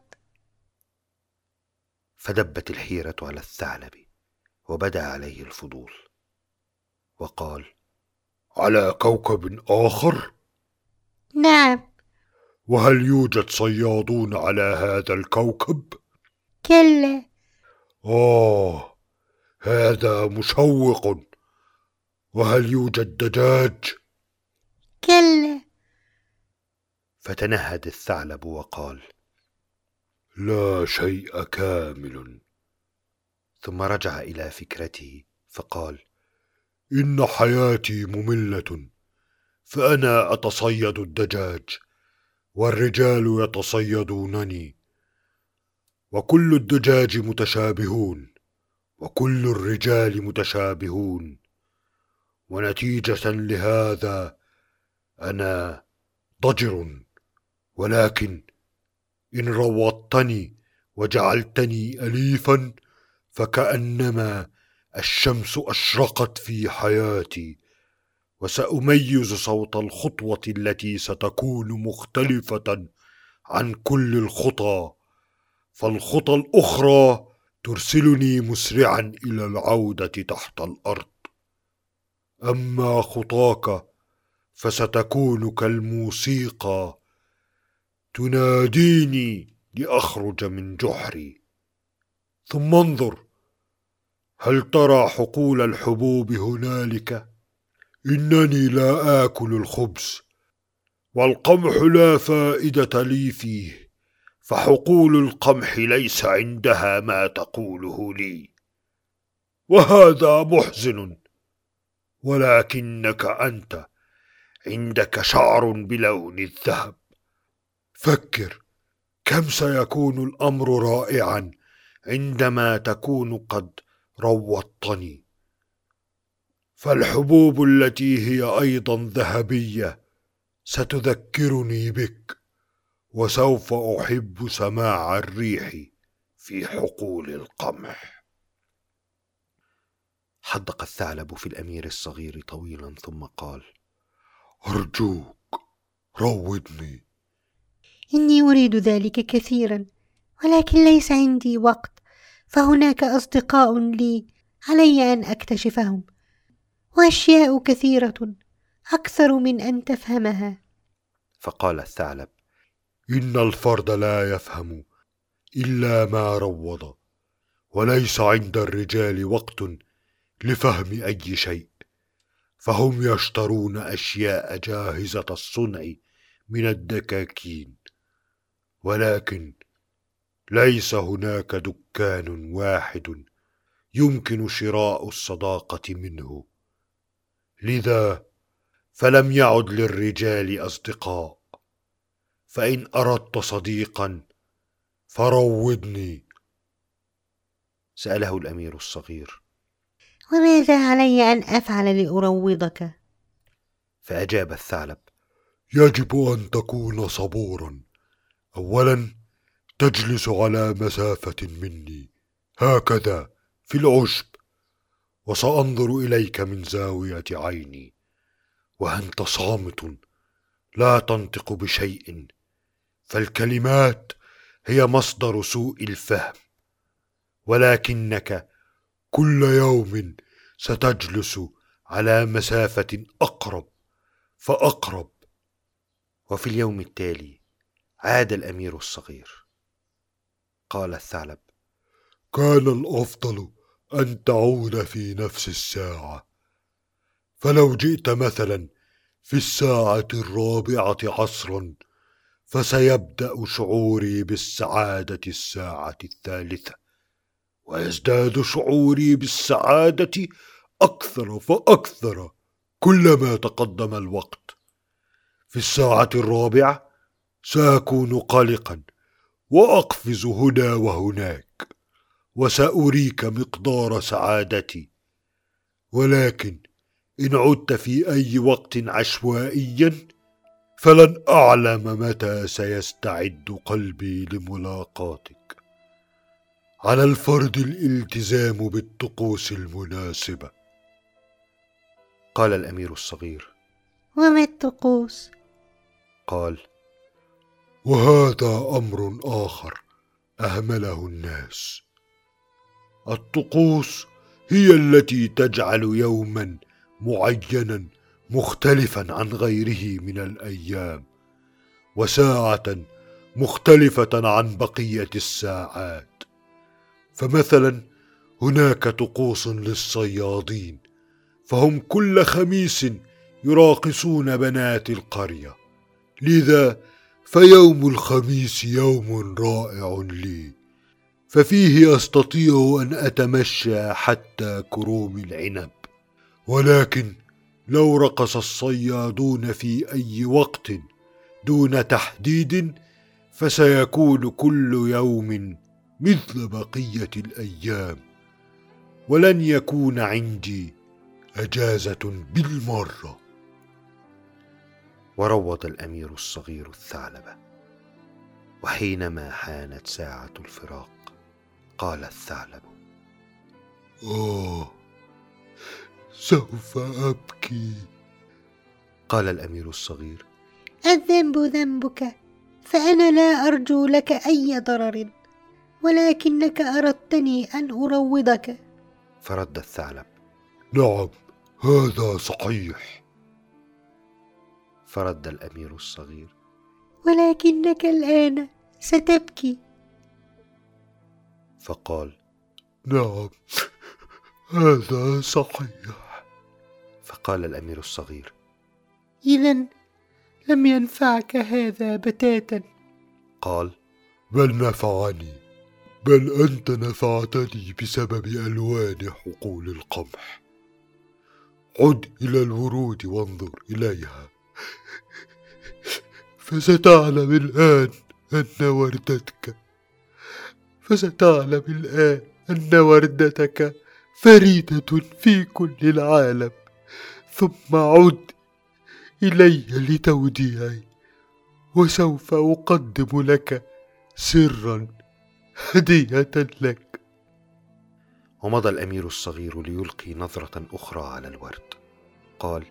فدبت الحيرة على الثعلب، وبدا عليه الفضول، وقال: على كوكب آخر؟ نعم. وهل يوجد صيادون على هذا الكوكب؟ كلا. هذا مشوق. وهل يوجد دجاج؟ كلا. فتنهد الثعلب وقال: لا شيء كامل. ثم رجع إلى فكرته فقال: إن حياتي مملة، فأنا أتصيد الدجاج، والرجال يتصيدونني، وكل الدجاج متشابهون، وكل الرجال متشابهون، ونتيجة لهذا أنا ضجر. ولكن إن روضتني وجعلتني أليفا، فكأنما الشمس أشرقت في حياتي، وسأميز صوت الخطوة التي ستكون مختلفة عن كل الخطى، فالخطى الأخرى ترسلني مسرعا إلى العودة تحت الأرض، أما خطاك فستكون كالموسيقى تناديني لأخرج من جحري. ثم انظر، هل ترى حقول الحبوب هنالك؟ إنني لا آكل الخبز، والقمح لا فائدة لي فيه، فحقول القمح ليس عندها ما تقوله لي، وهذا محزن. ولكنك أنت عندك شعر بلون الذهب. فكر كم سيكون الأمر رائعا عندما تكون قد روضتني. فالحبوب التي هي أيضا ذهبية ستذكرني بك، وسوف أحب سماع الريح في حقول القمح. حدق الثعلب في الأمير الصغير طويلا، ثم قال: أرجوك روضني. إني أريد ذلك كثيرا، ولكن ليس عندي وقت، فهناك أصدقاء لي علي أن أكتشفهم، وأشياء كثيرة أكثر من أن تفهمها. فقال الثعلب: إن الفرد لا يفهم إلا ما روض، وليس عند الرجال وقت لفهم أي شيء، فهم يشترون أشياء جاهزة الصنع من الدكاكين، ولكن ليس هناك دكان واحد يمكن شراء الصداقة منه، لذا فلم يعد للرجال أصدقاء. فإن أردت صديقا فروضني. سأله الأمير الصغير: وماذا علي أن أفعل لأروضك؟ فأجاب الثعلب: يجب أن تكون صبورا. أولا تجلس على مسافة مني هكذا في العشب، وسأنظر إليك من زاوية عيني، وأنت صامت لا تنطق بشيء، فالكلمات هي مصدر سوء الفهم، ولكنك كل يوم ستجلس على مسافة أقرب فأقرب. وفي اليوم التالي عاد الأمير الصغير. قال الثعلب: كان الأفضل أن تعود في نفس الساعة، فلو جئت مثلا في الساعة 4 عصرا فسيبدأ شعوري بالسعادة الساعة 3، ويزداد شعوري بالسعادة أكثر فأكثر كلما تقدم الوقت. في الساعة 4 سأكون قلقا وأقفز هنا وهناك، وسأريك مقدار سعادتي، ولكن إن عدت في أي وقت عشوائيا فلن أعلم متى سيستعد قلبي لملاقاتك. على الفرد الالتزام بالطقوس المناسبة. قال الأمير الصغير: وما الطقوس؟ قال: وهذا أمر آخر أهمله الناس. الطقوس هي التي تجعل يوما معينا مختلفا عن غيره من الأيام، وساعة مختلفة عن بقية الساعات. فمثلا هناك طقوس للصيادين، فهم كل خميس يراقصون بنات القرية، لذا فيوم الخميس يوم رائع لي، ففيه أستطيع أن أتمشى حتى كروم العنب. ولكن لو رقص الصيادون في أي وقت دون تحديد فسيكون كل يوم مثل بقية الأيام، ولن يكون عندي أجازة بالمرة. وروض الأمير الصغير الثعلب. وحينما حانت ساعة الفراق قال الثعلب: سوف أبكي. قال الأمير الصغير: الذنب ذنبك، فأنا لا أرجو لك أي ضرر، ولكنك أردتني أن أروضك. فرد الثعلب: نعم، هذا صحيح. فرد الأمير الصغير: ولكنك الآن ستبكي. فقال: نعم، هذا صحيح. فقال الأمير الصغير: إذن لم ينفعك هذا بتاتا. قال: بل نفعني، بل أنت نفعتني بسبب ألوان حقول القمح. عد إلى الورود وانظر إليها، فستعلم الآن أن وردتك فريدة في كل العالم. ثم عد إلي لتوديعي، وسوف أقدم لك سرا هدية لك. ومضى الأمير الصغير ليلقي نظرة أخرى على الورد. قال: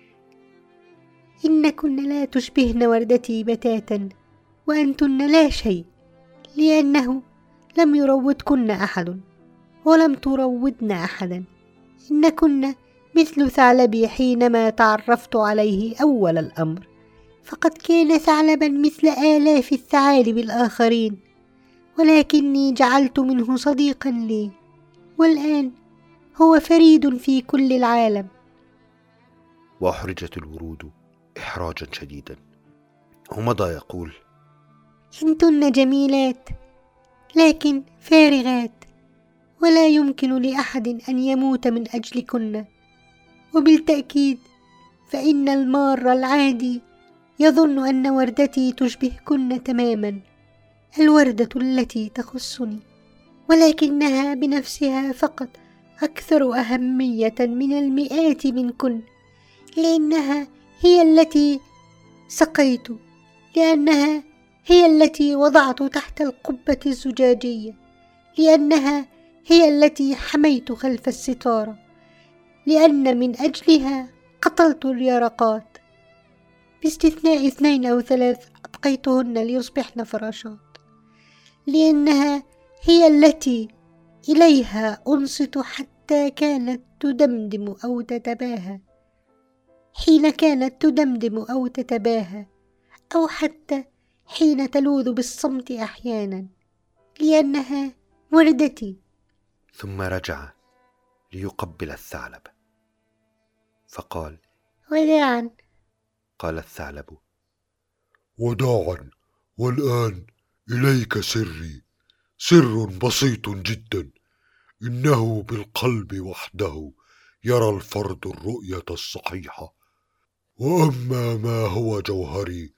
إنكن لا تشبهن وردتي بتاتا، وأنتن لا شيء، لأنه لم يروضكن أحد، ولم تروضن أحدا. إنكن مثل ثعلبي حينما تعرفت عليه أول الأمر، فقد كان ثعلبا مثل آلاف الثعالب الآخرين، ولكني جعلت منه صديقا لي، والآن هو فريد في كل العالم. وأحرجت الورود إحراجا شديدا. ومضى يقول: أنتن جميلات لكن فارغات، ولا يمكن لأحد أن يموت من أجلكن، وبالتأكيد فإن المار العادي يظن أن وردتي تشبهكن تماما، الوردة التي تخصني، ولكنها بنفسها فقط أكثر أهمية من المئات منكن، لأنها هي التي سقيت، لأنها هي التي وضعت تحت القبة الزجاجية، لأنها هي التي حميت خلف الستارة، لأن من أجلها قتلت اليرقات، باستثناء 2 أو 3 أبقيتهن ليصبحن فراشات، لأنها هي التي إليها أنصت حتى كانت تدمدم أو تتباهى، حين كانت تدمدم أو تتباهى، أو حتى حين تلوذ بالصمت أحيانا، لأنها وردتي. ثم رجع ليقبل الثعلب فقال: وداعا. قال الثعلب: وداعا، والآن إليك سري، سر بسيط جدا، إنه بالقلب وحده يرى الفرد الرؤية الصحيحة، وأما ما هو جوهري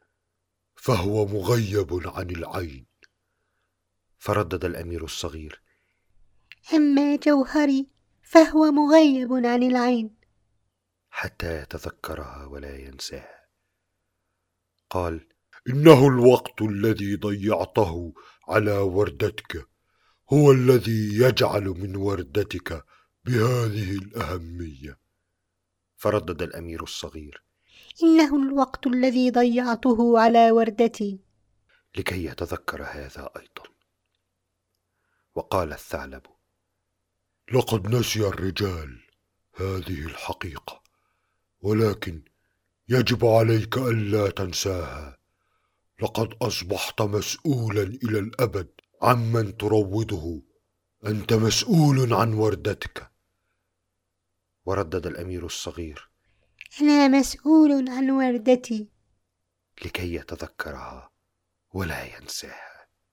فهو مغيب عن العين. فردد الأمير الصغير: أما جوهري فهو مغيب عن العين، حتى يتذكرها ولا ينساها. قال: إنه الوقت الذي ضيعته على وردتك هو الذي يجعل من وردتك بهذه الأهمية. فردد الأمير الصغير: إنه الوقت الذي ضيعته على وردتي، لكي يتذكر هذا أيضا. وقال الثعلب: لقد نسي الرجال هذه الحقيقة، ولكن يجب عليك ألا تنساها. لقد أصبحت مسؤولا إلى الأبد عمن تروضه، أنت مسؤول عن وردتك. وردد الأمير الصغير: أنا مسؤول عن وردتي، لكي يتذكرها ولا ينساها.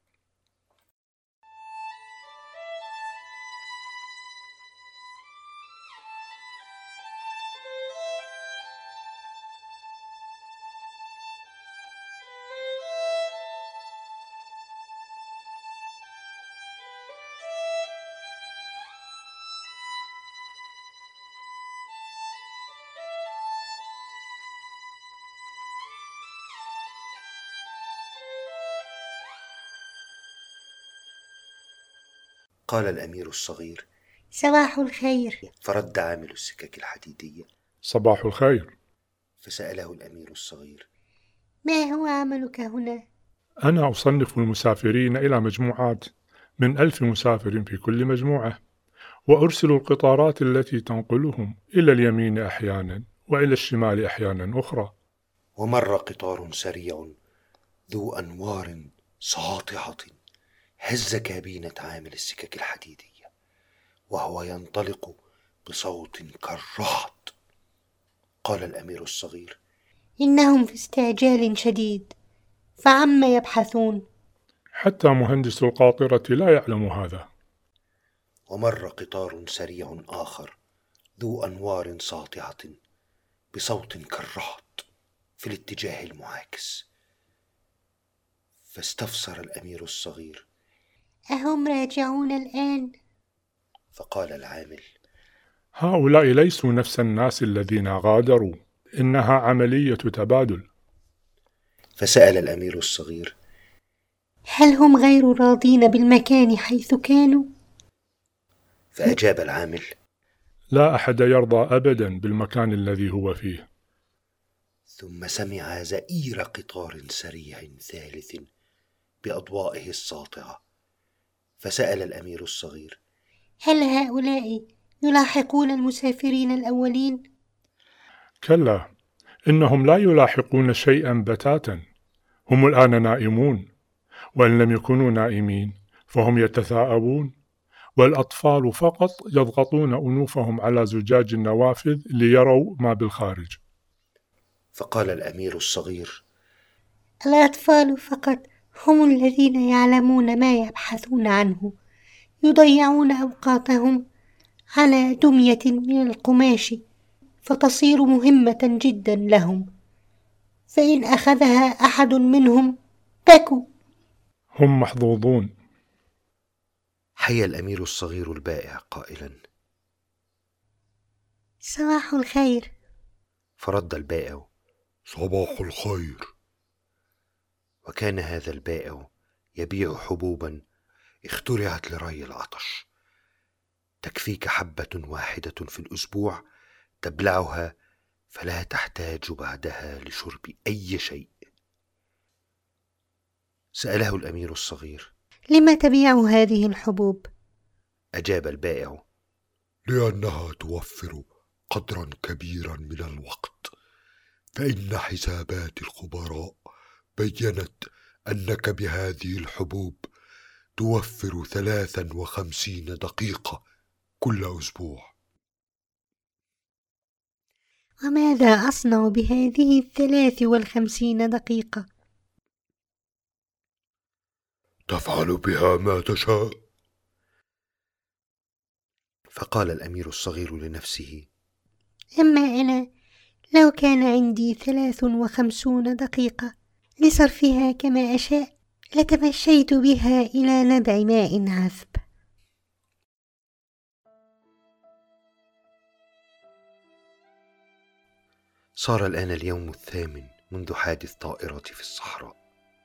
قال الأمير الصغير: صباح الخير. فرد عامل السكك الحديدية: صباح الخير. فسأله الأمير الصغير: ما هو عملك هنا؟ أنا أصنف المسافرين إلى مجموعات من 1000 مسافر في كل مجموعة، وأرسل القطارات التي تنقلهم إلى اليمين أحيانا وإلى الشمال أحيانا أخرى. ومر قطار سريع ذو أنوار ساطعة هز كابينة عامل السكك الحديدية، وهو ينطلق بصوت كالرعد. قال الأمير الصغير: إنهم في استعجال شديد، فعم يبحثون؟ حتى مهندس القاطرة لا يعلم هذا. ومر قطار سريع آخر ذو أنوار ساطعة بصوت كالرعد في الاتجاه المعاكس، فاستفسر الأمير الصغير: أهم راجعون الآن؟ فقال العامل: هؤلاء ليسوا نفس الناس الذين غادروا، إنها عملية تبادل. فسأل الأمير الصغير: هل هم غير راضين بالمكان حيث كانوا؟ فأجاب العامل: لا أحد يرضى أبدا بالمكان الذي هو فيه. ثم سمع زئير قطار سريع ثالث بأضوائه الساطعة، فسأل الأمير الصغير: هل هؤلاء يلاحقون المسافرين الأولين؟ كلا، إنهم لا يلاحقون شيئا بتاتا، هم الآن نائمون، وإن لم يكونوا نائمين فهم يتثاءبون، والأطفال فقط يضغطون أنوفهم على زجاج النوافذ ليروا ما بالخارج. فقال الأمير الصغير: الأطفال فقط هم الذين يعلمون ما يبحثون عنه، يضيعون أوقاتهم على دمية من القماش فتصير مهمة جدا لهم، فإن أخذها أحد منهم بكوا. هم محظوظون. حيا الأمير الصغير البائع قائلا: صباح الخير. فرد البائع: صباح الخير. وكان هذا البائع يبيع حبوبا اخترعت لري العطش، تكفيك حبة واحدة في الأسبوع تبلعها فلا تحتاج بعدها لشرب أي شيء. سأله الأمير الصغير: لم تبيع هذه الحبوب؟ أجاب البائع: لأنها توفر قدرا كبيرا من الوقت، فإن حسابات الخبراء بيّنت أنك بهذه الحبوب توفر 53 دقيقة كل أسبوع. وماذا أصنع بهذه 53 دقيقة؟ تفعل بها ما تشاء. فقال الأمير الصغير لنفسه: أما أنا لو كان عندي 53 دقيقة لصرفها كما أشاء لتمشيت بها إلى نبع ماء عذب. صار الآن اليوم الثامن منذ حادث طائرتي في الصحراء،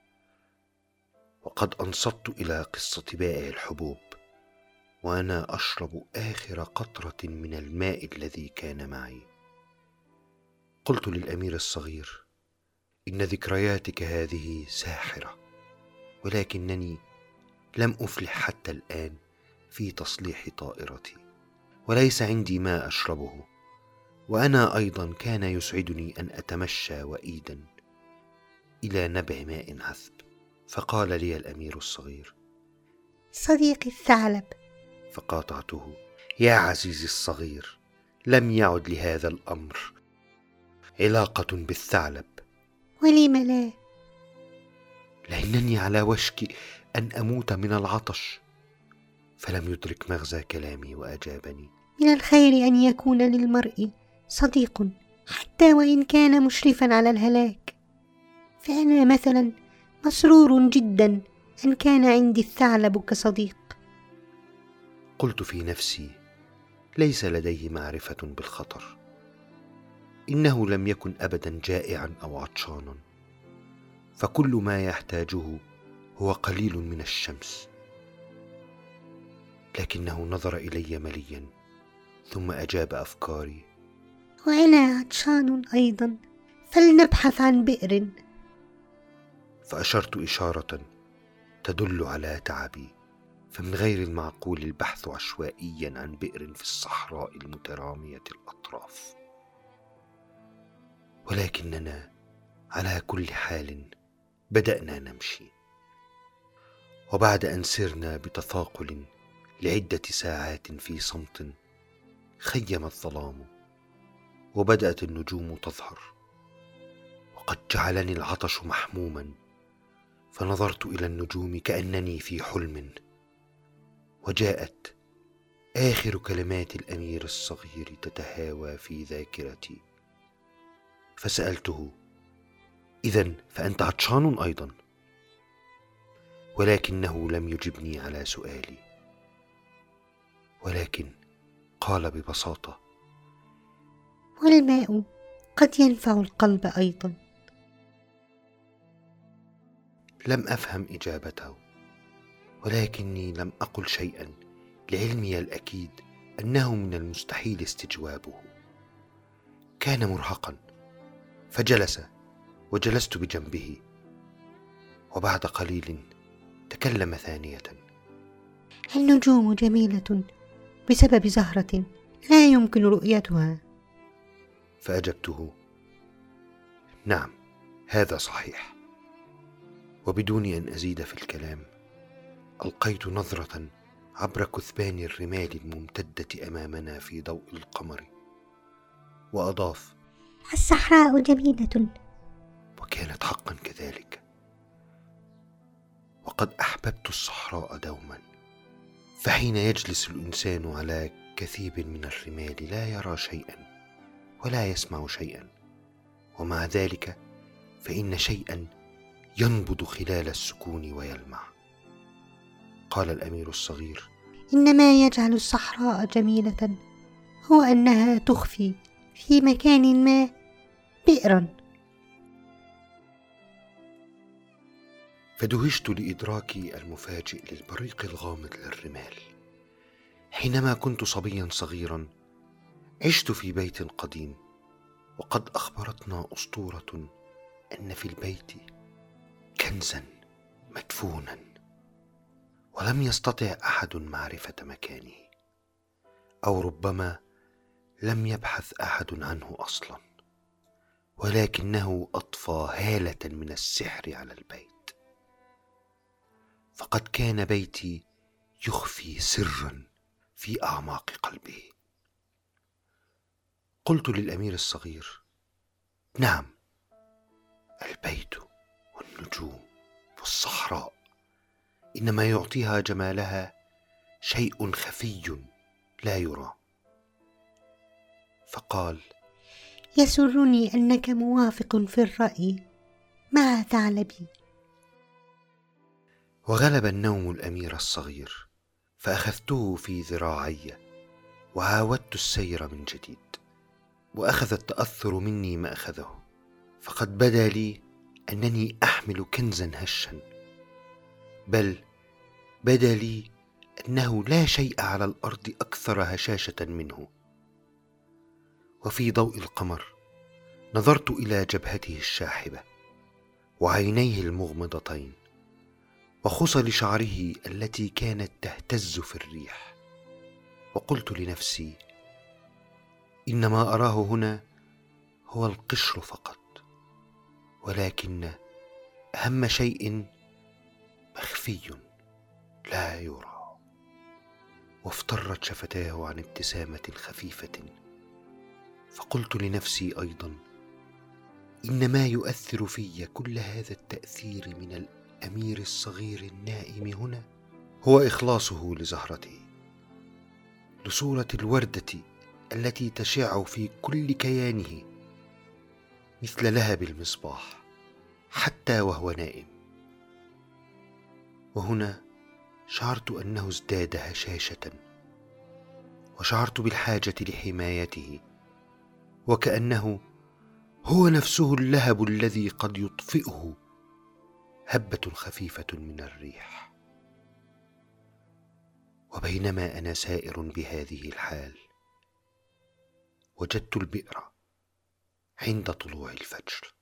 وقد أنصت إلى قصة بائع الحبوب وأنا أشرب آخر قطرة من الماء الذي كان معي. قلت للأمير الصغير: إن ذكرياتك هذه ساحرة، ولكنني لم أفلح حتى الآن في تصليح طائرتي، وليس عندي ماء أشربه، وأنا أيضا كان يسعدني أن أتمشى وإيدا إلى نبع ماء عذب. فقال لي الأمير الصغير: صديقي الثعلب. فقاطعته: يا عزيزي الصغير، لم يعد لهذا الأمر علاقة بالثعلب. ولم لا؟ لأنني على وشك أن أموت من العطش. فلم يدرك مغزى كلامي وأجابني: من الخير أن يكون للمرء صديق حتى وإن كان مشرفا على الهلاك، فأنا مثلا مسرور جدا أن كان عندي الثعلب كصديق. قلت في نفسي: ليس لديه معرفة بالخطر، إنه لم يكن أبدا جائعا أو عطشانا، فكل ما يحتاجه هو قليل من الشمس. لكنه نظر إلي مليا ثم أجاب أفكاري: وأنا عطشان أيضا، فلنبحث عن بئر. فأشرت إشارة تدل على تعبي، فمن غير المعقول البحث عشوائيا عن بئر في الصحراء المترامية الأطراف. ولكننا على كل حال بدأنا نمشي، وبعد أن سرنا بتثاقل لعدة ساعات في صمت خيم الظلام وبدأت النجوم تظهر، وقد جعلني العطش محموما، فنظرت إلى النجوم كأنني في حلم، وجاءت آخر كلمات الأمير الصغير تتهاوى في ذاكرتي، فسألته: إذن فأنت عطشان أيضا؟ ولكنه لم يجبني على سؤالي، ولكن قال ببساطة: والماء قد ينفع القلب أيضا. لم أفهم إجابته، ولكني لم أقل شيئا لعلمي الأكيد أنه من المستحيل استجوابه. كان مرهقا فجلس وجلست بجنبه، وبعد قليل تكلم ثانية: النجوم جميلة بسبب زهرة لا يمكن رؤيتها. فأجبته: نعم، هذا صحيح. وبدون أن أزيد في الكلام ألقيت نظرة عبر كثبان الرمال الممتدة أمامنا في ضوء القمر، وأضاف: الصحراء جميلة. وكانت حقا كذلك، وقد أحببت الصحراء دوما. فحين يجلس الإنسان على كثيب من الرمال لا يرى شيئا ولا يسمع شيئا، ومع ذلك فإن شيئا ينبض خلال السكون ويلمع. قال الأمير الصغير: إن ما يجعل الصحراء جميلة هو أنها تخفي في مكان ما بئرا. فدهشت لإدراكي المفاجئ للبريق الغامض للرمال. حينما كنت صبيا صغيرا عشت في بيت قديم، وقد أخبرتنا أسطورة أن في البيت كنزا مدفونا، ولم يستطع أحد معرفة مكانه، أو ربما لم يبحث أحد عنه أصلا، ولكنه أضفى هالة من السحر على البيت. فقد كان بيتي يخفي سرا في أعماق قلبه. قلت للأمير الصغير: نعم، البيت والنجوم والصحراء، إنما يعطيها جمالها شيء خفي لا يرى. فقال: يسرني أنك موافق في الرأي مع ثعلبي. وغلب النوم الأمير الصغير، فأخذته في ذراعي وعاودت السير من جديد، وأخذ التأثر مني ما أخذه، فقد بدا لي أنني أحمل كنزا هشا، بل بدا لي أنه لا شيء على الأرض أكثر هشاشة منه. وفي ضوء القمر نظرت إلى جبهته الشاحبة وعينيه المغمضتين وخصل شعره التي كانت تهتز في الريح، وقلت لنفسي: إن ما أراه هنا هو القشر فقط، ولكن أهم شيء مخفي لا يرى. وافترت شفتاه عن ابتسامة خفيفة، فقلت لنفسي أيضا: إن ما يؤثر في كل هذا التأثير من الأمير الصغير النائم هنا هو إخلاصه لزهرته، لصورة الوردة التي تشع في كل كيانه مثل لهب المصباح حتى وهو نائم. وهنا شعرت أنه ازداد هشاشة، وشعرت بالحاجة لحمايته، وكأنه هو نفسه اللهب الذي قد يطفئه هبة خفيفة من الريح. وبينما أنا سائر بهذه الحال وجدت البئر عند طلوع الفجر.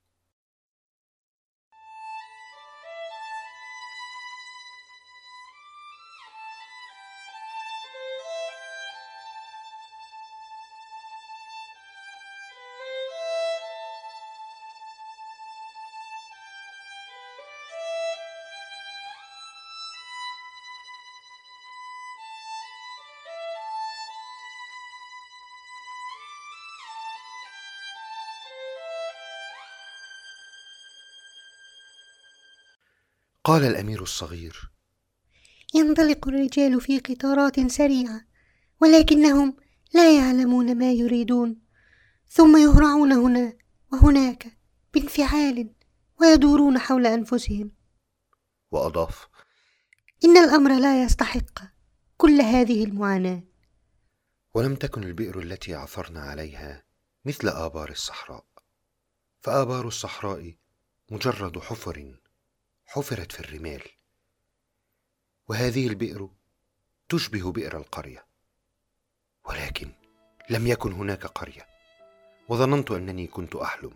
قال الأمير الصغير: ينطلق الرجال في قطارات سريعة، ولكنهم لا يعلمون ما يريدون، ثم يهرعون هنا وهناك بانفعال ويدورون حول أنفسهم. وأضاف: إن الأمر لا يستحق كل هذه المعاناة. ولم تكن البئر التي عثرنا عليها مثل آبار الصحراء، فآبار الصحراء مجرد حفر حفرت في الرمال، وهذه البئر تشبه بئر القرية، ولكن لم يكن هناك قرية، وظننت أنني كنت أحلم.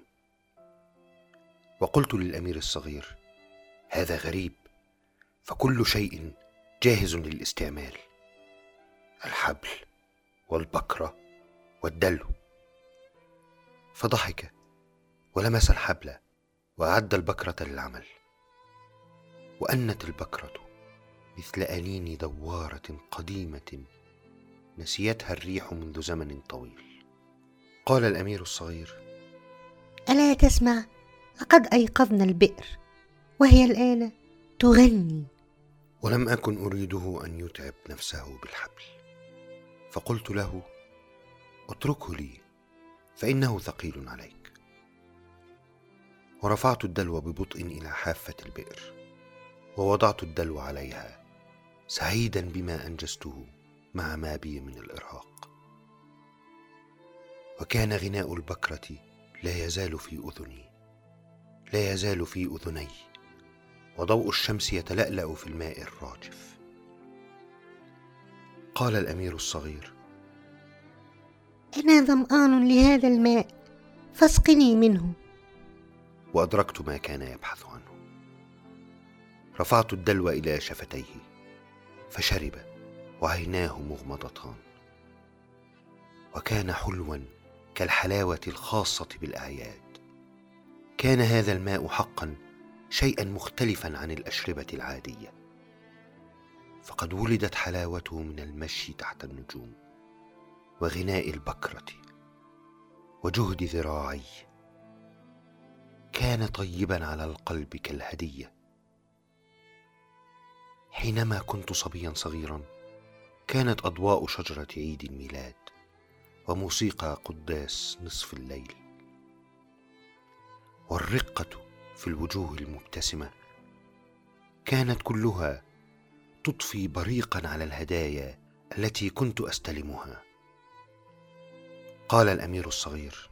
وقلت للأمير الصغير: هذا غريب، فكل شيء جاهز للاستعمال، الحبل والبكرة والدلو. فضحك ولمس الحبل وأعد البكرة للعمل، وأنت البكرة مثل أنين دوارة قديمة نسيتها الريح منذ زمن طويل. قال الأمير الصغير: ألا تسمع؟ لقد أيقظنا البئر وهي الآن تغني. ولم أكن أريده أن يتعب نفسه بالحبل، فقلت له: اتركه لي فإنه ثقيل عليك. ورفعت الدلو ببطء إلى حافة البئر، ووضعت الدلو عليها سعيدا بما أنجزته مع ما بي من الإرهاق. وكان غناء البكرة لا يزال في أذني، وضوء الشمس يتلألأ في الماء الراجف. قال الأمير الصغير: أنا ظمآن لهذا الماء فاسقني منه. وأدركت ما كان يبحث عنه. رفعت الدلو إلى شفتيه فشرب وعيناه مغمضتان، وكان حلوا كالحلاوة الخاصة بالأعياد. كان هذا الماء حقا شيئا مختلفا عن الأشربة العادية، فقد ولدت حلاوته من المشي تحت النجوم وغناء البكرة وجهد ذراعي. كان طيبا على القلب كالهدية. حينما كنت صبيا صغيرا كانت أضواء شجرة عيد الميلاد وموسيقى قداس نصف الليل والرقة في الوجوه المبتسمة كانت كلها تضفي بريقا على الهدايا التي كنت أستلمها. قال الأمير الصغير: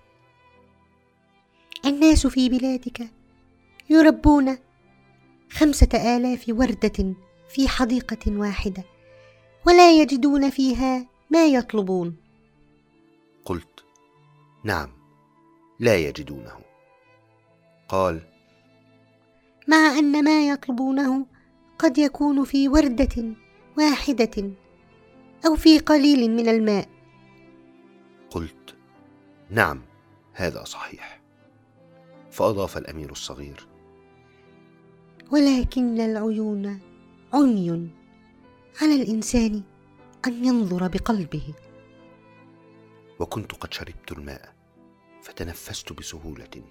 الناس في بلادك يربون 5000 وردة في حديقة واحدة ولا يجدون فيها ما يطلبون. قلت: نعم، لا يجدونه. قال: مع أن ما يطلبونه قد يكون في وردة واحدة أو في قليل من الماء. قلت: نعم، هذا صحيح. فأضاف الأمير الصغير: ولكن العيون عمي على الإنسان أن ينظر بقلبه. وكنت قد شربت الماء فتنفست بسهولة،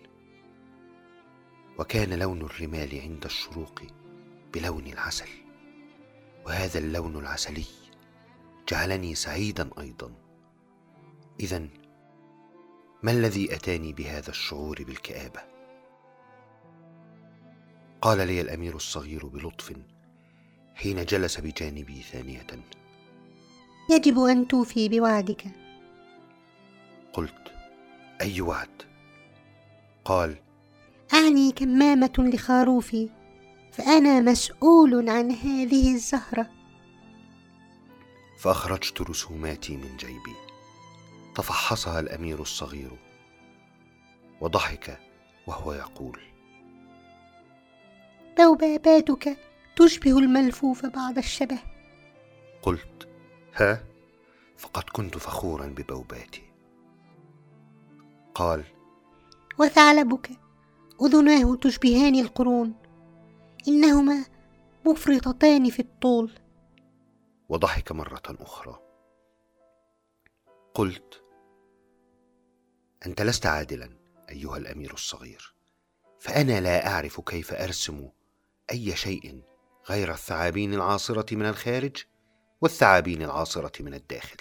وكان لون الرمال عند الشروق بلون العسل، وهذا اللون العسلي جعلني سعيدا أيضا. إذن ما الذي أتاني بهذا الشعور بالكآبة؟ قال لي الأمير الصغير بلطف حين جلس بجانبي ثانية: يجب أن توفي بوعدك. قلت: أي وعد؟ قال: أعني كمامة لخروفي، فأنا مسؤول عن هذه الزهرة. فأخرجت رسوماتي من جيبي، تفحصها الأمير الصغير وضحك وهو يقول: بوباباتك تشبه الملفوف بعض الشبه. قلت: ها؟ فقد كنت فخورا ببوباتي. قال: وثعلبك أذناه تشبهان القرون، إنهما مفرطتان في الطول. وضحك مرة أخرى. قلت: أنت لست عادلا أيها الأمير الصغير، فأنا لا أعرف كيف أرسم أي شيء غير الثعابين العاصرة من الخارج والثعابين العاصرة من الداخل.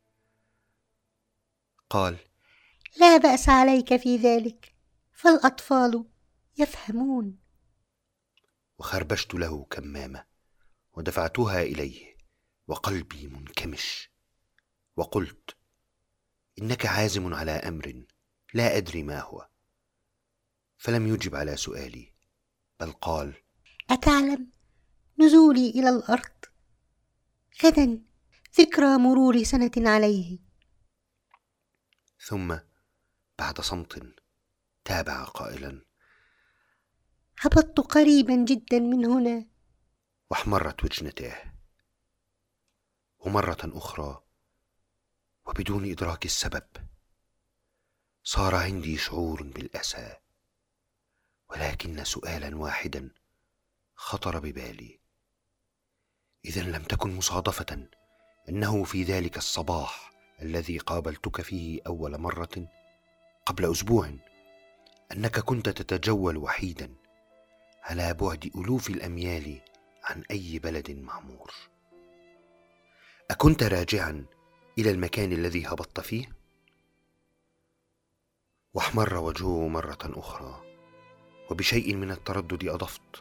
قال: لا بأس عليك في ذلك، فالأطفال يفهمون. وخربشت له كمامة ودفعتها إليه وقلبي منكمش، وقلت: إنك عازم على أمر لا أدري ما هو. فلم يجب على سؤالي، بل قال: أتعلم نزولي إلى الأرض غدا ذكرى مرور سنة عليه. ثم بعد صمت تابع قائلا: هبطت قريبا جدا من هنا. واحمرت وجنتاه. ومرة أخرى وبدون إدراك السبب صار عندي شعور بالأسى، ولكن سؤالا واحدا خطر ببالي: إذن لم تكن مصادفة أنه في ذلك الصباح الذي قابلتك فيه أول مرة قبل أسبوع أنك كنت تتجول وحيدا على بعد ألوف الأميال عن أي بلد معمور؟ أكنت راجعا إلى المكان الذي هبطت فيه؟ واحمر وجهه مرة أخرى، وبشيء من التردد أضفت: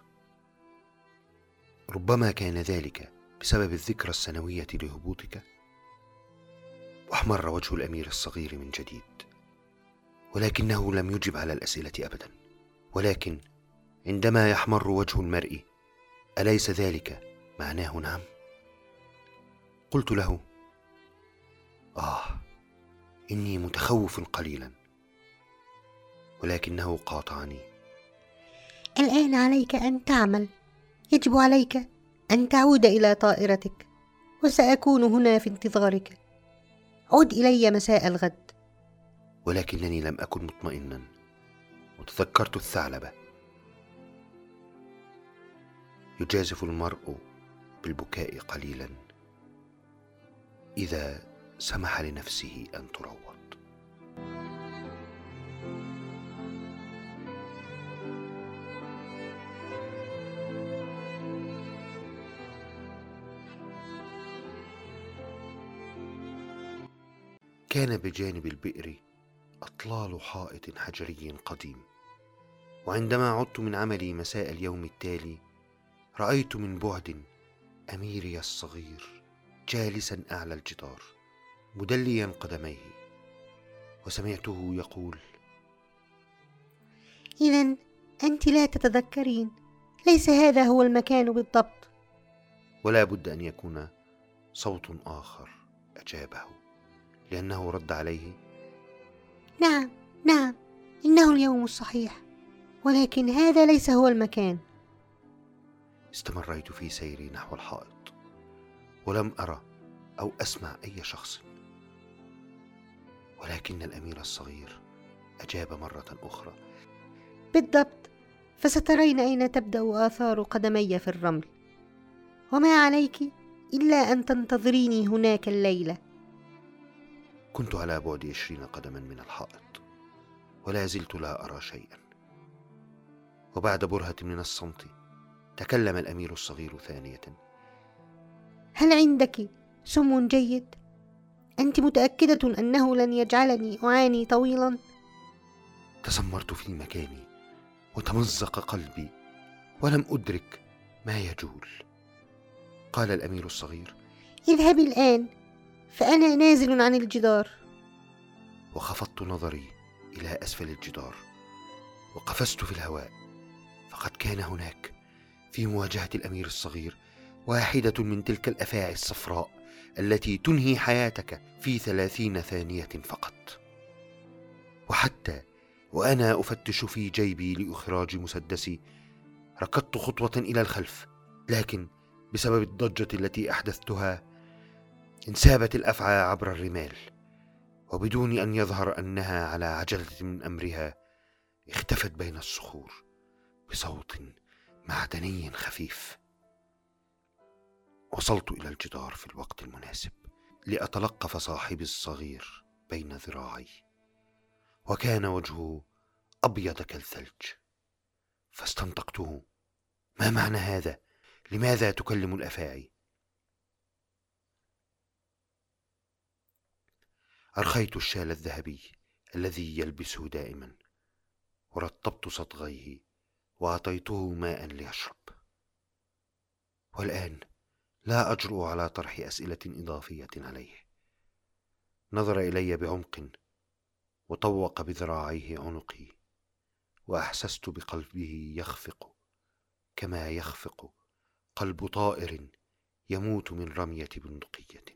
ربما كان ذلك بسبب الذكرى السنوية لهبوطك. واحمر وجه الأمير الصغير من جديد، ولكنه لم يجب على الأسئلة أبدا. ولكن عندما يحمر وجه المرء أليس ذلك معناه نعم؟ قلت له: إني متخوف قليلا. ولكنه قاطعني: الآن عليك أن تعمل، يجب عليك أن تعود إلى طائرتك، وسأكون هنا في انتظارك. عد إلي مساء الغد. ولكنني لم أكن مطمئنا، وتذكرت الثعلب: يجازف المرء بالبكاء قليلا إذا سمح لنفسه أن تروض. كان بجانب البئر أطلال حائط حجري قديم، وعندما عدت من عملي مساء اليوم التالي رأيت من بعد أميري الصغير جالسا أعلى الجدار مدليا قدميه، وسمعته يقول: إذن أنت لا تتذكرين، ليس هذا هو المكان بالضبط. ولا بد أن يكون صوت آخر أجابه، لأنه رد عليه: نعم، إنه اليوم الصحيح، ولكن هذا ليس هو المكان. استمريت في سيري نحو الحائط، ولم أرى أو أسمع أي شخص، ولكن الأمير الصغير أجاب مرة أخرى: بالضبط، فسترين أين تبدأ آثار قدمي في الرمل، وما عليك إلا أن تنتظريني هناك الليلة. كنت على بعد 20 قدما من الحائط، ولا زلت لا أرى شيئا. وبعد برهة من الصمت تكلم الأمير الصغير ثانية: هل عندك سم جيد؟ أنت متأكدة أنه لن يجعلني أعاني طويلا؟ تسمرت في مكاني وتمزق قلبي، ولم أدرك ما يجول. قال الأمير الصغير: اذهبي الآن، فأنا نازل عن الجدار. وخفضت نظري إلى أسفل الجدار وقفزت في الهواء، فقد كان هناك في مواجهة الأمير الصغير واحدة من تلك الأفاعي الصفراء التي تنهي حياتك في 30 ثانية فقط. وحتى وأنا أفتش في جيبي لإخراج مسدسي ركضت خطوة إلى الخلف، لكن بسبب الضجة التي أحدثتها انسابت الأفعى عبر الرمال، وبدون أن يظهر أنها على عجلة من أمرها اختفت بين الصخور بصوت معدني خفيف. وصلت إلى الجدار في الوقت المناسب لأتلقف صاحبي الصغير بين ذراعي، وكان وجهه أبيض كالثلج. فاستنطقته: ما معنى هذا؟ لماذا تكلم الأفاعي؟ أرخيت الشال الذهبي الذي يلبسه دائما، ورطبت صدغيه وأعطيته ماء ليشرب. والآن لا أجرؤ على طرح أسئلة إضافية عليه. نظر إلي بعمق وطوق بذراعيه عنقي، وأحسست بقلبه يخفق كما يخفق قلب طائر يموت من رمية بندقية.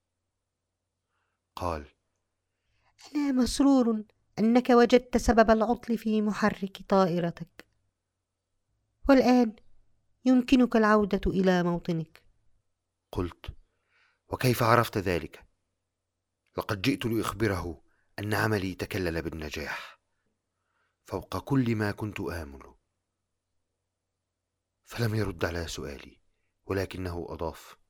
قال: أنا مسرور أنك وجدت سبب العطل في محرك طائرتك، والآن يمكنك العودة إلى موطنك. قلت: وكيف عرفت ذلك؟ لقد جئت لأخبره أن عملي تكلل بالنجاح فوق كل ما كنت آمل. فلم يرد على سؤالي، ولكنه أضاف: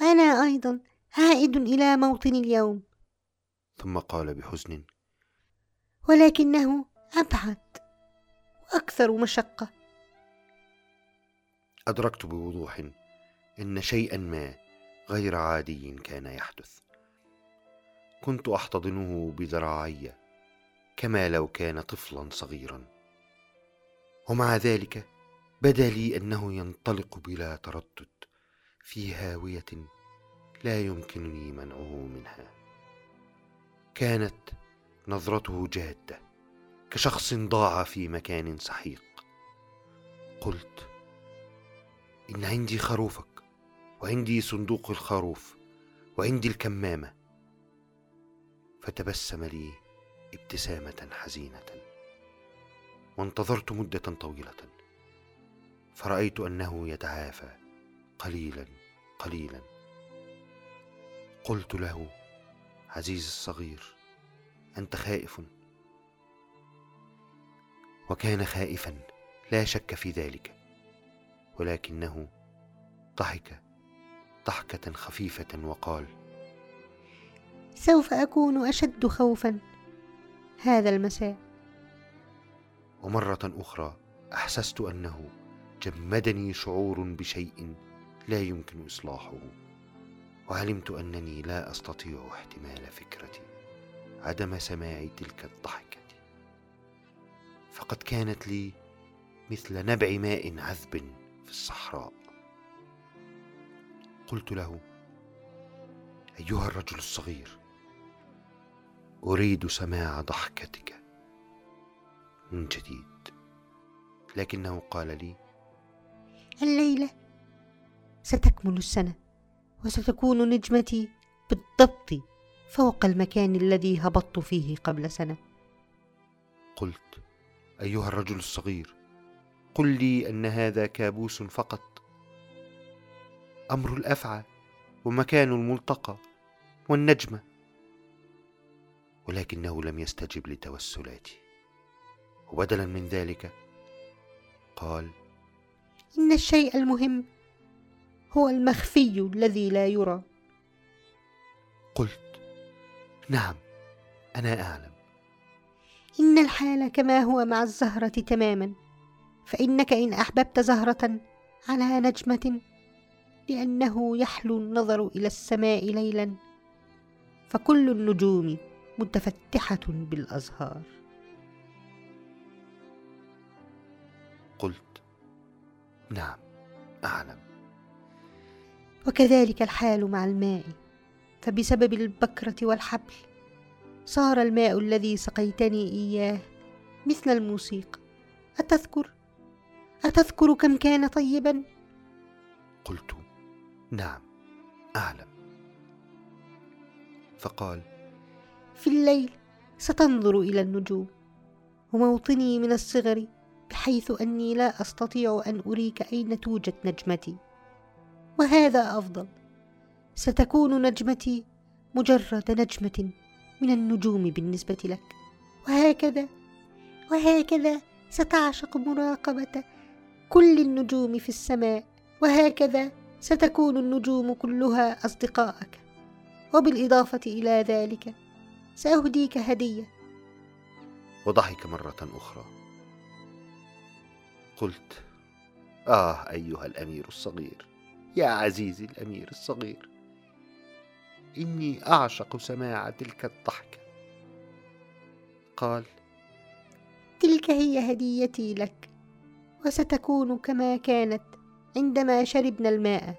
وأنا أيضا عائد إلى موطني اليوم. ثم قال بحزن: ولكنه أبعد وأكثر مشقة. أدركت بوضوح إن شيئا ما غير عادي كان يحدث. كنت أحتضنه بذراعي كما لو كان طفلا صغيرا، ومع ذلك بدا لي أنه ينطلق بلا تردد في هاوية لا يمكنني منعه منها. كانت نظرته جادة كشخص ضاع في مكان سحيق. قلت: إن عندي خروفك، وعندي صندوق الخروف، وعندي الكمامة. فتبسم لي ابتسامة حزينة، وانتظرت مدة طويلة، فرأيت أنه يتعافى قليلا قليلا. قلت له: عزيزي الصغير، أنت خائف. وكان خائفا لا شك في ذلك، ولكنه ضحك ضحكة خفيفة وقال: سوف أكون أشد خوفا هذا المساء. ومرة أخرى أحسست أنه جمدني شعور بشيء لا يمكن إصلاحه، وعلمت أنني لا أستطيع احتمال فكرتي عدم سماع تلك الضحكة، فقد كانت لي مثل نبع ماء عذب في الصحراء. قلت له: أيها الرجل الصغير، أريد سماع ضحكتك من جديد. لكنه قال لي: الليلة ستكمل السنة، وستكون نجمتي بالضبط فوق المكان الذي هبطت فيه قبل سنة. قلت: أيها الرجل الصغير، قل لي أن هذا كابوس فقط. أمر الأفعى ومكان الملتقى والنجمة. ولكنه لم يستجب لتوسلاتي، وبدلا من ذلك قال: إن الشيء المهم هو المخفي الذي لا يرى. قلت: نعم، أنا أعلم. إن الحال كما هو مع الزهرة تماما، فإنك إن أحببت زهرة على نجمة لأنه يحلو النظر إلى السماء ليلا، فكل النجوم متفتحة بالأزهار. قلت: نعم، أعلم. وكذلك الحال مع الماء، فبسبب البكرة والحبل صار الماء الذي سقيتني إياه مثل الموسيقى. أتذكر كم كان طيبا؟ قلت: نعم، أعلم. فقال: في الليل ستنظر إلى النجوم، وموطني من الصغر بحيث أني لا أستطيع أن أريك أين توجد نجمتي، وهذا أفضل. ستكون نجمتي مجرد نجمة من النجوم بالنسبة لك، وهكذا ستعشق مراقبة كل النجوم في السماء، وهكذا ستكون النجوم كلها أصدقائك. وبالإضافة إلى ذلك سأهديك هدية. وضحك مرة أخرى. قلت: أيها الأمير الصغير، يا عزيزي الأمير الصغير، إني أعشق سماع تلك الضحكة. قال: تلك هي هديتي لك، وستكون كما كانت عندما شربنا الماء.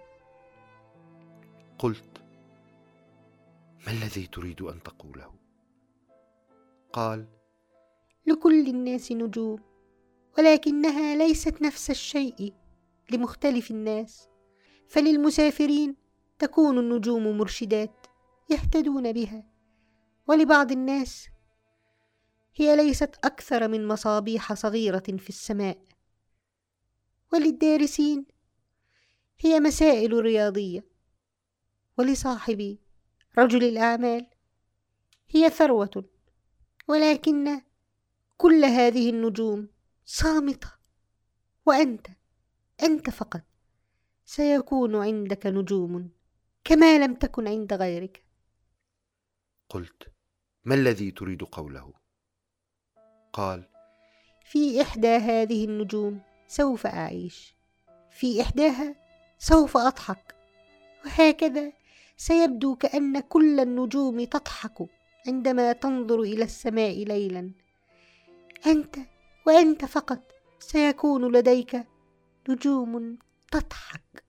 قلت: ما الذي تريد أن تقوله؟ قال: لكل الناس نجوم، ولكنها ليست نفس الشيء لمختلف الناس. فللمسافرين تكون النجوم مرشدات يهتدون بها، ولبعض الناس هي ليست أكثر من مصابيح صغيرة في السماء، وللدارسين هي مسائل رياضية، ولصاحبي رجل الأعمال هي ثروة. ولكن كل هذه النجوم صامتة، وأنت فقط سيكون عندك نجوم كما لم تكن عند غيرك. قلت: ما الذي تريد قوله؟ قال: في إحدى هذه النجوم سوف أعيش، في إحداها سوف أضحك، وهكذا سيبدو كأن كل النجوم تضحك عندما تنظر إلى السماء ليلا. أنت وأنت فقط سيكون لديك نجوم تضحك.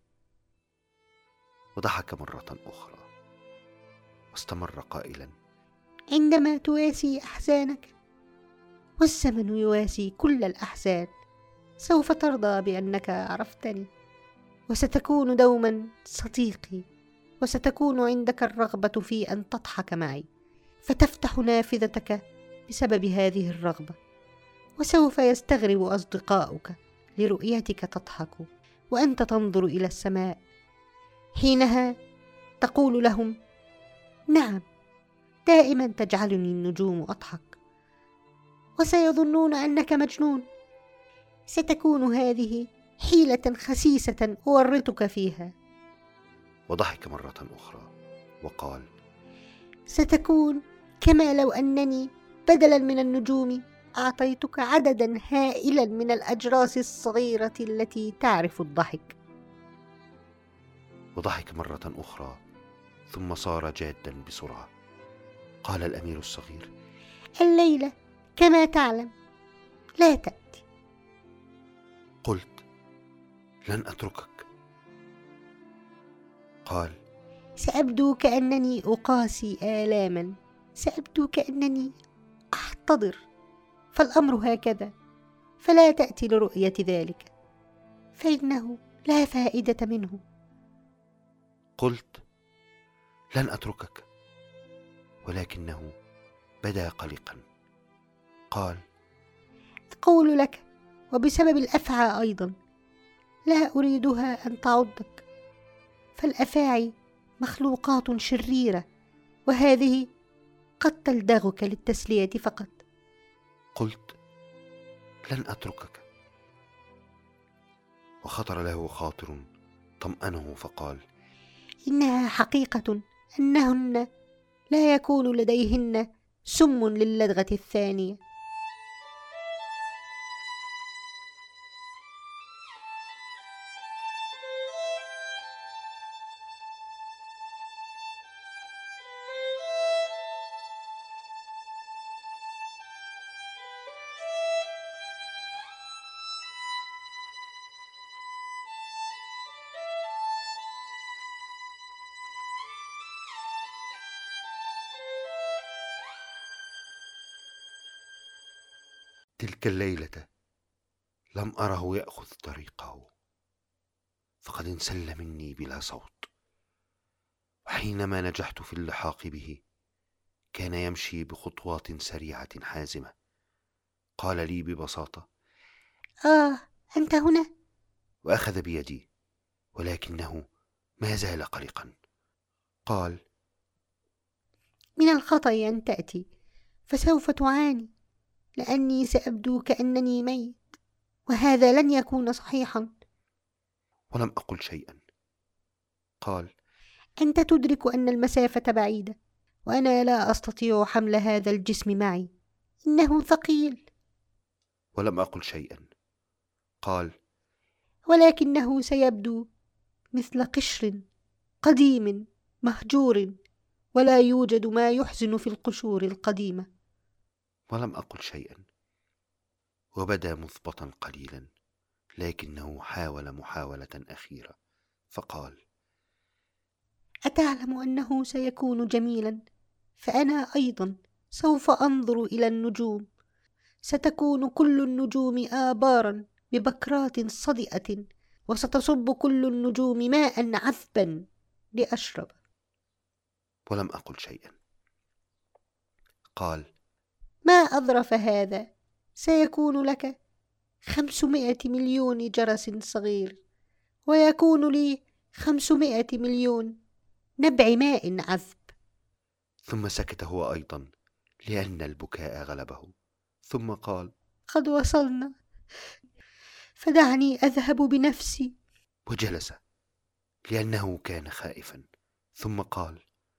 وضحك مرة أخرى واستمر قائلا: عندما تواسي أحزانك، والزمن يواسي كل الأحزان، سوف ترضى بأنك عرفتني، وستكون دوما صديقي، وستكون عندك الرغبة في أن تضحك معي، فتفتح نافذتك بسبب هذه الرغبة، وسوف يستغرب أصدقاؤك لرؤيتك تضحك وأنت تنظر إلى السماء. حينها تقول لهم: نعم، دائما تجعلني النجوم أضحك، وسيظنون أنك مجنون. ستكون هذه حيلة خسيسة أورطك فيها. وضحك مرة أخرى وقال: ستكون كما لو أنني بدلا من النجوم أعطيتك عددا هائلا من الأجراس الصغيرة التي تعرف الضحك. وضحك مرة أخرى ثم صار جادا بسرعة. قال الأمير الصغير: الليلة كما تعلم لا تأتي. قلت: لن أتركك. قال: سأبدو كأنني أقاسي آلاما، سأبدو كأنني أحتضر، فالأمر هكذا، فلا تأتي لرؤية ذلك، فإنه لا فائدة منه. قلت: لن أتركك. ولكنه بدا قلقا. قال: أقول لك، وبسبب الأفعى أيضا، لا أريدها أن تعضك، فالأفاعي مخلوقات شريرة، وهذه قد تلدغك للتسلية فقط. قلت: لن أتركك. وخطر له خاطر طمأنه فقال: إنها حقيقة أنهن لا يكون لديهن سم للدغة الثانية. تلك الليلة لم أره يأخذ طريقه، فقد انسل مني بلا صوت. وحينما نجحت في اللحاق به كان يمشي بخطوات سريعة حازمة. قال لي ببساطة: أنت هنا؟ وأخذ بيدي، ولكنه ما زال قلقا. قال: من الخطأ أن تأتي، فسوف تعاني، لأني سأبدو كأنني ميت، وهذا لن يكون صحيحا. ولم أقل شيئا. قال: أنت تدرك أن المسافة بعيدة، وأنا لا أستطيع حمل هذا الجسم معي، إنه ثقيل. ولم أقل شيئا. قال: ولكنه سيبدو مثل قشر قديم مهجور، ولا يوجد ما يحزن في القشور القديمة. ولم أقل شيئا. وبدا مثبطا قليلا، لكنه حاول محاولة أخيرة فقال: أتعلم أنه سيكون جميلا؟ فأنا أيضا سوف أنظر إلى النجوم، ستكون كل النجوم آبارا ببكرات صدئة، وستصب كل النجوم ماء عذبا لأشرب. ولم أقل شيئا. قال: ما أظرف هذا، سيكون لك 500 مليون جرس صغير، ويكون لي 500 مليون نبع ماء عذب. ثم سكت هو أيضا لأن البكاء غلبه، ثم قال: قد وصلنا، فدعني أذهب بنفسي. وجلس لأنه كان خائفا. ثم قال: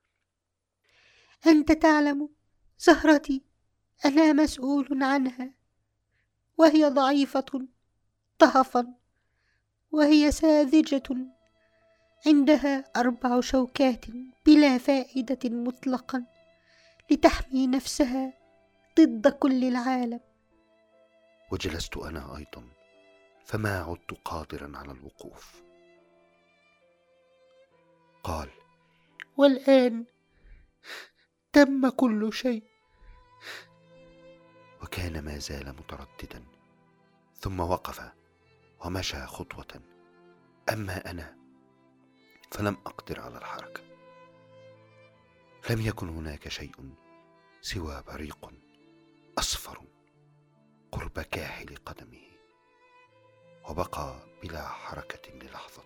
أنت تعلم زهرتي أنا مسؤول عنها، وهي ضعيفة طهفا، وهي ساذجة، عندها 4 شوكات بلا فائدة مطلقا لتحمي نفسها ضد كل العالم. وجلست أنا أيضا، فما عدت قادرا على الوقوف. قال: والآن تم كل شيء. وكان ما زال مترددا، ثم وقف ومشى خطوة. أما أنا فلم أقدر على الحركة. لم يكن هناك شيء سوى بريق أصفر قرب كاحل قدمه، وبقى بلا حركة للحظة.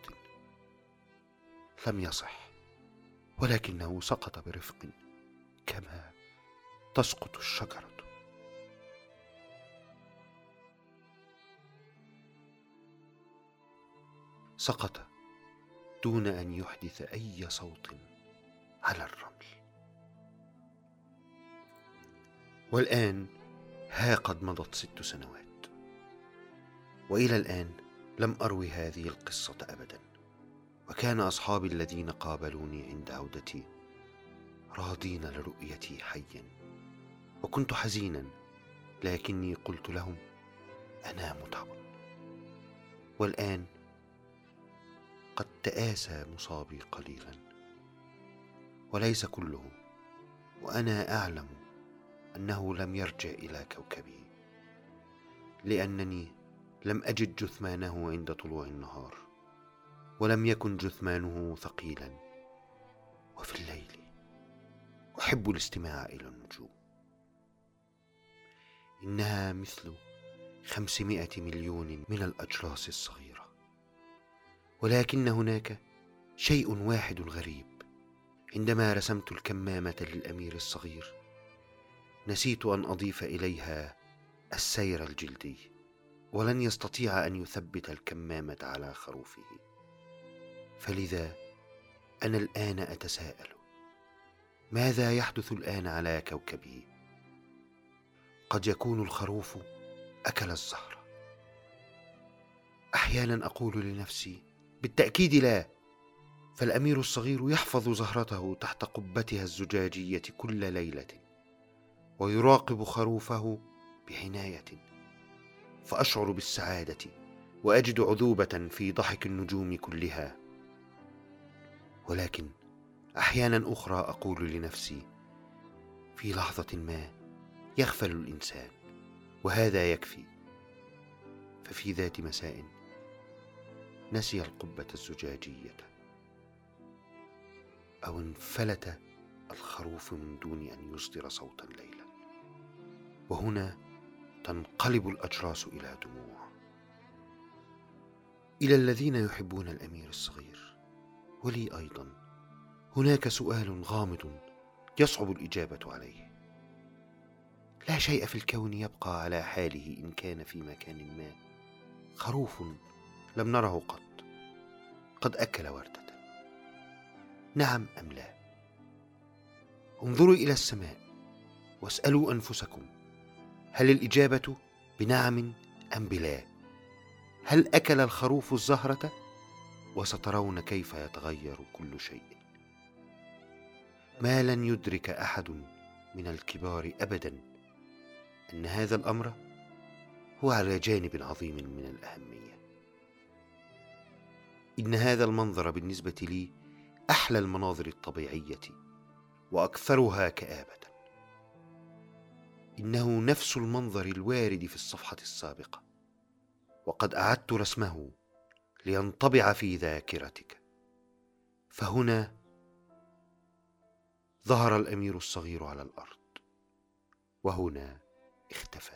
لم يصح، ولكنه سقط برفق كما تسقط الشجرة. سقط دون أن يحدث أي صوت على الرمل. والآن ها قد مضت 6 سنوات، وإلى الآن لم أروي هذه القصة أبدا. وكان أصحابي الذين قابلوني عند عودتي راضين لرؤيتي حيا، وكنت حزينا، لكني قلت لهم: أنا متعب. والآن قد تآسى مصابي قليلا، وليس كله، وأنا أعلم أنه لم يرجع إلى كوكبه، لأنني لم أجد جثمانه عند طلوع النهار، ولم يكن جثمانه ثقيلا. وفي الليل أحب الاستماع إلى النجوم، إنها مثل 500 مليون من الأجراس الصغيرة. ولكن هناك شيء واحد غريب: عندما رسمت الكمامة للأمير الصغير نسيت أن أضيف إليها السير الجلدي، ولن يستطيع أن يثبت الكمامة على خروفه. فلذا أنا الآن أتساءل: ماذا يحدث الآن على كوكبه؟ قد يكون الخروف أكل الزهرة. أحيانا أقول لنفسي: بالتأكيد لا، فالأمير الصغير يحفظ زهرته تحت قبتها الزجاجية كل ليلة، ويراقب خروفه بعناية. فأشعر بالسعادة، وأجد عذوبة في ضحك النجوم كلها. ولكن أحيانا أخرى أقول لنفسي: في لحظة ما يغفل الإنسان، وهذا يكفي. ففي ذات مساء نسي القبة الزجاجية، أو انفلت الخروف من دون أن يصدر صوتا ليلا. وهنا تنقلب الأجراس إلى دموع. إلى الذين يحبون الأمير الصغير، ولي أيضا، هناك سؤال غامض يصعب الإجابة عليه. لا شيء في الكون يبقى على حاله إن كان في مكان ما خروف لم نره قط قد أكل وردة. نعم أم لا؟ انظروا إلى السماء واسألوا أنفسكم: هل الإجابة بنعم أم بلا؟ هل أكل الخروف الزهرة؟ وسترون كيف يتغير كل شيء. ما لن يدرك أحد من الكبار أبدا أن هذا الأمر هو على جانب عظيم من الأهمية. إن هذا المنظر بالنسبة لي أحلى المناظر الطبيعية وأكثرها كآبة. إنه نفس المنظر الوارد في الصفحة السابقة، وقد أعدت رسمه لينطبع في ذاكرتك. فهنا ظهر الأمير الصغير على الأرض، وهنا اختفى.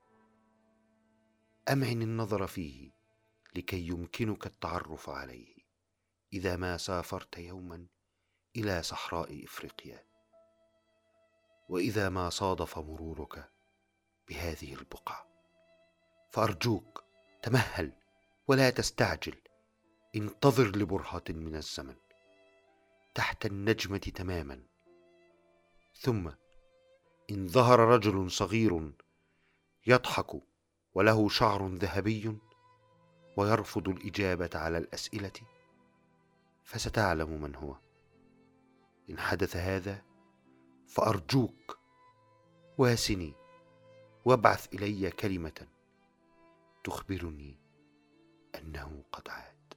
أمعن النظر فيه لكي يمكنك التعرف عليه إذا ما سافرت يوما إلى صحراء إفريقيا، وإذا ما صادف مرورك بهذه البقعة. فأرجوك تمهل ولا تستعجل، انتظر لبرهة من الزمن. تحت النجمة تماما. ثم إن ظهر رجل صغير يضحك وله شعر ذهبي ويرفض الإجابة على الأسئلة، فستعلم من هو. إن حدث هذا فأرجوك واسني وابعث إلي كلمة تخبرني أنه قد عاد.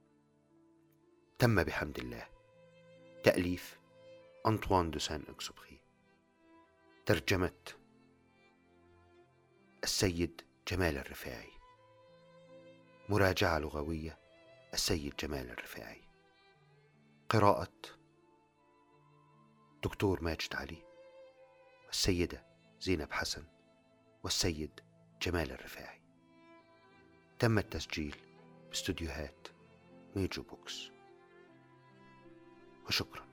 تم بحمد الله. تأليف أنطوان دو سان إكسوبري. ترجمة السيد جمال الرفاعي. مراجعة لغوية السيد جمال الرفاعي. قراءة دكتور ماجد علي والسيدة زينب حسن والسيد جمال الرفاعي. تم التسجيل باستوديوهات ميجو بوكس. وشكرا.